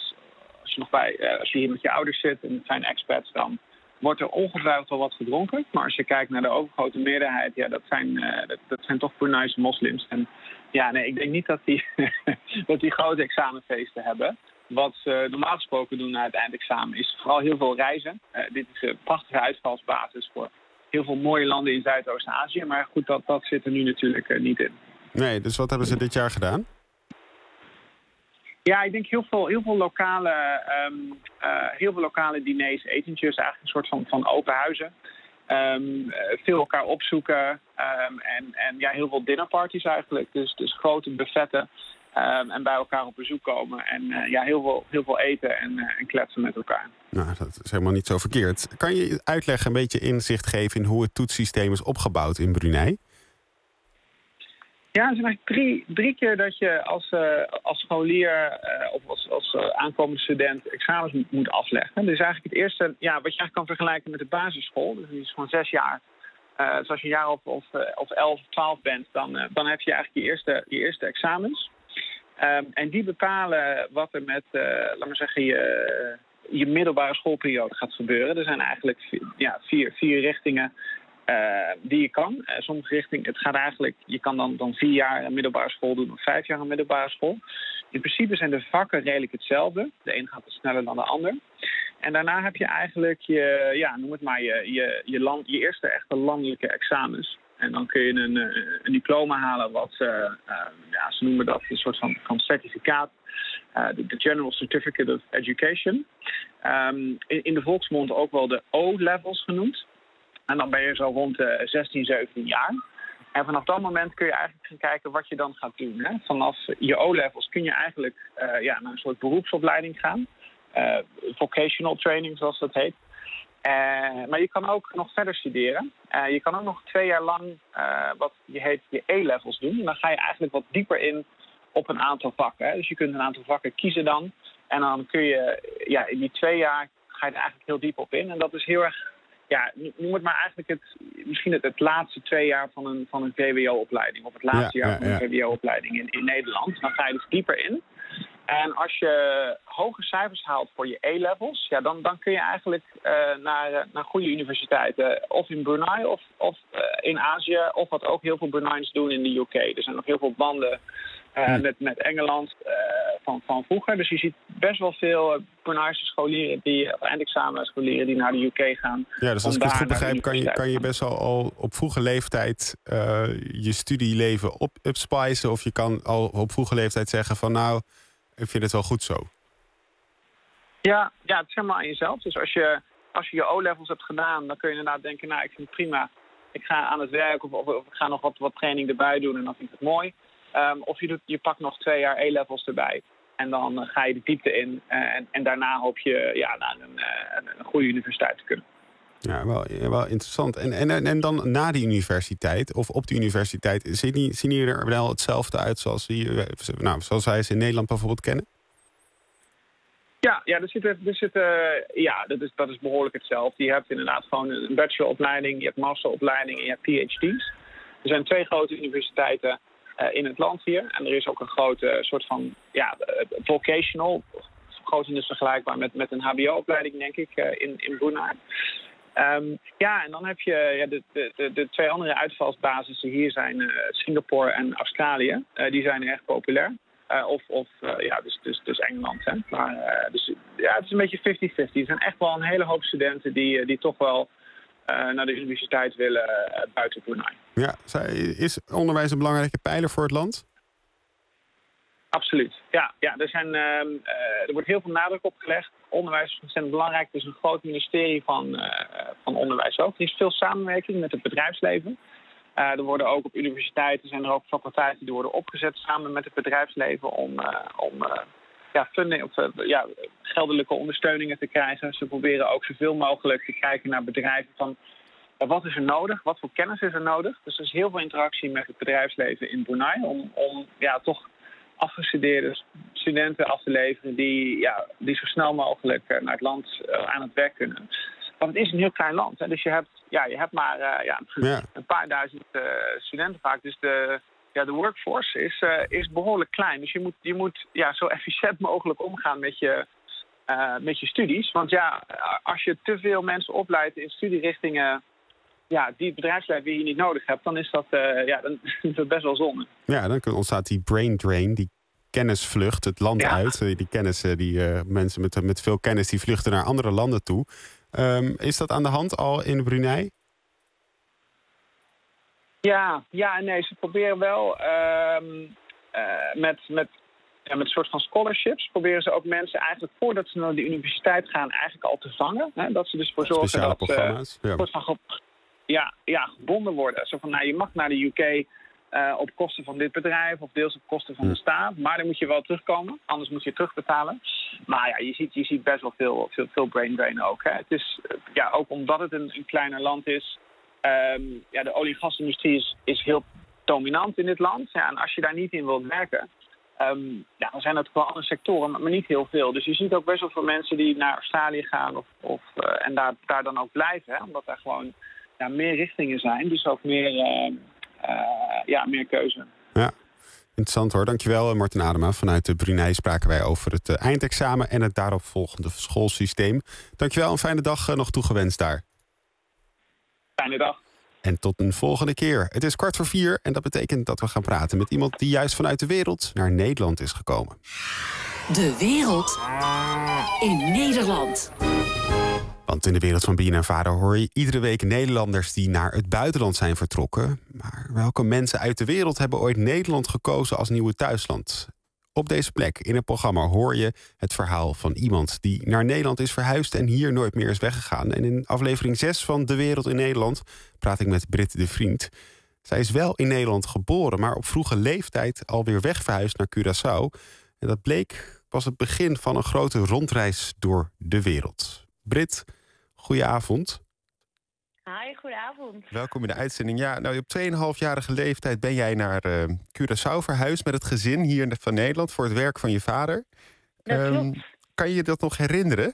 je hier met je ouders zit en het zijn expats, dan wordt er ongetwijfeld wel wat gedronken. Maar als je kijkt naar de overgrote meerderheid, dat zijn toch Bruneise moslims. En ik denk niet dat die grote examenfeesten hebben. Wat ze normaal gesproken doen na het eindexamen is vooral heel veel reizen. Dit is een prachtige uitvalsbasis voor heel veel mooie landen in Zuidoost-Azië. Maar goed, dat zit er nu natuurlijk niet in. Nee, dus wat hebben ze dit jaar gedaan? Ja, ik denk heel veel lokale diners, etentjes, eigenlijk een soort van open huizen. Veel elkaar opzoeken en heel veel dinnerparties eigenlijk. Dus grote buffetten en bij elkaar op bezoek komen. En heel veel eten en kletsen met elkaar. Nou, dat is helemaal niet zo verkeerd. Kan je uitleggen, een beetje inzicht geven in hoe het toetssysteem is opgebouwd in Brunei? Ja, er zijn eigenlijk drie keer dat je als scholier of als aankomende student examens moet afleggen. Dus eigenlijk het eerste, wat je eigenlijk kan vergelijken met de basisschool. Dus die is gewoon 6 jaar. Dus als je een jaar of 11 of 12 bent, dan heb je eigenlijk je eerste examens. En die bepalen wat er met, laat maar zeggen, je middelbare schoolperiode gaat gebeuren. Er zijn eigenlijk vier richtingen die je kan. Sommige richtingen, het gaat eigenlijk, je kan dan 4 jaar een middelbare school doen of 5 jaar een middelbare school. In principe zijn de vakken redelijk hetzelfde. De een gaat wat sneller dan de ander. En daarna heb je eigenlijk je eerste echte landelijke examens. En dan kun je een diploma halen wat ze noemen dat een soort van certificaat. De General Certificate of Education. In de volksmond ook wel de O-levels genoemd. En dan ben je zo rond de 16, 17 jaar. En vanaf dat moment kun je eigenlijk gaan kijken wat je dan gaat doen. Hè? Vanaf je O-levels kun je eigenlijk naar een soort beroepsopleiding gaan. Vocational training, zoals dat heet. Maar je kan ook nog verder studeren. Je kan ook nog 2 jaar lang wat je E-levels doen. En dan ga je eigenlijk wat dieper in op een aantal vakken. Hè? Dus je kunt een aantal vakken kiezen dan. En dan kun je, in die 2 jaar ga je er eigenlijk heel diep op in. En dat is heel erg, noem het maar eigenlijk misschien het laatste 2 jaar van een VWO-opleiding. Of het laatste jaar van een VWO-opleiding in Nederland. Dan ga je dus dieper in. En als je hoge cijfers haalt voor je E-levels, dan kun je eigenlijk naar goede universiteiten. Of in Brunei of in Azië. Of wat ook heel veel Brunei's doen in de UK. Er zijn nog heel veel banden met Engeland van vroeger. Dus je ziet best wel veel Bruneise scholieren eindexamenscholieren die naar de UK gaan. Ja, dus als ik het goed begrijp, kan je best wel al op vroege leeftijd je studieleven upspicen. Of je kan al op vroege leeftijd zeggen van ik vind het wel goed zo. Ja, het is helemaal aan jezelf. Dus als je O-levels hebt gedaan, dan kun je inderdaad denken, ik vind het prima. Ik ga aan het werk of ik ga nog wat training erbij doen en dan vind ik het mooi. Of je pakt nog 2 jaar E-levels erbij. En dan ga je de diepte in. En daarna hoop je naar een goede universiteit te kunnen. Ja, wel interessant. En dan na die universiteit, of op de universiteit, zien die er wel hetzelfde uit zoals wij ze in Nederland bijvoorbeeld kennen? Ja, dat is behoorlijk hetzelfde. Je hebt inderdaad gewoon een bacheloropleiding, je hebt masteropleiding en je hebt PhD's. Er zijn 2 grote universiteiten in het land hier. En er is ook een grote soort van vocational, grotendeels vergelijkbaar met een HBO-opleiding, denk ik, in Brunei. En dan heb je de 2 andere uitvalsbasissen hier zijn Singapore en Australië. Die zijn erg populair. Dus Engeland. Hè. Maar, het is een beetje 50-50. Er zijn echt wel een hele hoop studenten die toch wel naar de universiteit willen buiten Brunei. Ja, is onderwijs een belangrijke pijler voor het land? Absoluut. Ja, er wordt heel veel nadruk op gelegd. Onderwijs is ontzettend belangrijk. Er is een groot ministerie van onderwijs ook. Er is veel samenwerking met het bedrijfsleven. Er worden ook op universiteiten zijn er ook faculteiten die worden opgezet samen met het bedrijfsleven om funding of geldelijke ondersteuningen te krijgen. Ze proberen ook zoveel mogelijk te kijken naar bedrijven van wat is er nodig, wat voor kennis is er nodig. Dus er is heel veel interactie met het bedrijfsleven in Brunei om toch afgestudeerde studenten af te leveren die zo snel mogelijk naar het land aan het werk kunnen. Want het is een heel klein land. Hè? Dus je hebt maar een paar duizend studenten vaak. Dus de workforce is behoorlijk klein. Dus je moet zo efficiënt mogelijk omgaan met je studies. Want als je te veel mensen opleidt in studierichtingen die het bedrijfsleven hier niet nodig hebt, dan is dat, dan is dat best wel zonde. Ja, dan ontstaat die brain drain, die kennisvlucht het land uit. Die kennis, mensen met veel kennis die vluchten naar andere landen toe. Is dat aan de hand al in Brunei? Ja en nee. Ze proberen wel met een soort van scholarships proberen ze ook mensen eigenlijk voordat ze naar de universiteit gaan eigenlijk al te vangen. Hè? Dat ze dus voor zorgen speciale dat programma's. Een soort van gebonden worden. Zo van, je mag naar de UK op kosten van dit bedrijf of deels op kosten van de staat. Maar dan moet je wel terugkomen, anders moet je terugbetalen. Maar je ziet best wel veel brain drain ook. Hè. Het is, ook omdat het een kleiner land is. De olie- en gasindustrie is heel dominant in dit land. Ja, en als je daar niet in wilt werken, dan zijn dat wel andere sectoren, maar niet heel veel. Dus je ziet ook best wel veel mensen die naar Australië gaan en daar dan ook blijven. Hè, omdat daar gewoon meer richtingen zijn. Dus ook meer keuze. Ja, interessant hoor. Dankjewel Martin Adema. Vanuit de Brunei spraken wij over het eindexamen en het daaropvolgende schoolsysteem. Dankjewel, een fijne dag nog toegewenst daar. Fijne dag. En tot een volgende keer. Het is 4:15 en dat betekent dat we gaan praten met iemand die juist vanuit de wereld naar Nederland is gekomen. De wereld in Nederland. Want in de wereld van BNN-Vara hoor je iedere week Nederlanders die naar het buitenland zijn vertrokken. Maar welke mensen uit de wereld hebben ooit Nederland gekozen als nieuwe thuisland? Op deze plek in het programma hoor je het verhaal van iemand die naar Nederland is verhuisd en hier nooit meer is weggegaan. En in aflevering 6 van De Wereld in Nederland praat ik met Brit de Vriend. Zij is wel in Nederland geboren, maar op vroege leeftijd alweer wegverhuisd naar Curaçao. En dat bleek pas het begin van een grote rondreis door de wereld. Brit, goedenavond. Hi, goedenavond. Welkom in de uitzending. Ja, nou, op 2,5-jarige leeftijd ben jij naar Curaçao verhuisd met het gezin hier van Nederland voor het werk van je vader. Dat klopt. Kan je dat nog herinneren?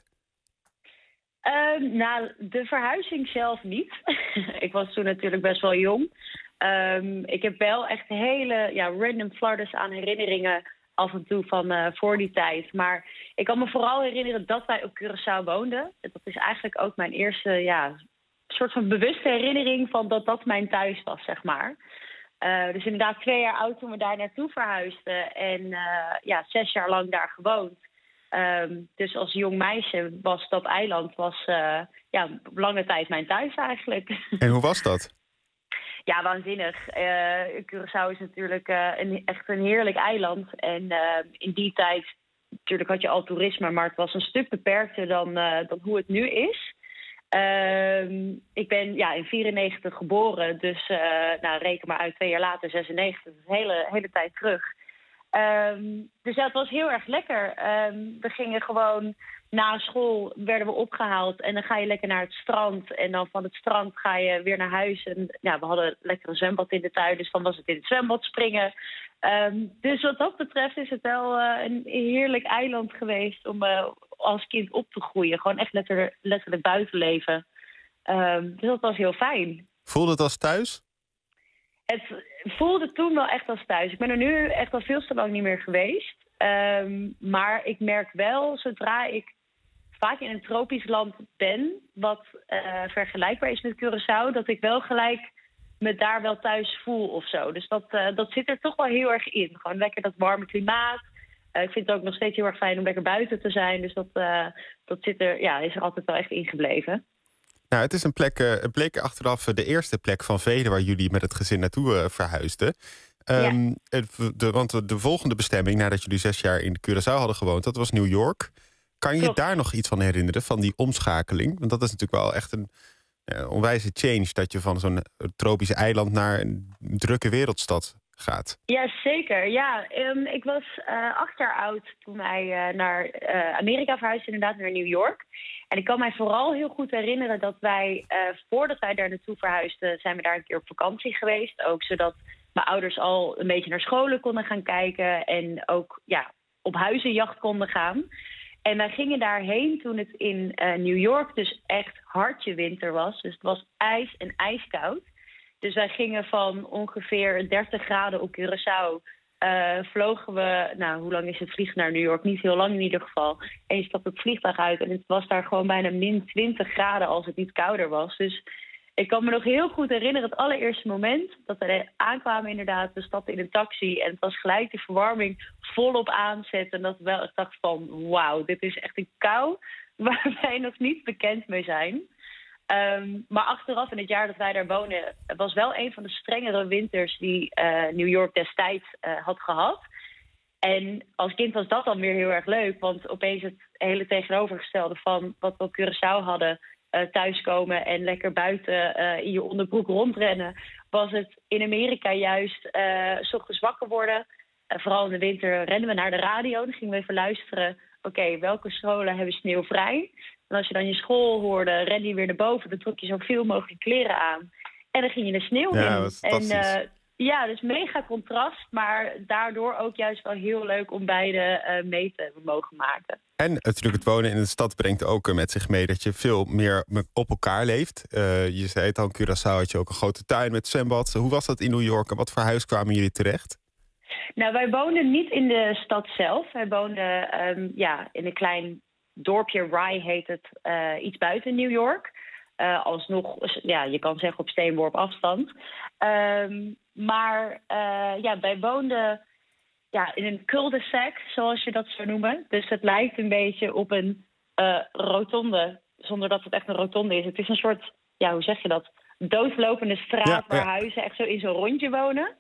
De verhuizing zelf niet. Ik was toen natuurlijk best wel jong. Ik heb wel echt hele random flarders aan herinneringen af en toe van voor die tijd. Maar ik kan me vooral herinneren dat wij op Curaçao woonden. Dat is eigenlijk ook mijn eerste soort van bewuste herinnering van dat mijn thuis was, zeg maar. Dus inderdaad 2 jaar oud toen we daar naartoe verhuisden. En 6 jaar lang daar gewoond. Dus als jong meisje was dat eiland lange tijd mijn thuis eigenlijk. En hoe was dat? Ja, waanzinnig. Curaçao is natuurlijk echt een heerlijk eiland. En in die tijd, natuurlijk had je al toerisme, maar het was een stuk beperkter dan hoe het nu is. Ik ben in 1994 geboren, dus reken maar uit 2 jaar later, 96, dat is een hele tijd terug. Dus het was heel erg lekker. We gingen gewoon na school, werden we opgehaald en dan ga je lekker naar het strand. En dan van het strand ga je weer naar huis. En we hadden lekker een zwembad in de tuin, dus dan was het in het zwembad springen. Dus wat dat betreft is het wel een heerlijk eiland geweest om als kind op te groeien. Gewoon echt letterlijk buiten leven. Dus dat was heel fijn. Voelde het als thuis? Het voelde toen wel echt als thuis. Ik ben er nu echt al veel te lang niet meer geweest. Maar ik merk wel, zodra ik vaak in een tropisch land ben, wat vergelijkbaar is met Curaçao, dat ik wel gelijk me daar wel thuis voel of zo. Dus dat zit er toch wel heel erg in. Gewoon lekker dat warme klimaat. Ik vind het ook nog steeds heel erg fijn om lekker buiten te zijn. Dus dat zit er, is er altijd wel echt ingebleven. Nou, het is het bleek achteraf de eerste plek van velen waar jullie met het gezin naartoe verhuisden. Want de volgende bestemming, nadat jullie 6 jaar in Curaçao hadden gewoond, dat was New York. Kan je daar nog iets van herinneren, van die omschakeling? Want dat is natuurlijk wel echt een onwijze change, dat je van zo'n tropisch eiland naar een drukke wereldstad gaat. Ja, zeker. Ja, ik was 8 jaar oud toen wij naar Amerika verhuisden, inderdaad naar New York. En ik kan mij vooral heel goed herinneren dat wij, voordat wij daar naartoe verhuisden, zijn we daar een keer op vakantie geweest. Ook zodat mijn ouders al een beetje naar scholen konden gaan kijken en ook op huizenjacht konden gaan. En wij gingen daarheen toen het in New York dus echt hartje winter was. Dus het was ijs en ijskoud. Dus wij gingen van ongeveer 30 graden op Curaçao. Vlogen we, hoe lang is het vliegen naar New York? Niet heel lang in ieder geval. En je stapt het vliegtuig uit en het was daar gewoon bijna min 20 graden als het niet kouder was. Dus ik kan me nog heel goed herinneren het allereerste moment dat we aankwamen inderdaad. We stapten in een taxi en het was gelijk de verwarming volop aanzetten. En dat we wel dacht van wauw, dit is echt een kou waar wij nog niet bekend mee zijn. Maar achteraf in het jaar dat wij daar wonen, was wel een van de strengere winters die New York destijds had gehad. En als kind was dat dan weer heel erg leuk, want opeens het hele tegenovergestelde van wat we op Curaçao hadden, thuiskomen en lekker buiten in je onderbroek rondrennen, was het in Amerika juist 's ochtends wakker worden. Vooral in de winter rennen we naar de radio, dan gingen we even luisteren. Oké, welke scholen hebben sneeuwvrij? En als je dan je school hoorde, ren je weer naar boven. Dan trok je zoveel mogelijk kleren aan. En dan ging je de sneeuw in. Dat was fantastisch. Dus mega contrast. Maar daardoor ook juist wel heel leuk om beide mee te mogen maken. En natuurlijk het wonen in een stad brengt ook met zich mee dat je veel meer op elkaar leeft. Je zei het al, in Curaçao had je ook een grote tuin met zwembad. Hoe was dat in New York en wat voor huis kwamen jullie terecht? Nou, wij woonden niet in de stad zelf. Wij woonden in een klein dorpje, Rye heet het, iets buiten New York. Alsnog, je kan zeggen op steenworp afstand. Wij woonden in een cul-de-sac, zoals je dat zou noemen. Dus het lijkt een beetje op een rotonde, zonder dat het echt een rotonde is. Het is een soort, hoe zeg je dat, doodlopende straat waar huizen echt zo in zo'n rondje wonen.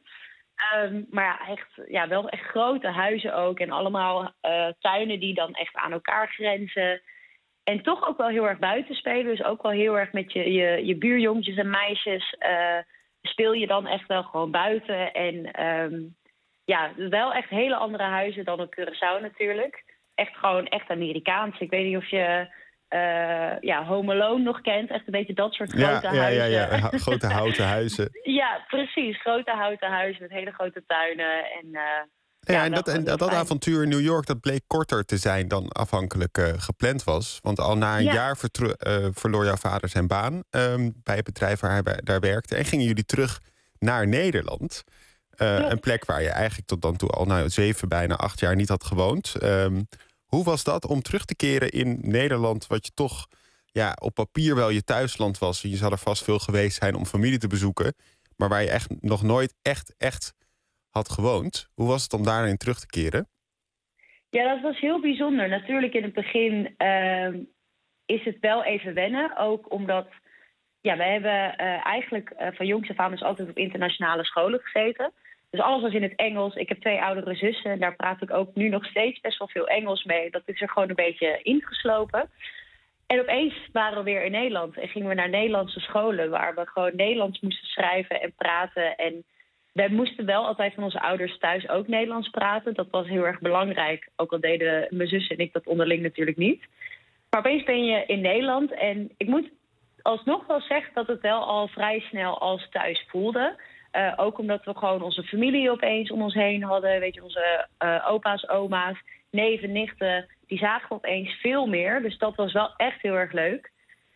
Wel echt grote huizen ook. En allemaal tuinen die dan echt aan elkaar grenzen. En toch ook wel heel erg buiten spelen. Dus ook wel heel erg met je buurjongetjes en meisjes speel je dan echt wel gewoon buiten. En wel echt hele andere huizen dan op Curaçao natuurlijk. Echt Amerikaans. Ik weet niet of je Home Alone nog kent. Echt een beetje dat soort grote huizen. Ja, grote houten huizen. Ja, precies. Grote houten huizen met hele grote tuinen. En dat avontuur in New York, dat bleek korter te zijn dan afhankelijk gepland was. Want al na een jaar verloor jouw vader zijn baan bij het bedrijf waar hij daar werkte. En gingen jullie terug naar Nederland. Een plek waar je eigenlijk tot dan toe al 7, bijna 8 jaar niet had gewoond. Hoe was dat om terug te keren in Nederland, wat je toch op papier wel je thuisland was? Je zal er vast veel geweest zijn om familie te bezoeken, maar waar je echt nog nooit echt had gewoond. Hoe was het om daarin terug te keren? Ja, dat was heel bijzonder. Natuurlijk in het begin is het wel even wennen. Ook omdat wij hebben eigenlijk van jongs af aan dus altijd op internationale scholen gezeten. Dus alles was in het Engels. Ik heb 2 oudere zussen en daar praat ik ook nu nog steeds best wel veel Engels mee. Dat is er gewoon een beetje ingeslopen. En opeens waren we weer in Nederland en gingen we naar Nederlandse scholen waar we gewoon Nederlands moesten schrijven en praten. En wij moesten wel altijd van onze ouders thuis ook Nederlands praten. Dat was heel erg belangrijk. Ook al deden mijn zus en ik dat onderling natuurlijk niet. Maar opeens ben je in Nederland en ik moet alsnog wel zeggen dat het wel al vrij snel als thuis voelde. Ook omdat we gewoon onze familie opeens om ons heen hadden. Weet je, onze opa's, oma's, neven, nichten. Die zagen we opeens veel meer. Dus dat was wel echt heel erg leuk.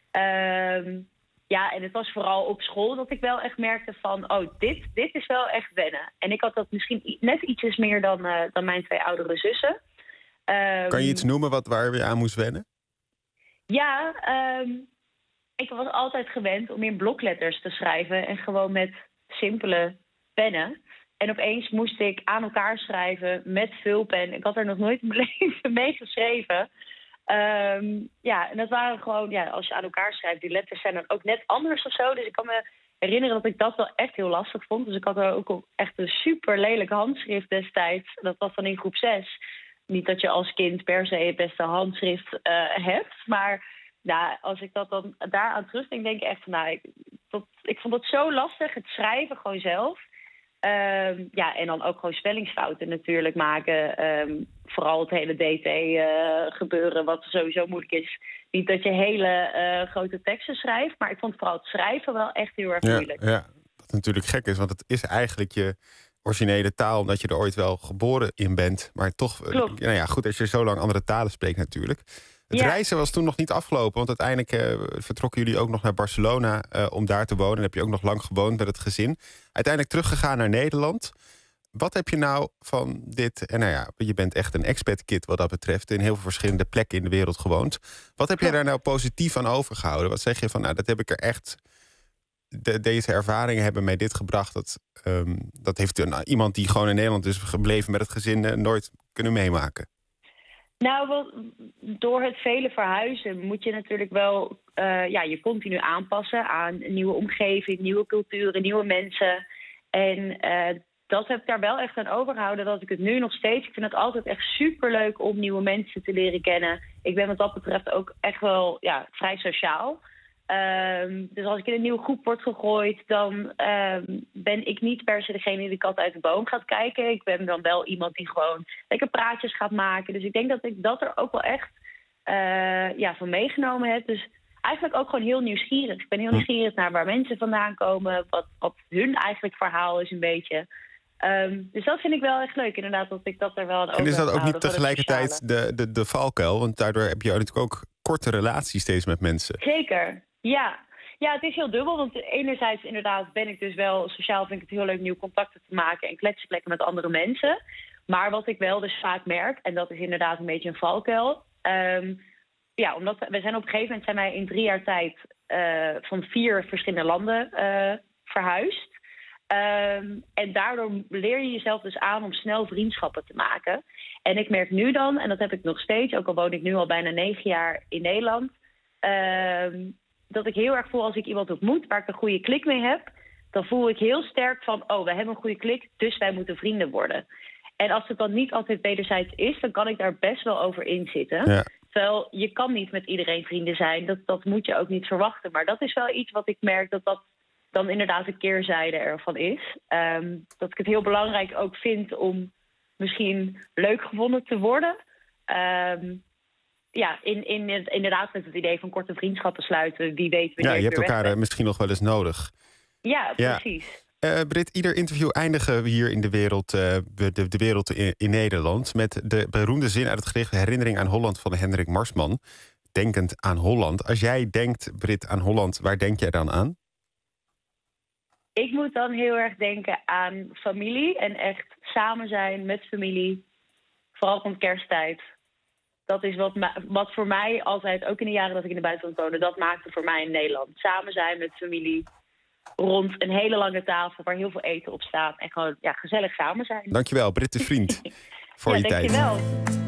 En het was vooral op school dat ik wel echt merkte van dit is wel echt wennen. En ik had dat misschien net ietsjes meer dan mijn 2 oudere zussen. Kan je iets noemen waar je aan moest wennen? Ja, ik was altijd gewend om in blokletters te schrijven en gewoon met simpele pennen. En opeens moest ik aan elkaar schrijven met vulpen. Ik had er nog nooit in mijn leven mee geschreven. En dat waren gewoon, als je aan elkaar schrijft, die letters zijn dan ook net anders of zo. Dus ik kan me herinneren dat ik dat wel echt heel lastig vond. Dus ik had ook echt een super lelijk handschrift destijds. Dat was dan in groep 6. Niet dat je als kind per se het beste handschrift hebt. Maar als ik dat dan daaraan terugdenk, denk ik echt van... ik vond het zo lastig, het schrijven gewoon zelf. En dan ook gewoon spellingsfouten natuurlijk maken. Vooral het hele DT gebeuren, wat sowieso moeilijk is. Niet dat je hele grote teksten schrijft, maar ik vond vooral het schrijven wel echt heel erg moeilijk. Ja, wat natuurlijk gek is, want het is eigenlijk je originele taal, omdat je er ooit wel geboren in bent. Maar toch, goed, als je zo lang andere talen spreekt natuurlijk. Het reizen was toen nog niet afgelopen, want uiteindelijk vertrokken jullie ook nog naar Barcelona om daar te wonen. Dan heb je ook nog lang gewoond met het gezin. Uiteindelijk teruggegaan naar Nederland. Wat heb je nou van dit? En je bent echt een expat-kid wat dat betreft. In heel veel verschillende plekken in de wereld gewoond. Wat heb je daar nou positief aan overgehouden? Wat zeg je van, dat heb ik er echt... Deze ervaringen hebben mij dit gebracht. Dat heeft iemand die gewoon in Nederland is gebleven met het gezin nooit kunnen meemaken. Nou, door het vele verhuizen moet je natuurlijk wel je continu aanpassen aan een nieuwe omgeving, nieuwe culturen, nieuwe mensen. En dat heb ik daar wel echt aan overgehouden, dat ik het nu nog steeds... Ik vind het altijd echt superleuk om nieuwe mensen te leren kennen. Ik ben wat dat betreft ook echt wel vrij sociaal. Dus als ik in een nieuwe groep word gegooid, dan ben ik niet per se degene die de kat uit de boom gaat kijken. Ik ben dan wel iemand die gewoon lekker praatjes gaat maken. Dus ik denk dat ik dat er ook wel echt van meegenomen heb. Dus eigenlijk ook gewoon heel nieuwsgierig. Ik ben heel nieuwsgierig naar waar mensen vandaan komen, wat hun eigenlijk verhaal is een beetje. Dus dat vind ik wel echt leuk, inderdaad, dat ik dat er wel aan over. En is dat ook niet tegelijkertijd de valkuil? Want daardoor heb je natuurlijk ook korte relaties steeds met mensen. Zeker. Ja, het is heel dubbel, want enerzijds inderdaad ben ik dus wel sociaal, vind ik het heel leuk nieuwe contacten te maken en kletsplekken met andere mensen. Maar wat ik wel dus vaak merk, en dat is inderdaad een beetje een valkuil. Omdat we zijn op een gegeven moment zijn wij in 3 jaar tijd van 4 verschillende landen verhuisd. En daardoor leer je jezelf dus aan om snel vriendschappen te maken. En ik merk nu dan, en dat heb ik nog steeds, ook al woon ik nu al bijna 9 jaar in Nederland, dat ik heel erg voel als ik iemand ontmoet waar ik een goede klik mee heb, dan voel ik heel sterk van, we hebben een goede klik, dus wij moeten vrienden worden. En als het dan niet altijd wederzijds is, dan kan ik daar best wel over inzitten. Ja. Terwijl je kan niet met iedereen vrienden zijn, dat moet je ook niet verwachten. Maar dat is wel iets wat ik merk dat dan inderdaad een keerzijde ervan is. Dat ik het heel belangrijk ook vind om misschien leuk gevonden te worden. Inderdaad met het idee van korte vriendschappen sluiten. Wie weet wanneer je hebt elkaar misschien nog wel eens nodig. Ja, precies. Brit, ieder interview eindigen we hier in de wereld, de wereld in Nederland, met de beroemde zin uit het gedicht Herinnering aan Holland van Hendrik Marsman. Denkend aan Holland. Als jij denkt, Brit, aan Holland, waar denk jij dan aan? Ik moet dan heel erg denken aan familie en echt samen zijn met familie. Vooral rond kersttijd. Dat is wat voor mij altijd, ook in de jaren dat ik in de buitenland woonde, dat maakte voor mij in Nederland. Samen zijn met familie, rond een hele lange tafel waar heel veel eten op staat. En gewoon gezellig samen zijn. Dankjewel, Brit de Vriend, voor je tijd. Dankjewel.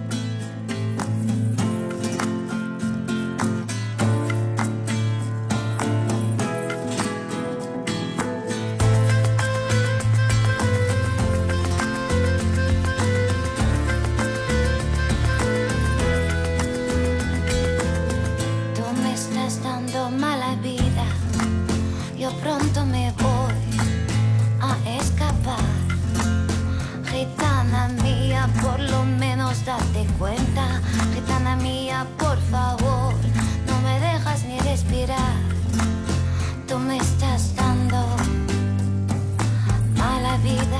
Pronto me voy a escapar. Gitana mía, por lo menos date cuenta. Gitana mía, por favor, no me dejas ni respirar. Tú me estás dando mala vida.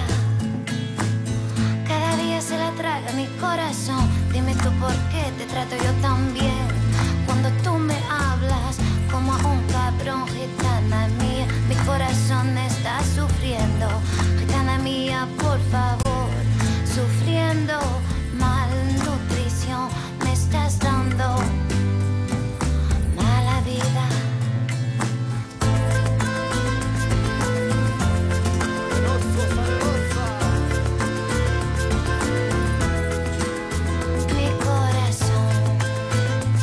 Cada día se la traga mi corazón. Dime tú por qué te trato yo tan bien. Cuando tú me hablas como a un cabrón, gitana mía, mi corazón está sufriendo. Gitana mía, por favor, sufriendo malnutrición, me estás dando mala vida. Mi corazón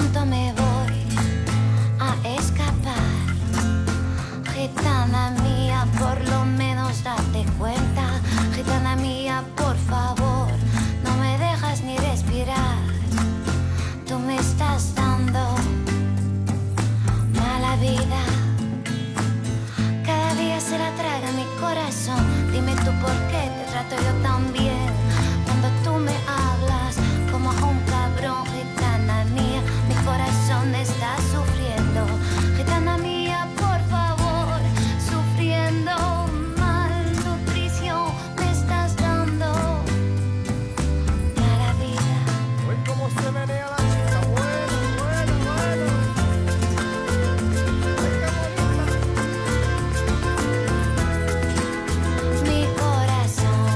pronto me voy a escapar. Gitana mía, por lo menos date cuenta. Gitana mía, por favor, no me dejas ni respirar. Tú me estás dando mala vida. Cada día se la traga mi corazón. Dime tú por qué te trato yo tan bien. Cuando tú me hablas como a un cabrón, gitana mía, mi corazón está sufriendo. Gitana mía, por favor, sufriendo malnutrición me estás dando mala vida. Hoy cómo se menea la chica, bueno, bueno, bueno. Mi corazón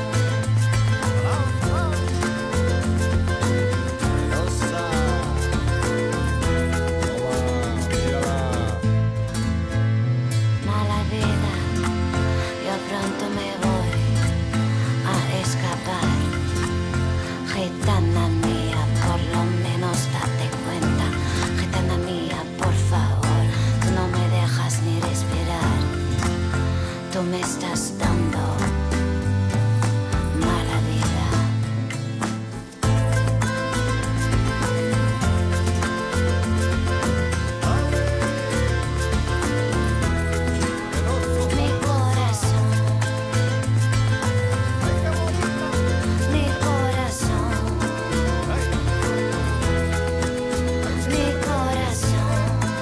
mala vida, yo pronto me voy a escapar. Gitana mía, por lo menos date cuenta. Gitana mía, por favor, tú no me dejas ni respirar. Tú me estás dando mala vida. Mi corazón, mi corazón, mi corazón.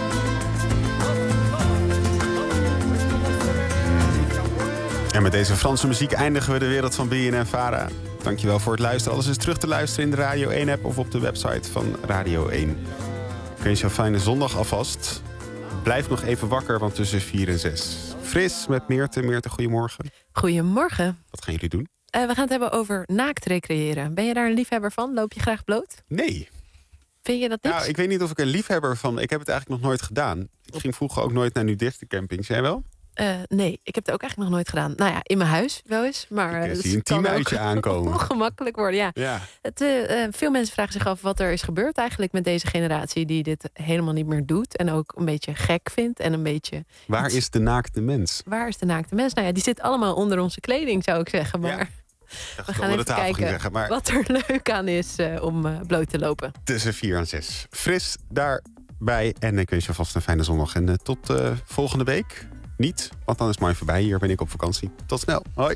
En met deze Franse muziek eindigen we de wereld van BNN-Vara. Dankjewel voor het luisteren. Alles is terug te luisteren in de Radio 1-app of op de website van Radio 1. Ik wens je een fijne zondag alvast. Blijf nog even wakker, want tussen 4 en 6. Fris met Meerte. Meerte, goedemorgen. Goedemorgen. Wat gaan jullie doen? We gaan het hebben over naakt recreëren. Ben je daar een liefhebber van? Loop je graag bloot? Nee. Vind je dat niks? Nou, ik weet niet of ik een liefhebber van... Ik heb het eigenlijk nog nooit gedaan. Ik ging vroeger ook nooit naar nudiste-campings. Jij wel? Nee, ik heb het ook eigenlijk nog nooit gedaan. Nou ja, in mijn huis wel eens. Maar Ik zie een teamuitje aankomen. Ongemakkelijk worden, ja. Veel mensen vragen zich af wat er is gebeurd eigenlijk met deze generatie die dit helemaal niet meer doet. En ook een beetje gek vindt. En een beetje... Waar is de naakte mens? Waar is de naakte mens? Nou ja, die zit allemaal onder onze kleding, zou ik zeggen. Maar we gaan even kijken wat er leuk aan is om bloot te lopen. Tussen 4 en 6. Fris daarbij. En ik wens je vast een fijne zondag. En tot volgende week. Niet, want dan is mine voorbij. Hier ben ik op vakantie. Tot snel. Hoi.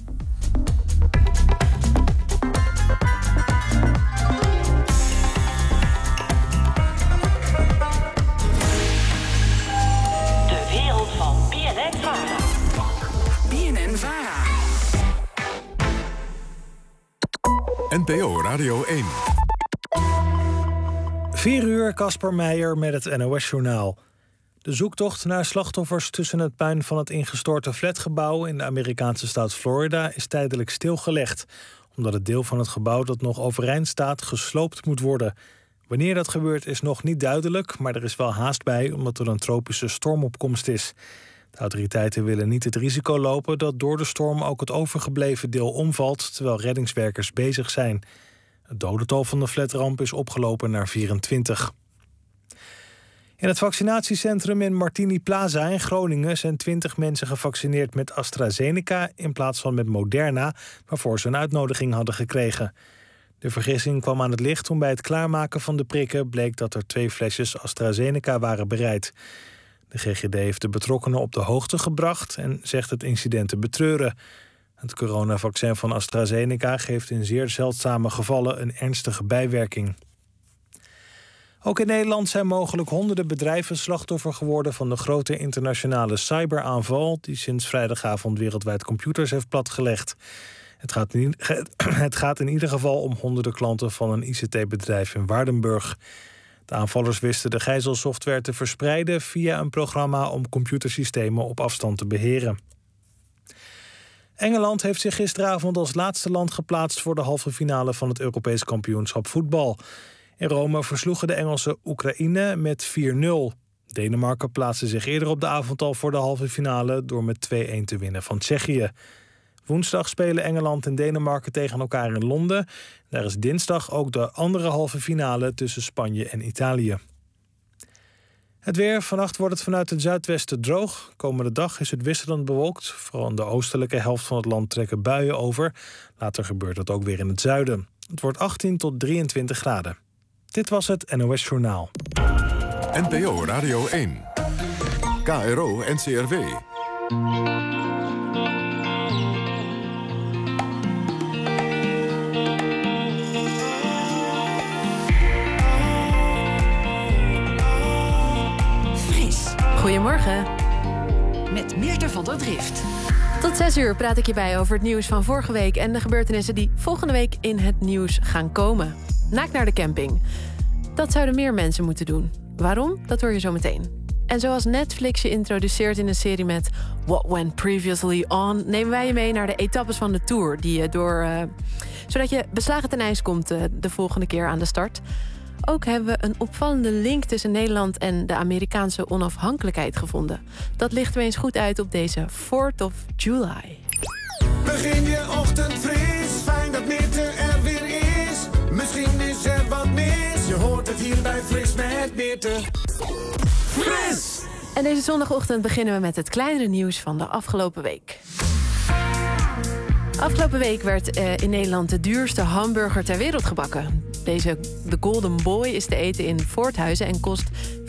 De wereld van BNN-Vara. BNN-Vara. NPO Radio 1. 4 uur, Casper Meijer met het NOS-journaal. De zoektocht naar slachtoffers tussen het puin van het ingestorte flatgebouw in de Amerikaanse staat Florida is tijdelijk stilgelegd, omdat het deel van het gebouw dat nog overeind staat gesloopt moet worden. Wanneer dat gebeurt is nog niet duidelijk, maar er is wel haast bij omdat er een tropische stormopkomst is. De autoriteiten willen niet het risico lopen dat door de storm ook het overgebleven deel omvalt, terwijl reddingswerkers bezig zijn. Het dodental van de flatramp is opgelopen naar 24. In het vaccinatiecentrum in Martini Plaza in Groningen zijn 20 mensen gevaccineerd met AstraZeneca in plaats van met Moderna, waarvoor ze een uitnodiging hadden gekregen. De vergissing kwam aan het licht toen bij het klaarmaken van de prikken bleek dat er 2 flesjes AstraZeneca waren bereid. De GGD heeft de betrokkenen op de hoogte gebracht en zegt het incident te betreuren. Het coronavaccin van AstraZeneca geeft in zeer zeldzame gevallen een ernstige bijwerking. Ook in Nederland zijn mogelijk honderden bedrijven slachtoffer geworden van de grote internationale cyberaanval die sinds vrijdagavond wereldwijd computers heeft platgelegd. Het gaat in ieder geval om honderden klanten van een ICT-bedrijf in Waardenburg. De aanvallers wisten de gijzelsoftware te verspreiden via een programma om computersystemen op afstand te beheren. Engeland heeft zich gisteravond als laatste land geplaatst voor de halve finale van het Europees kampioenschap voetbal. In Rome versloegen de Engelsen Oekraïne met 4-0. Denemarken plaatste zich eerder op de avond al voor de halve finale door met 2-1 te winnen van Tsjechië. Woensdag spelen Engeland en Denemarken tegen elkaar in Londen. Daar is dinsdag ook de andere halve finale tussen Spanje en Italië. Het weer. Vannacht wordt het vanuit het zuidwesten droog. Komende dag is het wisselend bewolkt. Vooral in de oostelijke helft van het land trekken buien over. Later gebeurt dat ook weer in het zuiden. Het wordt 18 tot 23 graden. Dit was het NOS Journaal. NPO Radio 1. KRO NCRW. Goedemorgen. Met Meerte van der Drift. Tot 6 uur praat ik je bij over het nieuws van vorige week en de gebeurtenissen die volgende week in het nieuws gaan komen. Naakt naar de camping. Dat zouden meer mensen moeten doen. Waarom? Dat hoor je zo meteen. En zoals Netflix je introduceert in een serie met What Went Previously On, nemen wij je mee naar de etappes van de Tour, die je zodat je beslagen ten ijs komt de volgende keer aan de start. Ook hebben we een opvallende link tussen Nederland en de Amerikaanse onafhankelijkheid gevonden. Dat lichten we eens goed uit op deze 4th of July. Begin je ochtend fris, fijn dat Meerte er weer is. Misschien is er wat mis, je hoort het hier bij Fris met Meerte. Fris! En deze zondagochtend beginnen we met het kleinere nieuws van de afgelopen week. Afgelopen week werd in Nederland de duurste hamburger ter wereld gebakken. De Golden Boy is te eten in Voorthuizen en kost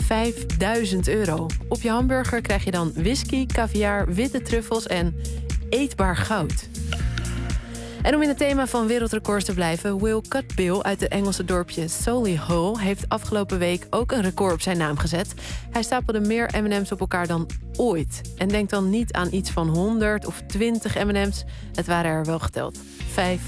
€5.000. Op je hamburger krijg je dan whisky, caviar, witte truffels en eetbaar goud. En om in het thema van wereldrecords te blijven, Will Cutbill uit het Engelse dorpje Solihull heeft afgelopen week ook een record op zijn naam gezet. Hij stapelde meer M&M's op elkaar dan ooit. En denk dan niet aan iets van 100 of 20 M&M's. Het waren er wel geteld. 5.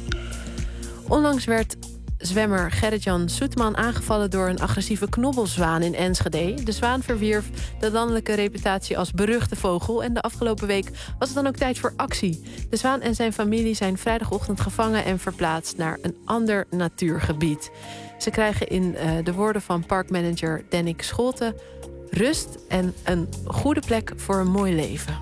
Onlangs werd zwemmer Gerrit-Jan Soetman aangevallen door een agressieve knobbelzwaan in Enschede. De zwaan verwierf de landelijke reputatie als beruchte vogel en de afgelopen week was het dan ook tijd voor actie. De zwaan en zijn familie zijn vrijdagochtend gevangen en verplaatst naar een ander natuurgebied. Ze krijgen in de woorden van parkmanager Dennik Scholte rust en een goede plek voor een mooi leven.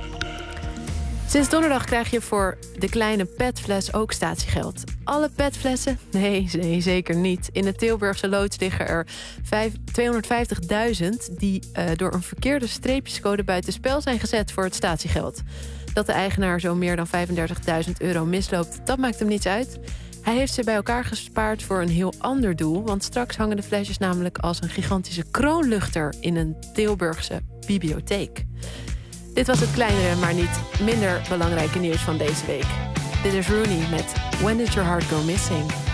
Sinds donderdag krijg je voor de kleine petfles ook statiegeld. Alle petflessen? Nee, zeker niet. In de Tilburgse loods liggen er 250.000... die door een verkeerde streepjescode buitenspel zijn gezet voor het statiegeld. Dat de eigenaar zo meer dan €35.000 misloopt, dat maakt hem niets uit. Hij heeft ze bij elkaar gespaard voor een heel ander doel, want straks hangen de flesjes namelijk als een gigantische kroonluchter in een Tilburgse bibliotheek. Dit was het kleinere, maar niet minder belangrijke nieuws van deze week. Dit is Rooney met When Did Your Heart Go Missing?